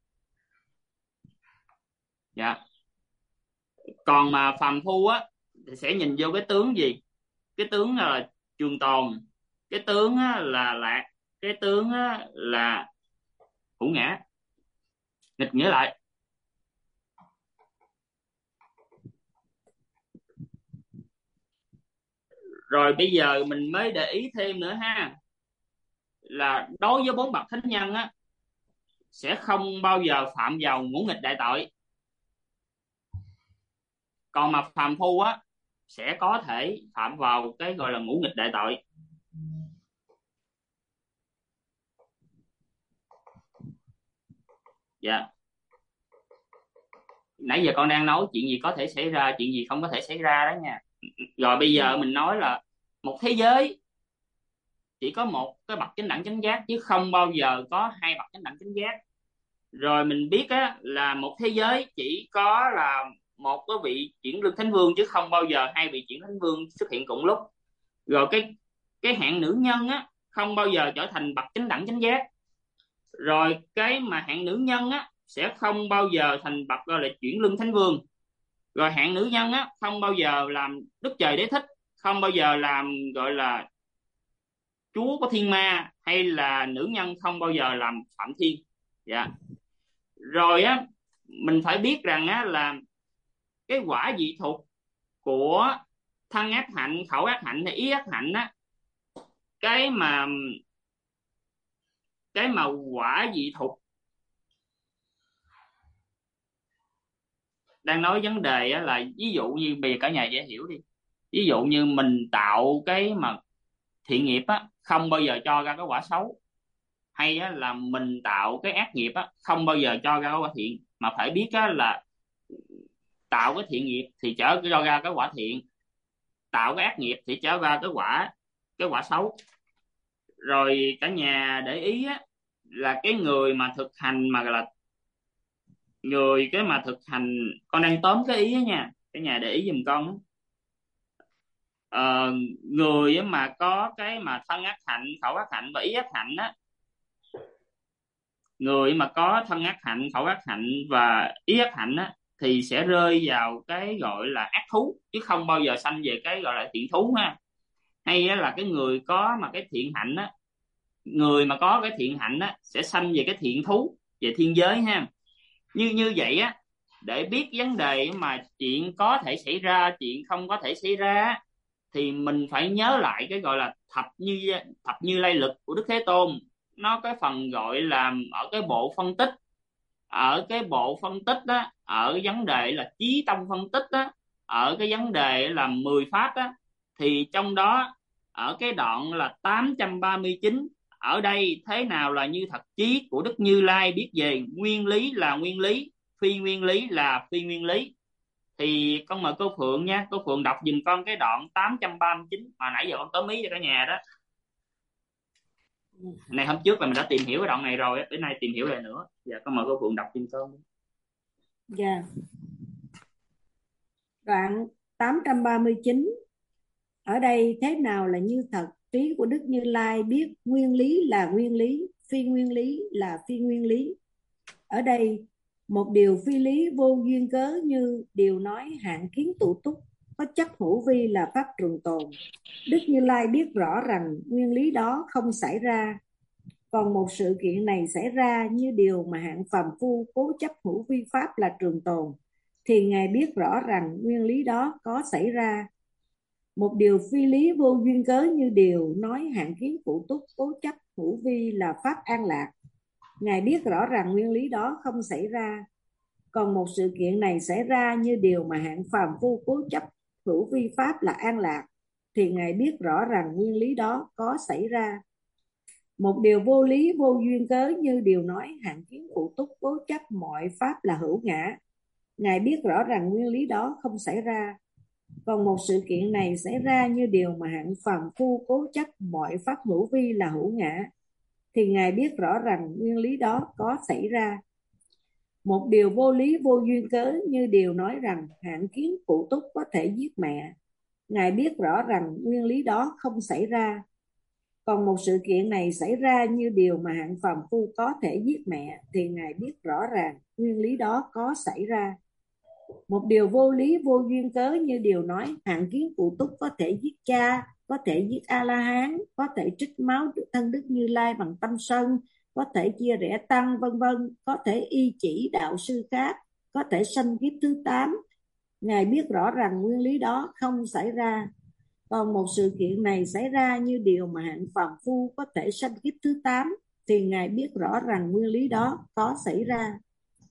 Dạ. Còn mà phàm phu á thì sẽ nhìn vô cái tướng gì? Cái tướng là trường tồn, cái tướng là lạc, cái tướng là hữu ngã. Nghịch nghĩa lại. Rồi bây giờ mình mới để ý thêm nữa ha, là đối với bốn bậc thánh nhân á sẽ không bao giờ phạm vào ngũ nghịch đại tội. Còn mà phàm phu á sẽ có thể phạm vào cái gọi là ngũ nghịch đại tội. Dạ. Nãy giờ con đang nói chuyện gì có thể xảy ra, chuyện gì không có thể xảy ra đó nha. Rồi bây giờ mình nói là một thế giới chỉ có một cái bậc chánh đẳng chánh giác, chứ không bao giờ có hai bậc chánh đẳng chánh giác. Rồi mình biết á là một thế giới chỉ có là một cái vị chuyển luân thánh vương, chứ không bao giờ hai vị chuyển thánh vương xuất hiện cùng lúc. Rồi cái hạng nữ nhân á không bao giờ trở thành bậc chánh đẳng chánh giác. Rồi cái mà hạng nữ nhân á sẽ không bao giờ thành bậc gọi là chuyển luân thánh vương. Rồi hạng nữ nhân á không bao giờ làm Đức Trời Đế Thích, không bao giờ làm gọi là chúa của thiên ma, hay là nữ nhân không bao giờ làm phạm thiên. Dạ. Rồi á mình phải biết rằng á là cái quả vị thuộc của thân ác hạnh, khẩu ác hạnh hay ý ác hạnh á, cái mà quả vị thuộc đang nói vấn đề á, là ví dụ như bây giờ cả nhà dễ hiểu đi. Ví dụ như mình tạo cái mà thiện nghiệp á không bao giờ cho ra cái quả xấu, hay á, là mình tạo cái ác nghiệp á không bao giờ cho ra cái quả thiện. Mà phải biết á, là tạo cái thiện nghiệp thì cho ra cái quả thiện, tạo cái ác nghiệp thì cho ra cái quả xấu. Rồi cả nhà để ý á, là cái người mà thực hành mà là người cái mà thực hành, con đang tóm cái ý á nha, cả nhà để ý giùm con. người mà có cái mà thân ác hạnh, khẩu ác hạnh và ý ác hạnh á, người mà có thân ác hạnh, khẩu ác hạnh và ý ác hạnh á thì sẽ rơi vào cái gọi là ác thú, chứ không bao giờ sanh về cái gọi là thiện thú ha. Hay á là cái người có mà cái thiện hạnh á, người mà có cái thiện hạnh á sẽ sanh về cái thiện thú, về thiên giới ha. Như vậy á, để biết vấn đề mà chuyện có thể xảy ra, chuyện không có thể xảy ra, thì mình phải nhớ lại cái gọi là thập như lai lực của Đức Thế Tôn. Nó cái phần gọi là ở cái bộ phân tích, ở cái bộ phân tích đó, ở vấn đề là chí tông phân tích đó, ở cái vấn đề là 10 pháp đó, thì trong đó ở cái đoạn là 839, ở đây thế nào là như thật chí của Đức Như Lai biết về nguyên lý là nguyên lý, phi nguyên lý là phi nguyên lý. Thì con mời cô Phượng nha, cô Phượng đọc giùm con cái đoạn 839 mà nãy giờ con tối mí cho cả nhà đó. Này hôm trước là mình đã tìm hiểu cái đoạn này rồi, bữa nay tìm hiểu lại nữa. Dạ con mời cô Phượng đọc giùm con.
Dạ. Đoạn 839. Ở đây thế nào là như thật trí của Đức Như Lai biết nguyên lý là nguyên lý, phi nguyên lý là phi nguyên lý. Ở đây một điều phi lý vô duyên cớ như điều nói hạn kiến tụ túc, có chấp hữu vi là pháp trường tồn. Đức Như Lai biết rõ rằng nguyên lý đó không xảy ra. Còn một sự kiện này xảy ra như điều mà hạng phàm phu cố chấp hữu vi pháp là trường tồn, thì Ngài biết rõ rằng nguyên lý đó có xảy ra. Một điều phi lý vô duyên cớ như điều nói hạn kiến phụ túc cố chấp hữu vi là pháp an lạc, Ngài biết rõ rằng nguyên lý đó không xảy ra. Còn một sự kiện này xảy ra như điều mà hạng phàm phu cố chấp hữu vi pháp là an lạc, thì Ngài biết rõ rằng nguyên lý đó có xảy ra. Một điều vô lý vô duyên cớ như điều nói hạn kiến phụ túc cố chấp mọi pháp là hữu ngã, Ngài biết rõ rằng nguyên lý đó không xảy ra. Còn một sự kiện này xảy ra như điều mà hạng phàm phu cố chấp mọi pháp hữu vi là hữu ngã, thì Ngài biết rõ rằng nguyên lý đó có xảy ra. Một điều vô lý vô duyên cớ như điều nói rằng hạn kiến phụ túc có thể giết mẹ, Ngài biết rõ rằng nguyên lý đó không xảy ra. Còn một sự kiện này xảy ra như điều mà hạng phàm phu có thể giết mẹ, thì Ngài biết rõ ràng nguyên lý đó có xảy ra. Một điều vô lý vô duyên cớ như điều nói hạng kiến phụ túc có thể giết cha, có thể giết A-la-hán, có thể trích máu thân Đức Như Lai bằng tâm sân, có thể chia rẽ tăng vân vân, có thể y chỉ đạo sư khác, có thể sanh kiếp thứ 8. Ngài biết rõ rằng nguyên lý đó không xảy ra. Còn một sự kiện này xảy ra như điều mà hạng phàm phu có thể sanh kiếp thứ 8, thì Ngài biết rõ rằng nguyên lý đó có xảy ra.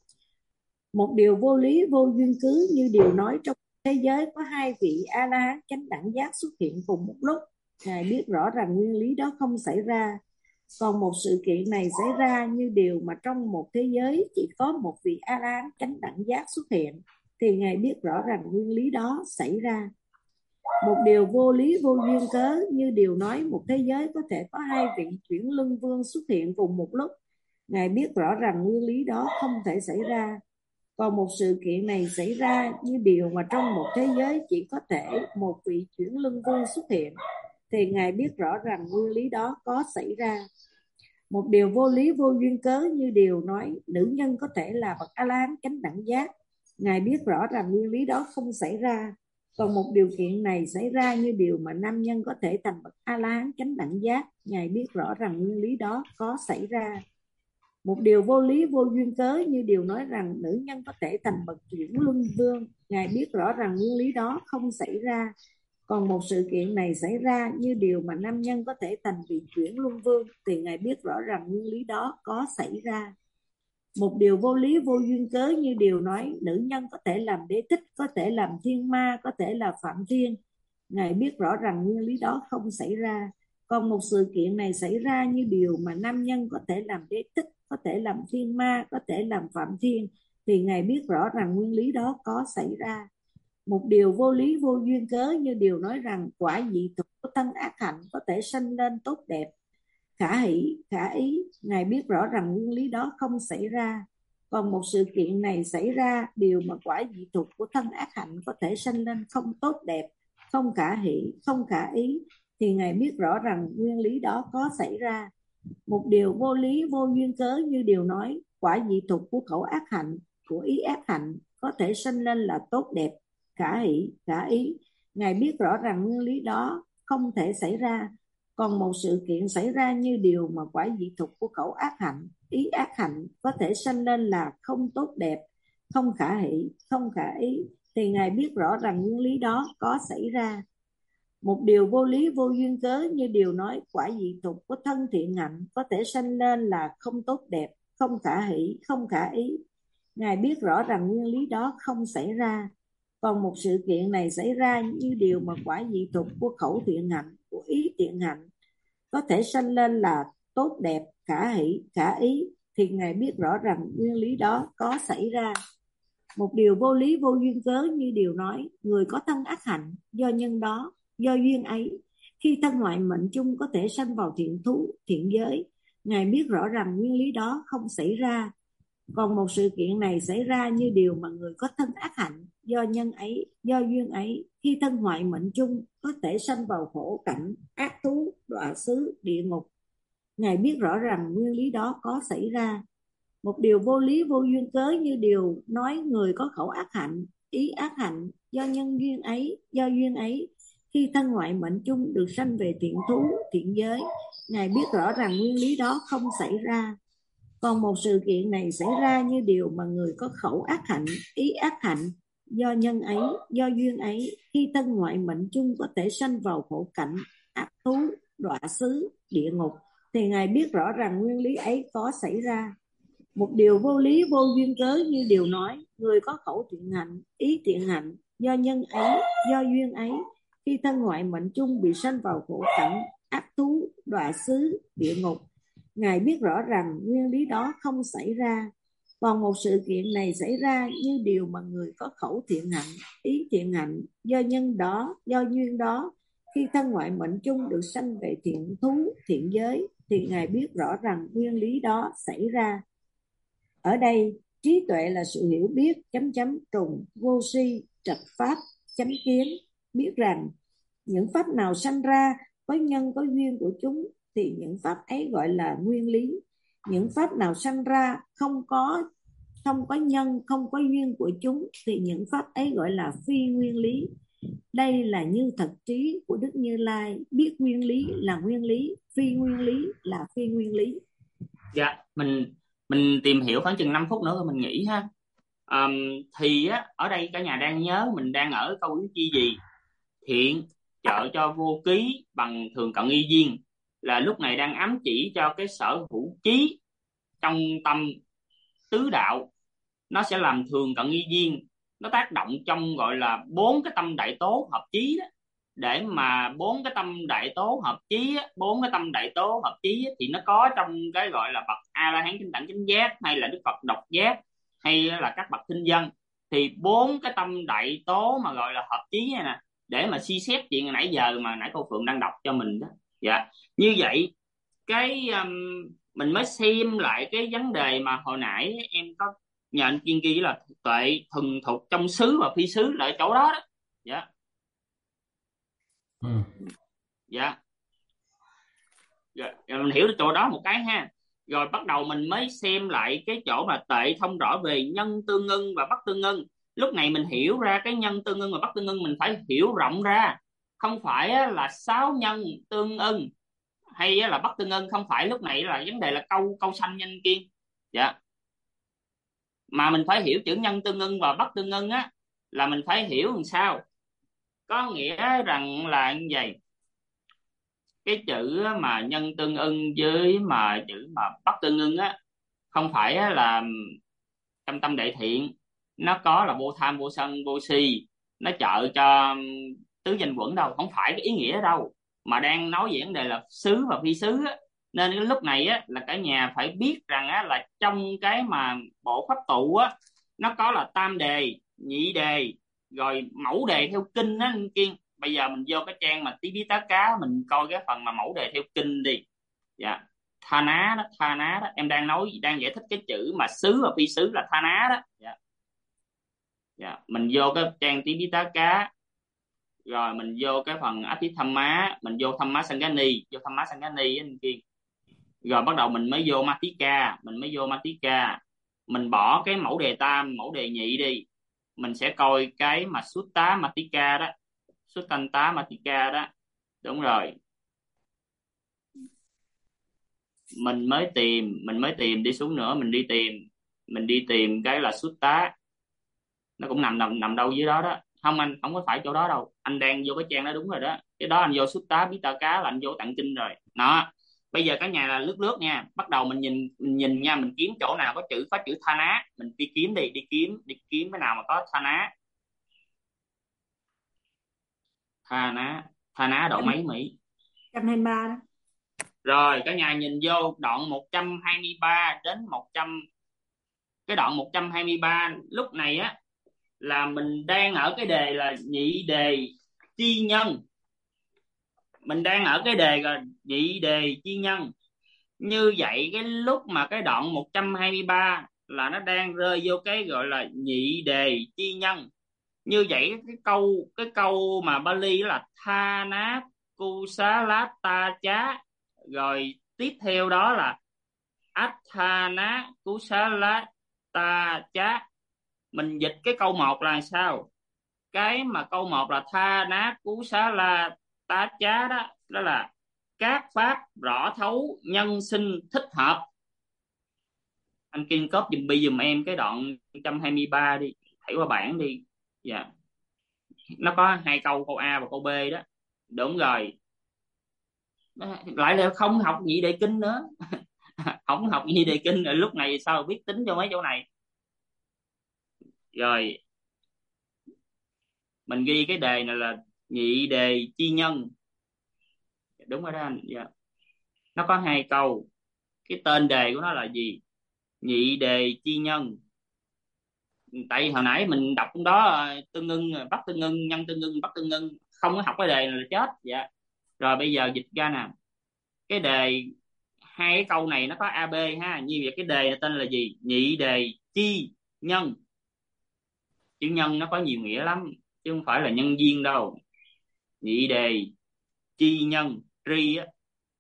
Một điều vô lý vô duyên cứ như điều nói trong thế giới có 2 vị A-la-hán chánh đẳng giác xuất hiện cùng một lúc, Ngài biết rõ rằng nguyên lý đó không xảy ra. Còn một sự kiện này xảy ra như điều mà trong một thế giới chỉ có một vị A-la-hán chánh đẳng giác xuất hiện, thì Ngài biết rõ rằng nguyên lý đó xảy ra. Một điều vô lý vô duyên cớ như điều nói một thế giới có thể có 2 vị chuyển luân vương xuất hiện cùng một lúc, Ngài biết rõ rằng nguyên lý đó không thể xảy ra. Còn một sự kiện này xảy ra như điều mà trong một thế giới chỉ có thể một vị chuyển luân vương xuất hiện, thì Ngài biết rõ rằng nguyên lý đó có xảy ra. Một điều vô lý vô duyên cớ như điều nói nữ nhân có thể là bậc A-la-hán chánh đẳng giác, Ngài biết rõ rằng nguyên lý đó không xảy ra. Còn một điều kiện này xảy ra như điều mà nam nhân có thể thành bậc A-la-hán chánh đẳng giác, Ngài biết rõ rằng nguyên lý đó có xảy ra. Một điều vô lý vô duyên cớ như điều nói rằng nữ nhân có thể thành bậc chuyển luân vương, Ngài biết rõ rằng nguyên lý đó không xảy ra. Còn một sự kiện này xảy ra như điều mà nam nhân có thể thành vị chuyển luân vương, thì Ngài biết rõ rằng nguyên lý đó có xảy ra. Một điều vô lý vô duyên cớ như điều nói nữ nhân có thể làm đế thích, có thể làm thiên ma, có thể là phạm thiên, Ngài biết rõ rằng nguyên lý đó không xảy ra. Còn một sự kiện này xảy ra như điều mà nam nhân có thể làm đế thích, có thể làm thiên ma, có thể làm phạm thiên, thì Ngài biết rõ rằng nguyên lý đó có xảy ra. Một điều vô lý vô duyên cớ như điều nói rằng quả dị tục của thân ác hạnh có thể sanh lên tốt đẹp, khả hỷ, khả ý, Ngài biết rõ rằng nguyên lý đó không xảy ra. Còn một sự kiện này xảy ra điều mà quả dị tục của thân ác hạnh có thể sanh lên không tốt đẹp, không khả hỷ, không khả ý, thì Ngài biết rõ rằng nguyên lý đó có xảy ra. Một điều vô lý vô duyên cớ như điều nói, quả dị tục của khẩu ác hạnh, của ý ác hạnh, có thể sanh lên là tốt đẹp, khả hỷ, khả ý. Ngài biết rõ rằng nguyên lý đó không thể xảy ra. Còn một sự kiện xảy ra như điều mà quả dị tục của khẩu ác hạnh, ý ác hạnh, có thể sanh lên là không tốt đẹp, không khả hỷ, không khả ý, thì Ngài biết rõ rằng nguyên lý đó có xảy ra. Một điều vô lý vô duyên cớ như điều nói, quả dị tục của thân thiện hạnh, có thể sanh lên là không tốt đẹp, không khả hỷ, không khả ý. Ngài biết rõ rằng nguyên lý đó không xảy ra. Còn một sự kiện này xảy ra như điều mà quả dị tục của khẩu thiện hạnh, của ý thiện hạnh, có thể sanh lên là tốt đẹp, khả hỷ, khả ý, thì Ngài biết rõ rằng nguyên lý đó có xảy ra. Một điều vô lý vô duyên cớ như điều nói, người có thân ác hạnh, do nhân đó, do duyên ấy, khi thân ngoại mệnh chung có thể sanh vào thiện thú, thiện giới. Ngài biết rõ rằng nguyên lý đó không xảy ra. Còn một sự kiện này xảy ra như điều mà người có thân ác hạnh, do nhân ấy, do duyên ấy, khi thân ngoại mệnh chung có thể sanh vào khổ cảnh, ác thú, đọa xứ, địa ngục. Ngài biết rõ rằng nguyên lý đó có xảy ra. Một điều vô lý vô duyên cớ như điều nói, người có khẩu ác hạnh, ý ác hạnh, do nhân duyên ấy, do duyên ấy, khi thân ngoại mệnh chung được sanh về thiện thú, thiện giới. Ngài biết rõ rằng nguyên lý đó không xảy ra. Còn một sự kiện này xảy ra như điều mà người có khẩu ác hạnh, ý ác hạnh, do nhân ấy, do duyên ấy, khi thân ngoại mệnh chung có thể sanh vào khổ cảnh, ác thú, đọa xứ, địa ngục, thì Ngài biết rõ rằng nguyên lý ấy có xảy ra. Một điều vô lý vô duyên cớ như điều nói, người có khẩu thiện hạnh, ý thiện hạnh, do nhân ấy, do duyên ấy, khi thân ngoại mệnh chung bị sanh vào khổ cảnh, ác thú, đọa xứ, địa ngục. Ngài biết rõ rằng nguyên lý đó không xảy ra. Còn một sự kiện này xảy ra như điều mà người có khẩu thiện hạnh, ý thiện hạnh, do nhân đó, do duyên đó, khi thân ngoại mệnh chung được sanh về thiện thú, thiện giới, thì Ngài biết rõ rằng nguyên lý đó xảy ra. Ở đây, trí tuệ là sự hiểu biết, trùng, vô si, trạch pháp, chánh kiến, biết rằng những pháp nào sanh ra có nhân có duyên của chúng, thì những pháp ấy gọi là nguyên lý. Những pháp nào sanh ra không có nhân, không có duyên của chúng, thì những pháp ấy gọi là phi nguyên lý. Đây là như thật trí của Đức Như Lai, biết nguyên lý là nguyên lý, phi nguyên lý là phi nguyên lý.
Dạ, mình tìm hiểu khoảng chừng 5 phút nữa rồi mình nghỉ ha. Thì á, ở đây cả nhà đang nhớ mình đang ở câu yếu chi gì? Thiện trợ cho vô ký bằng thường cận y duyên, là lúc này đang ám chỉ cho cái sở hữu trí trong tâm tứ đạo, nó sẽ làm thường cận y duyên, nó tác động trong gọi là 4 cái tâm đại tố hợp chí đó. Để mà 4 cái tâm đại tố hợp chí á, 4 cái tâm đại tố hợp chí á, thì nó có trong cái gọi là bậc A La Hán chánh đẳng chánh giác, hay là Đức Phật độc giác, hay là các bậc thinh dân. Thì 4 cái tâm đại tố mà gọi là hợp chí này nè, để mà suy xét chuyện nãy giờ mà nãy cô Phượng đang đọc cho mình đó. Dạ, như vậy cái mình mới xem lại cái vấn đề mà hồi nãy em có nhờ anh Kiên ghi là tuệ thuần thục trong xứ và phi xứ, là ở chỗ đó đó. Dạ. Dạ. Dạ, mình hiểu được chỗ đó một cái ha. Rồi bắt đầu mình mới xem lại cái chỗ mà tuệ thông rõ về nhân tương ưng và bất tương ưng. Lúc này mình hiểu ra cái nhân tương ưng và bất tương ưng mình phải hiểu rộng ra. Không phải là 6 nhân tương ưng hay là bất tương ưng, không phải lúc này là vấn đề là câu sanh nhanh Kiên. Dạ. Mà mình phải hiểu chữ nhân tương ưng và bất tương ưng á, là mình phải hiểu làm sao. Có nghĩa rằng là như vậy, cái chữ mà nhân tương ưng với mà chữ mà bất tương ưng á, không phải là trong tâm đại thiện nó có là vô tham vô sân vô si, nó trợ cho tứ danh quẩn đâu, không phải cái ý nghĩa đâu, mà đang nói về vấn đề là xứ và phi xứ á. Nên cái lúc này á là cả nhà phải biết rằng á là trong cái mà bộ pháp tụ á, nó có là tam đề, nhị đề, rồi mẫu đề theo kinh á anh Kiên. Bây giờ mình vô cái trang mà tí bí tá cá, mình coi cái phần mà mẫu đề theo kinh đi. Dạ, tha ná đó, em đang giải thích cái chữ mà xứ và phi xứ là tha ná đó. Dạ. Dạ, mình vô cái trang tí bí tá cá. rồi mình vô cái phần Atithama, mình vô Thamma Sangani, vô Thamma Sangani anh kia, rồi bắt đầu mình mới vô Matika, mình bỏ cái mẫu đề tam, mẫu đề nhị đi, mình sẽ coi cái mà Sutta Matika đó, Suttanta Matika đó, đúng rồi. Mình mới tìm đi xuống nữa, mình đi tìm cái là Sutta, nó cũng nằm đâu dưới đó đó. Không, anh không có phải chỗ đó đâu, anh đang vô cái trang đó đúng rồi đó, cái đó anh vô Sutta Pitaka là anh vô tạng kinh rồi đó. Bây giờ cả nhà là lướt lướt nha, bắt đầu mình nhìn nha, mình kiếm chỗ nào có chữ Thana, mình đi kiếm đi kiếm cái nào mà có Thana. Thana đoạn mấy Mỹ?
123 đó.
Rồi cả nhà nhìn vô đoạn 123 đến 100, cái đoạn 123 lúc này á là mình đang ở cái đề là nhị đề chi nhân. Mình đang ở cái đề là nhị đề chi nhân. Như vậy cái lúc mà cái đoạn 123 là nó đang rơi vô cái gọi là nhị đề chi nhân. Như vậy cái câu mà Bali là tha ná kusalata chá, rồi tiếp theo đó là atthana kusalata chá. Mình dịch cái câu 1 là sao? Cái mà câu 1 là tha ná kusalata chá đó, đó là các pháp rõ thấu nhân sinh thích hợp. Anh kiên cóp giùm em cái đoạn 123 đi, thảy qua bảng đi. Dạ, nó có 2 câu A và câu B đó. Đúng rồi, lại là không học nhị đề kinh nữa. Không học nhị đề kinh rồi, lúc này sao biết tính cho mấy chỗ này. Rồi mình ghi cái đề này là nhị đề chi nhân, đúng rồi đó anh. Dạ. Nó có 2 câu, cái tên đề của nó là gì? Nhị đề chi nhân. Tại hồi nãy mình đọc trong đó tương ngưng, bắt tương ngưng, nhân tương ngưng, bắt tương ngưng, không có học cái đề này là chết. Dạ. Rồi bây giờ dịch ra nè, cái đề 2 cái câu này nó có AB ha, như vậy cái đề này tên là gì? Nhị đề chi nhân. Chữ nhân nó có nhiều nghĩa lắm chứ không phải là nhân viên đâu. Nhị đề chi nhân, tri á.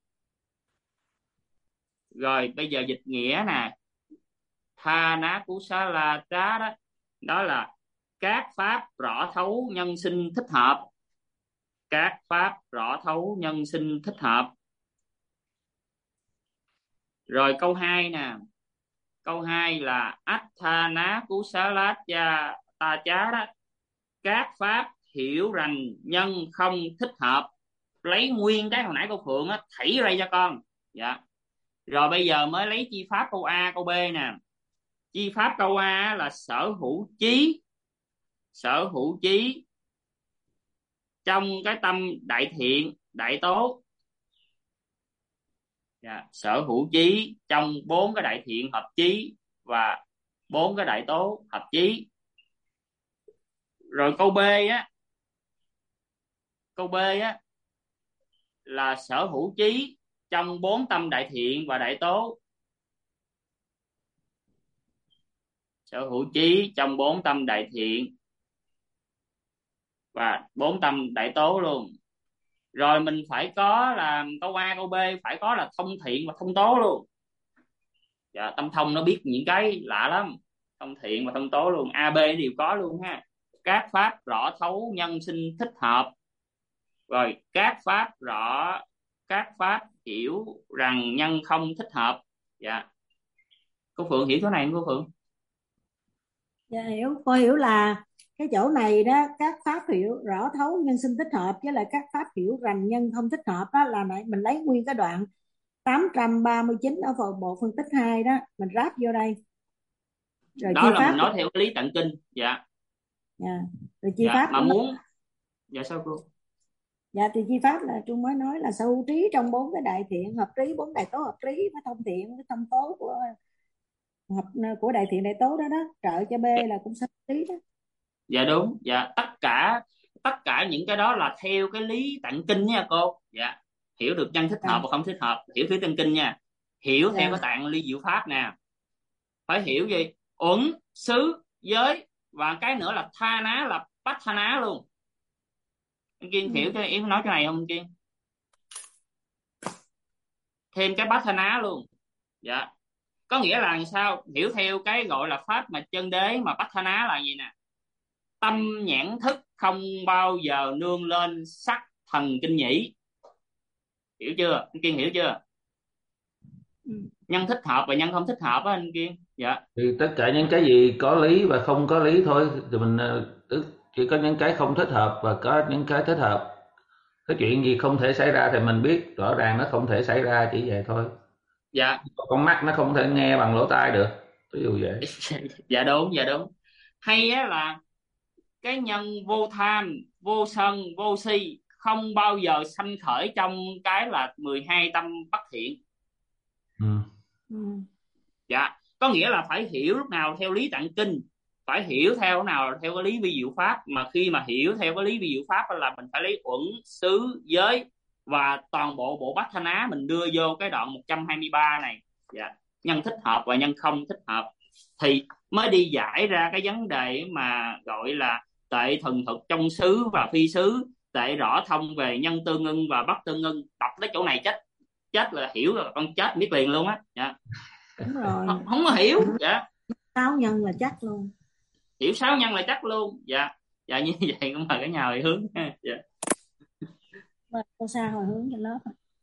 Rồi bây giờ dịch nghĩa nè, tha ná cú xá la trá đó, đó là các pháp rõ thấu nhân sinh thích hợp. Các pháp rõ thấu nhân sinh thích hợp. Rồi câu 2 nè, câu 2 là attha ná cú xá la cha ta chá đó, các pháp hiểu rằng nhân không thích hợp. Lấy nguyên cái hồi nãy cô Phượng á, thảy ra cho con. Dạ. Rồi bây giờ mới lấy chi pháp câu A, câu B nè. Chi pháp câu A là sở hữu chí. Sở hữu chí trong cái tâm đại thiện, đại tố. Dạ. Sở hữu chí trong 4 cái đại thiện hợp chí và 4 cái đại tố hợp chí. Rồi câu B á, câu B á là sở hữu chí trong 4 tâm đại thiện và đại tố. Sở hữu chí trong 4 tâm đại thiện và 4 tâm đại tố luôn. Rồi mình phải có là câu A, câu B phải có là thông thiện và thông tố luôn. Dạ, tâm thông nó biết những cái lạ lắm. Thông thiện và thông tố luôn, A, B đều có luôn ha. Các pháp rõ thấu nhân sinh thích hợp. Rồi các pháp hiểu rằng nhân không thích hợp. Dạ. Cô Phượng hiểu chỗ này không cô Phượng?
Dạ hiểu, cô hiểu là cái chỗ này đó, các pháp hiểu rõ thấu nhân sinh thích hợp với lại các pháp hiểu rằng nhân không thích hợp đó, là mình lấy nguyên cái đoạn 839 ở phần bộ phân tích 2 đó, mình ráp vô đây. Rồi
đó là mình nói theo lý tạng kinh. Dạ.
Dạ. Rồi chi
dạ,
pháp
mà muốn dạ sao cô?
Dạ thì chi pháp là Trung mới nói là sở hữu trí trong 4 cái đại thiện hợp trí, 4 đại tố hợp trí với thông thiện với thông tố của đại thiện đại tố đó đó, trợ cho B là cũng sở hữu trí đó.
Dạ đúng. Dạ, tất cả những cái đó là theo cái lý tạng kinh nha cô. Dạ, hiểu được nhân thích hợp và không thích hợp, hiểu thuyết tạng kinh nha. Hiểu theo cái tạng ly diệu pháp nè, phải hiểu gì? Uẩn, xứ, giới và cái nữa là tha ná, là bát tha ná luôn. Anh Kiên hiểu cái Yến nói cái này không anh Kiên? Thêm cái bát ná luôn. Dạ, có nghĩa là sao, hiểu theo cái gọi là pháp mà chân đế mà bát ná là gì nè: tâm nhãn thức không bao giờ nương lên sắc thần kinh nhĩ. Hiểu chưa anh Kiên, hiểu chưa? Nhân thích hợp và nhân không thích hợp á anh Kiên. Dạ,
Thì tất cả những cái gì có lý và không có lý thôi, thì mình chỉ có những cái không thích hợp và có những cái thích hợp. Cái chuyện gì không thể xảy ra thì mình biết rõ ràng nó không thể xảy ra, chỉ vậy thôi.
dạ.
Con mắt nó không thể nghe bằng lỗ tai được, ví dụ vậy.
Dạ đúng, dạ đúng. Hay á là cái nhân vô tham, vô sân, vô si không bao giờ sanh khởi trong cái là 12 tâm bất thiện. Dạ, có nghĩa là phải hiểu lúc nào theo lý tạng kinh, phải hiểu theo nào theo cái lý vi diệu pháp. Mà khi mà hiểu theo cái lý vi diệu pháp là mình phải lấy uẩn xứ giới và toàn bộ bộ bát thanh á mình đưa vô cái đoạn 123 này. Dạ, nhân thích hợp và nhân không thích hợp thì mới đi giải ra cái vấn đề mà gọi là tệ thần thực trong xứ và phi xứ, tệ rõ thông về nhân tương ưng và bất tương ưng. Đọc tới chỗ này chết, chết là hiểu rồi, con chết biết liền luôn á. Dạ.
Đúng rồi.
Không có hiểu. Dạ,
6 nhân là chắc luôn.
hiểu 6 nhân là chắc luôn. Dạ, dạ như vậy cũng mời cả nhà hồi hướng. Dạ.
Mời cô Sa hồi hướng cho lớp.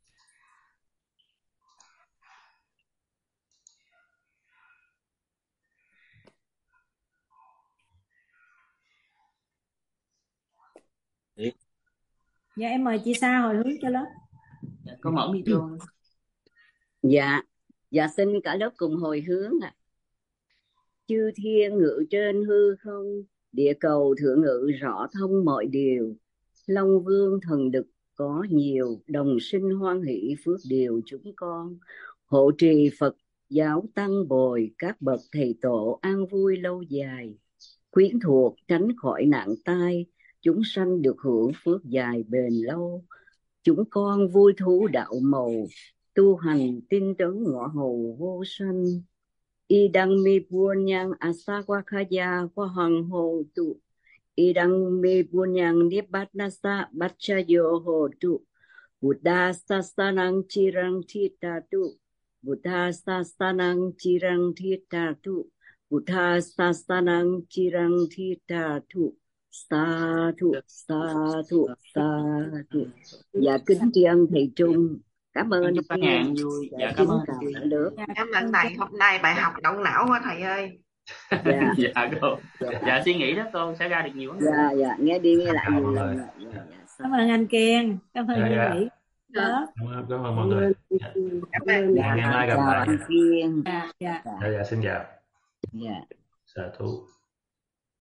Dạ em mời chị Sa hồi hướng cho lớp.
Dạ, có mở micro.
Dạ, dạ xin cả lớp cùng hồi hướng ạ. Chư thiên ngự trên hư không, địa cầu thượng ngự rõ thông mọi điều. Long vương thần đực có nhiều, đồng sinh hoan hỷ phước điều chúng con. Hộ trì Phật giáo tăng bồi, các bậc thầy tổ an vui lâu dài. Quyến thuộc tránh khỏi nạn tai, chúng sanh được hưởng phước dài bền lâu. Chúng con vui thú đạo màu, tu hành tinh tấn ngõ hầu vô sanh. Idang mi punyang asawakaya qua hoàng hồ tu. Idang mi punyang nibbatnasa bacchayo hồ tu. Buddha sasanang chirang thita tu. Buddha sasanang chirang thita tu. Buddha sasanang chirang thita tu. Sa thu, sa thu, sa thu. Dạ kính tri ân thầy Trung. Cảm ơn anh
Cả nhà vui. Dạ, cảm ơn
cả lớp.
Cảm ơn thầy, hôm nay bài học động não quá thầy ơi.
Dạ,
dạ cô. Dạ suy nghĩ đó cô sẽ ra được nhiều vấn đề.
dạ, dạ, nghe đi nghe lại nhiều lần.
Cảm ơn anh Kiên, cảm ơn Duy Mỹ.
Cảm ơn mọi người.
Cảm ơn.
Ngày mai gặp
Chào
lại.
anh Kiên.
Dạ.
Dạ, xin chào.
Dạ.
Sa thú.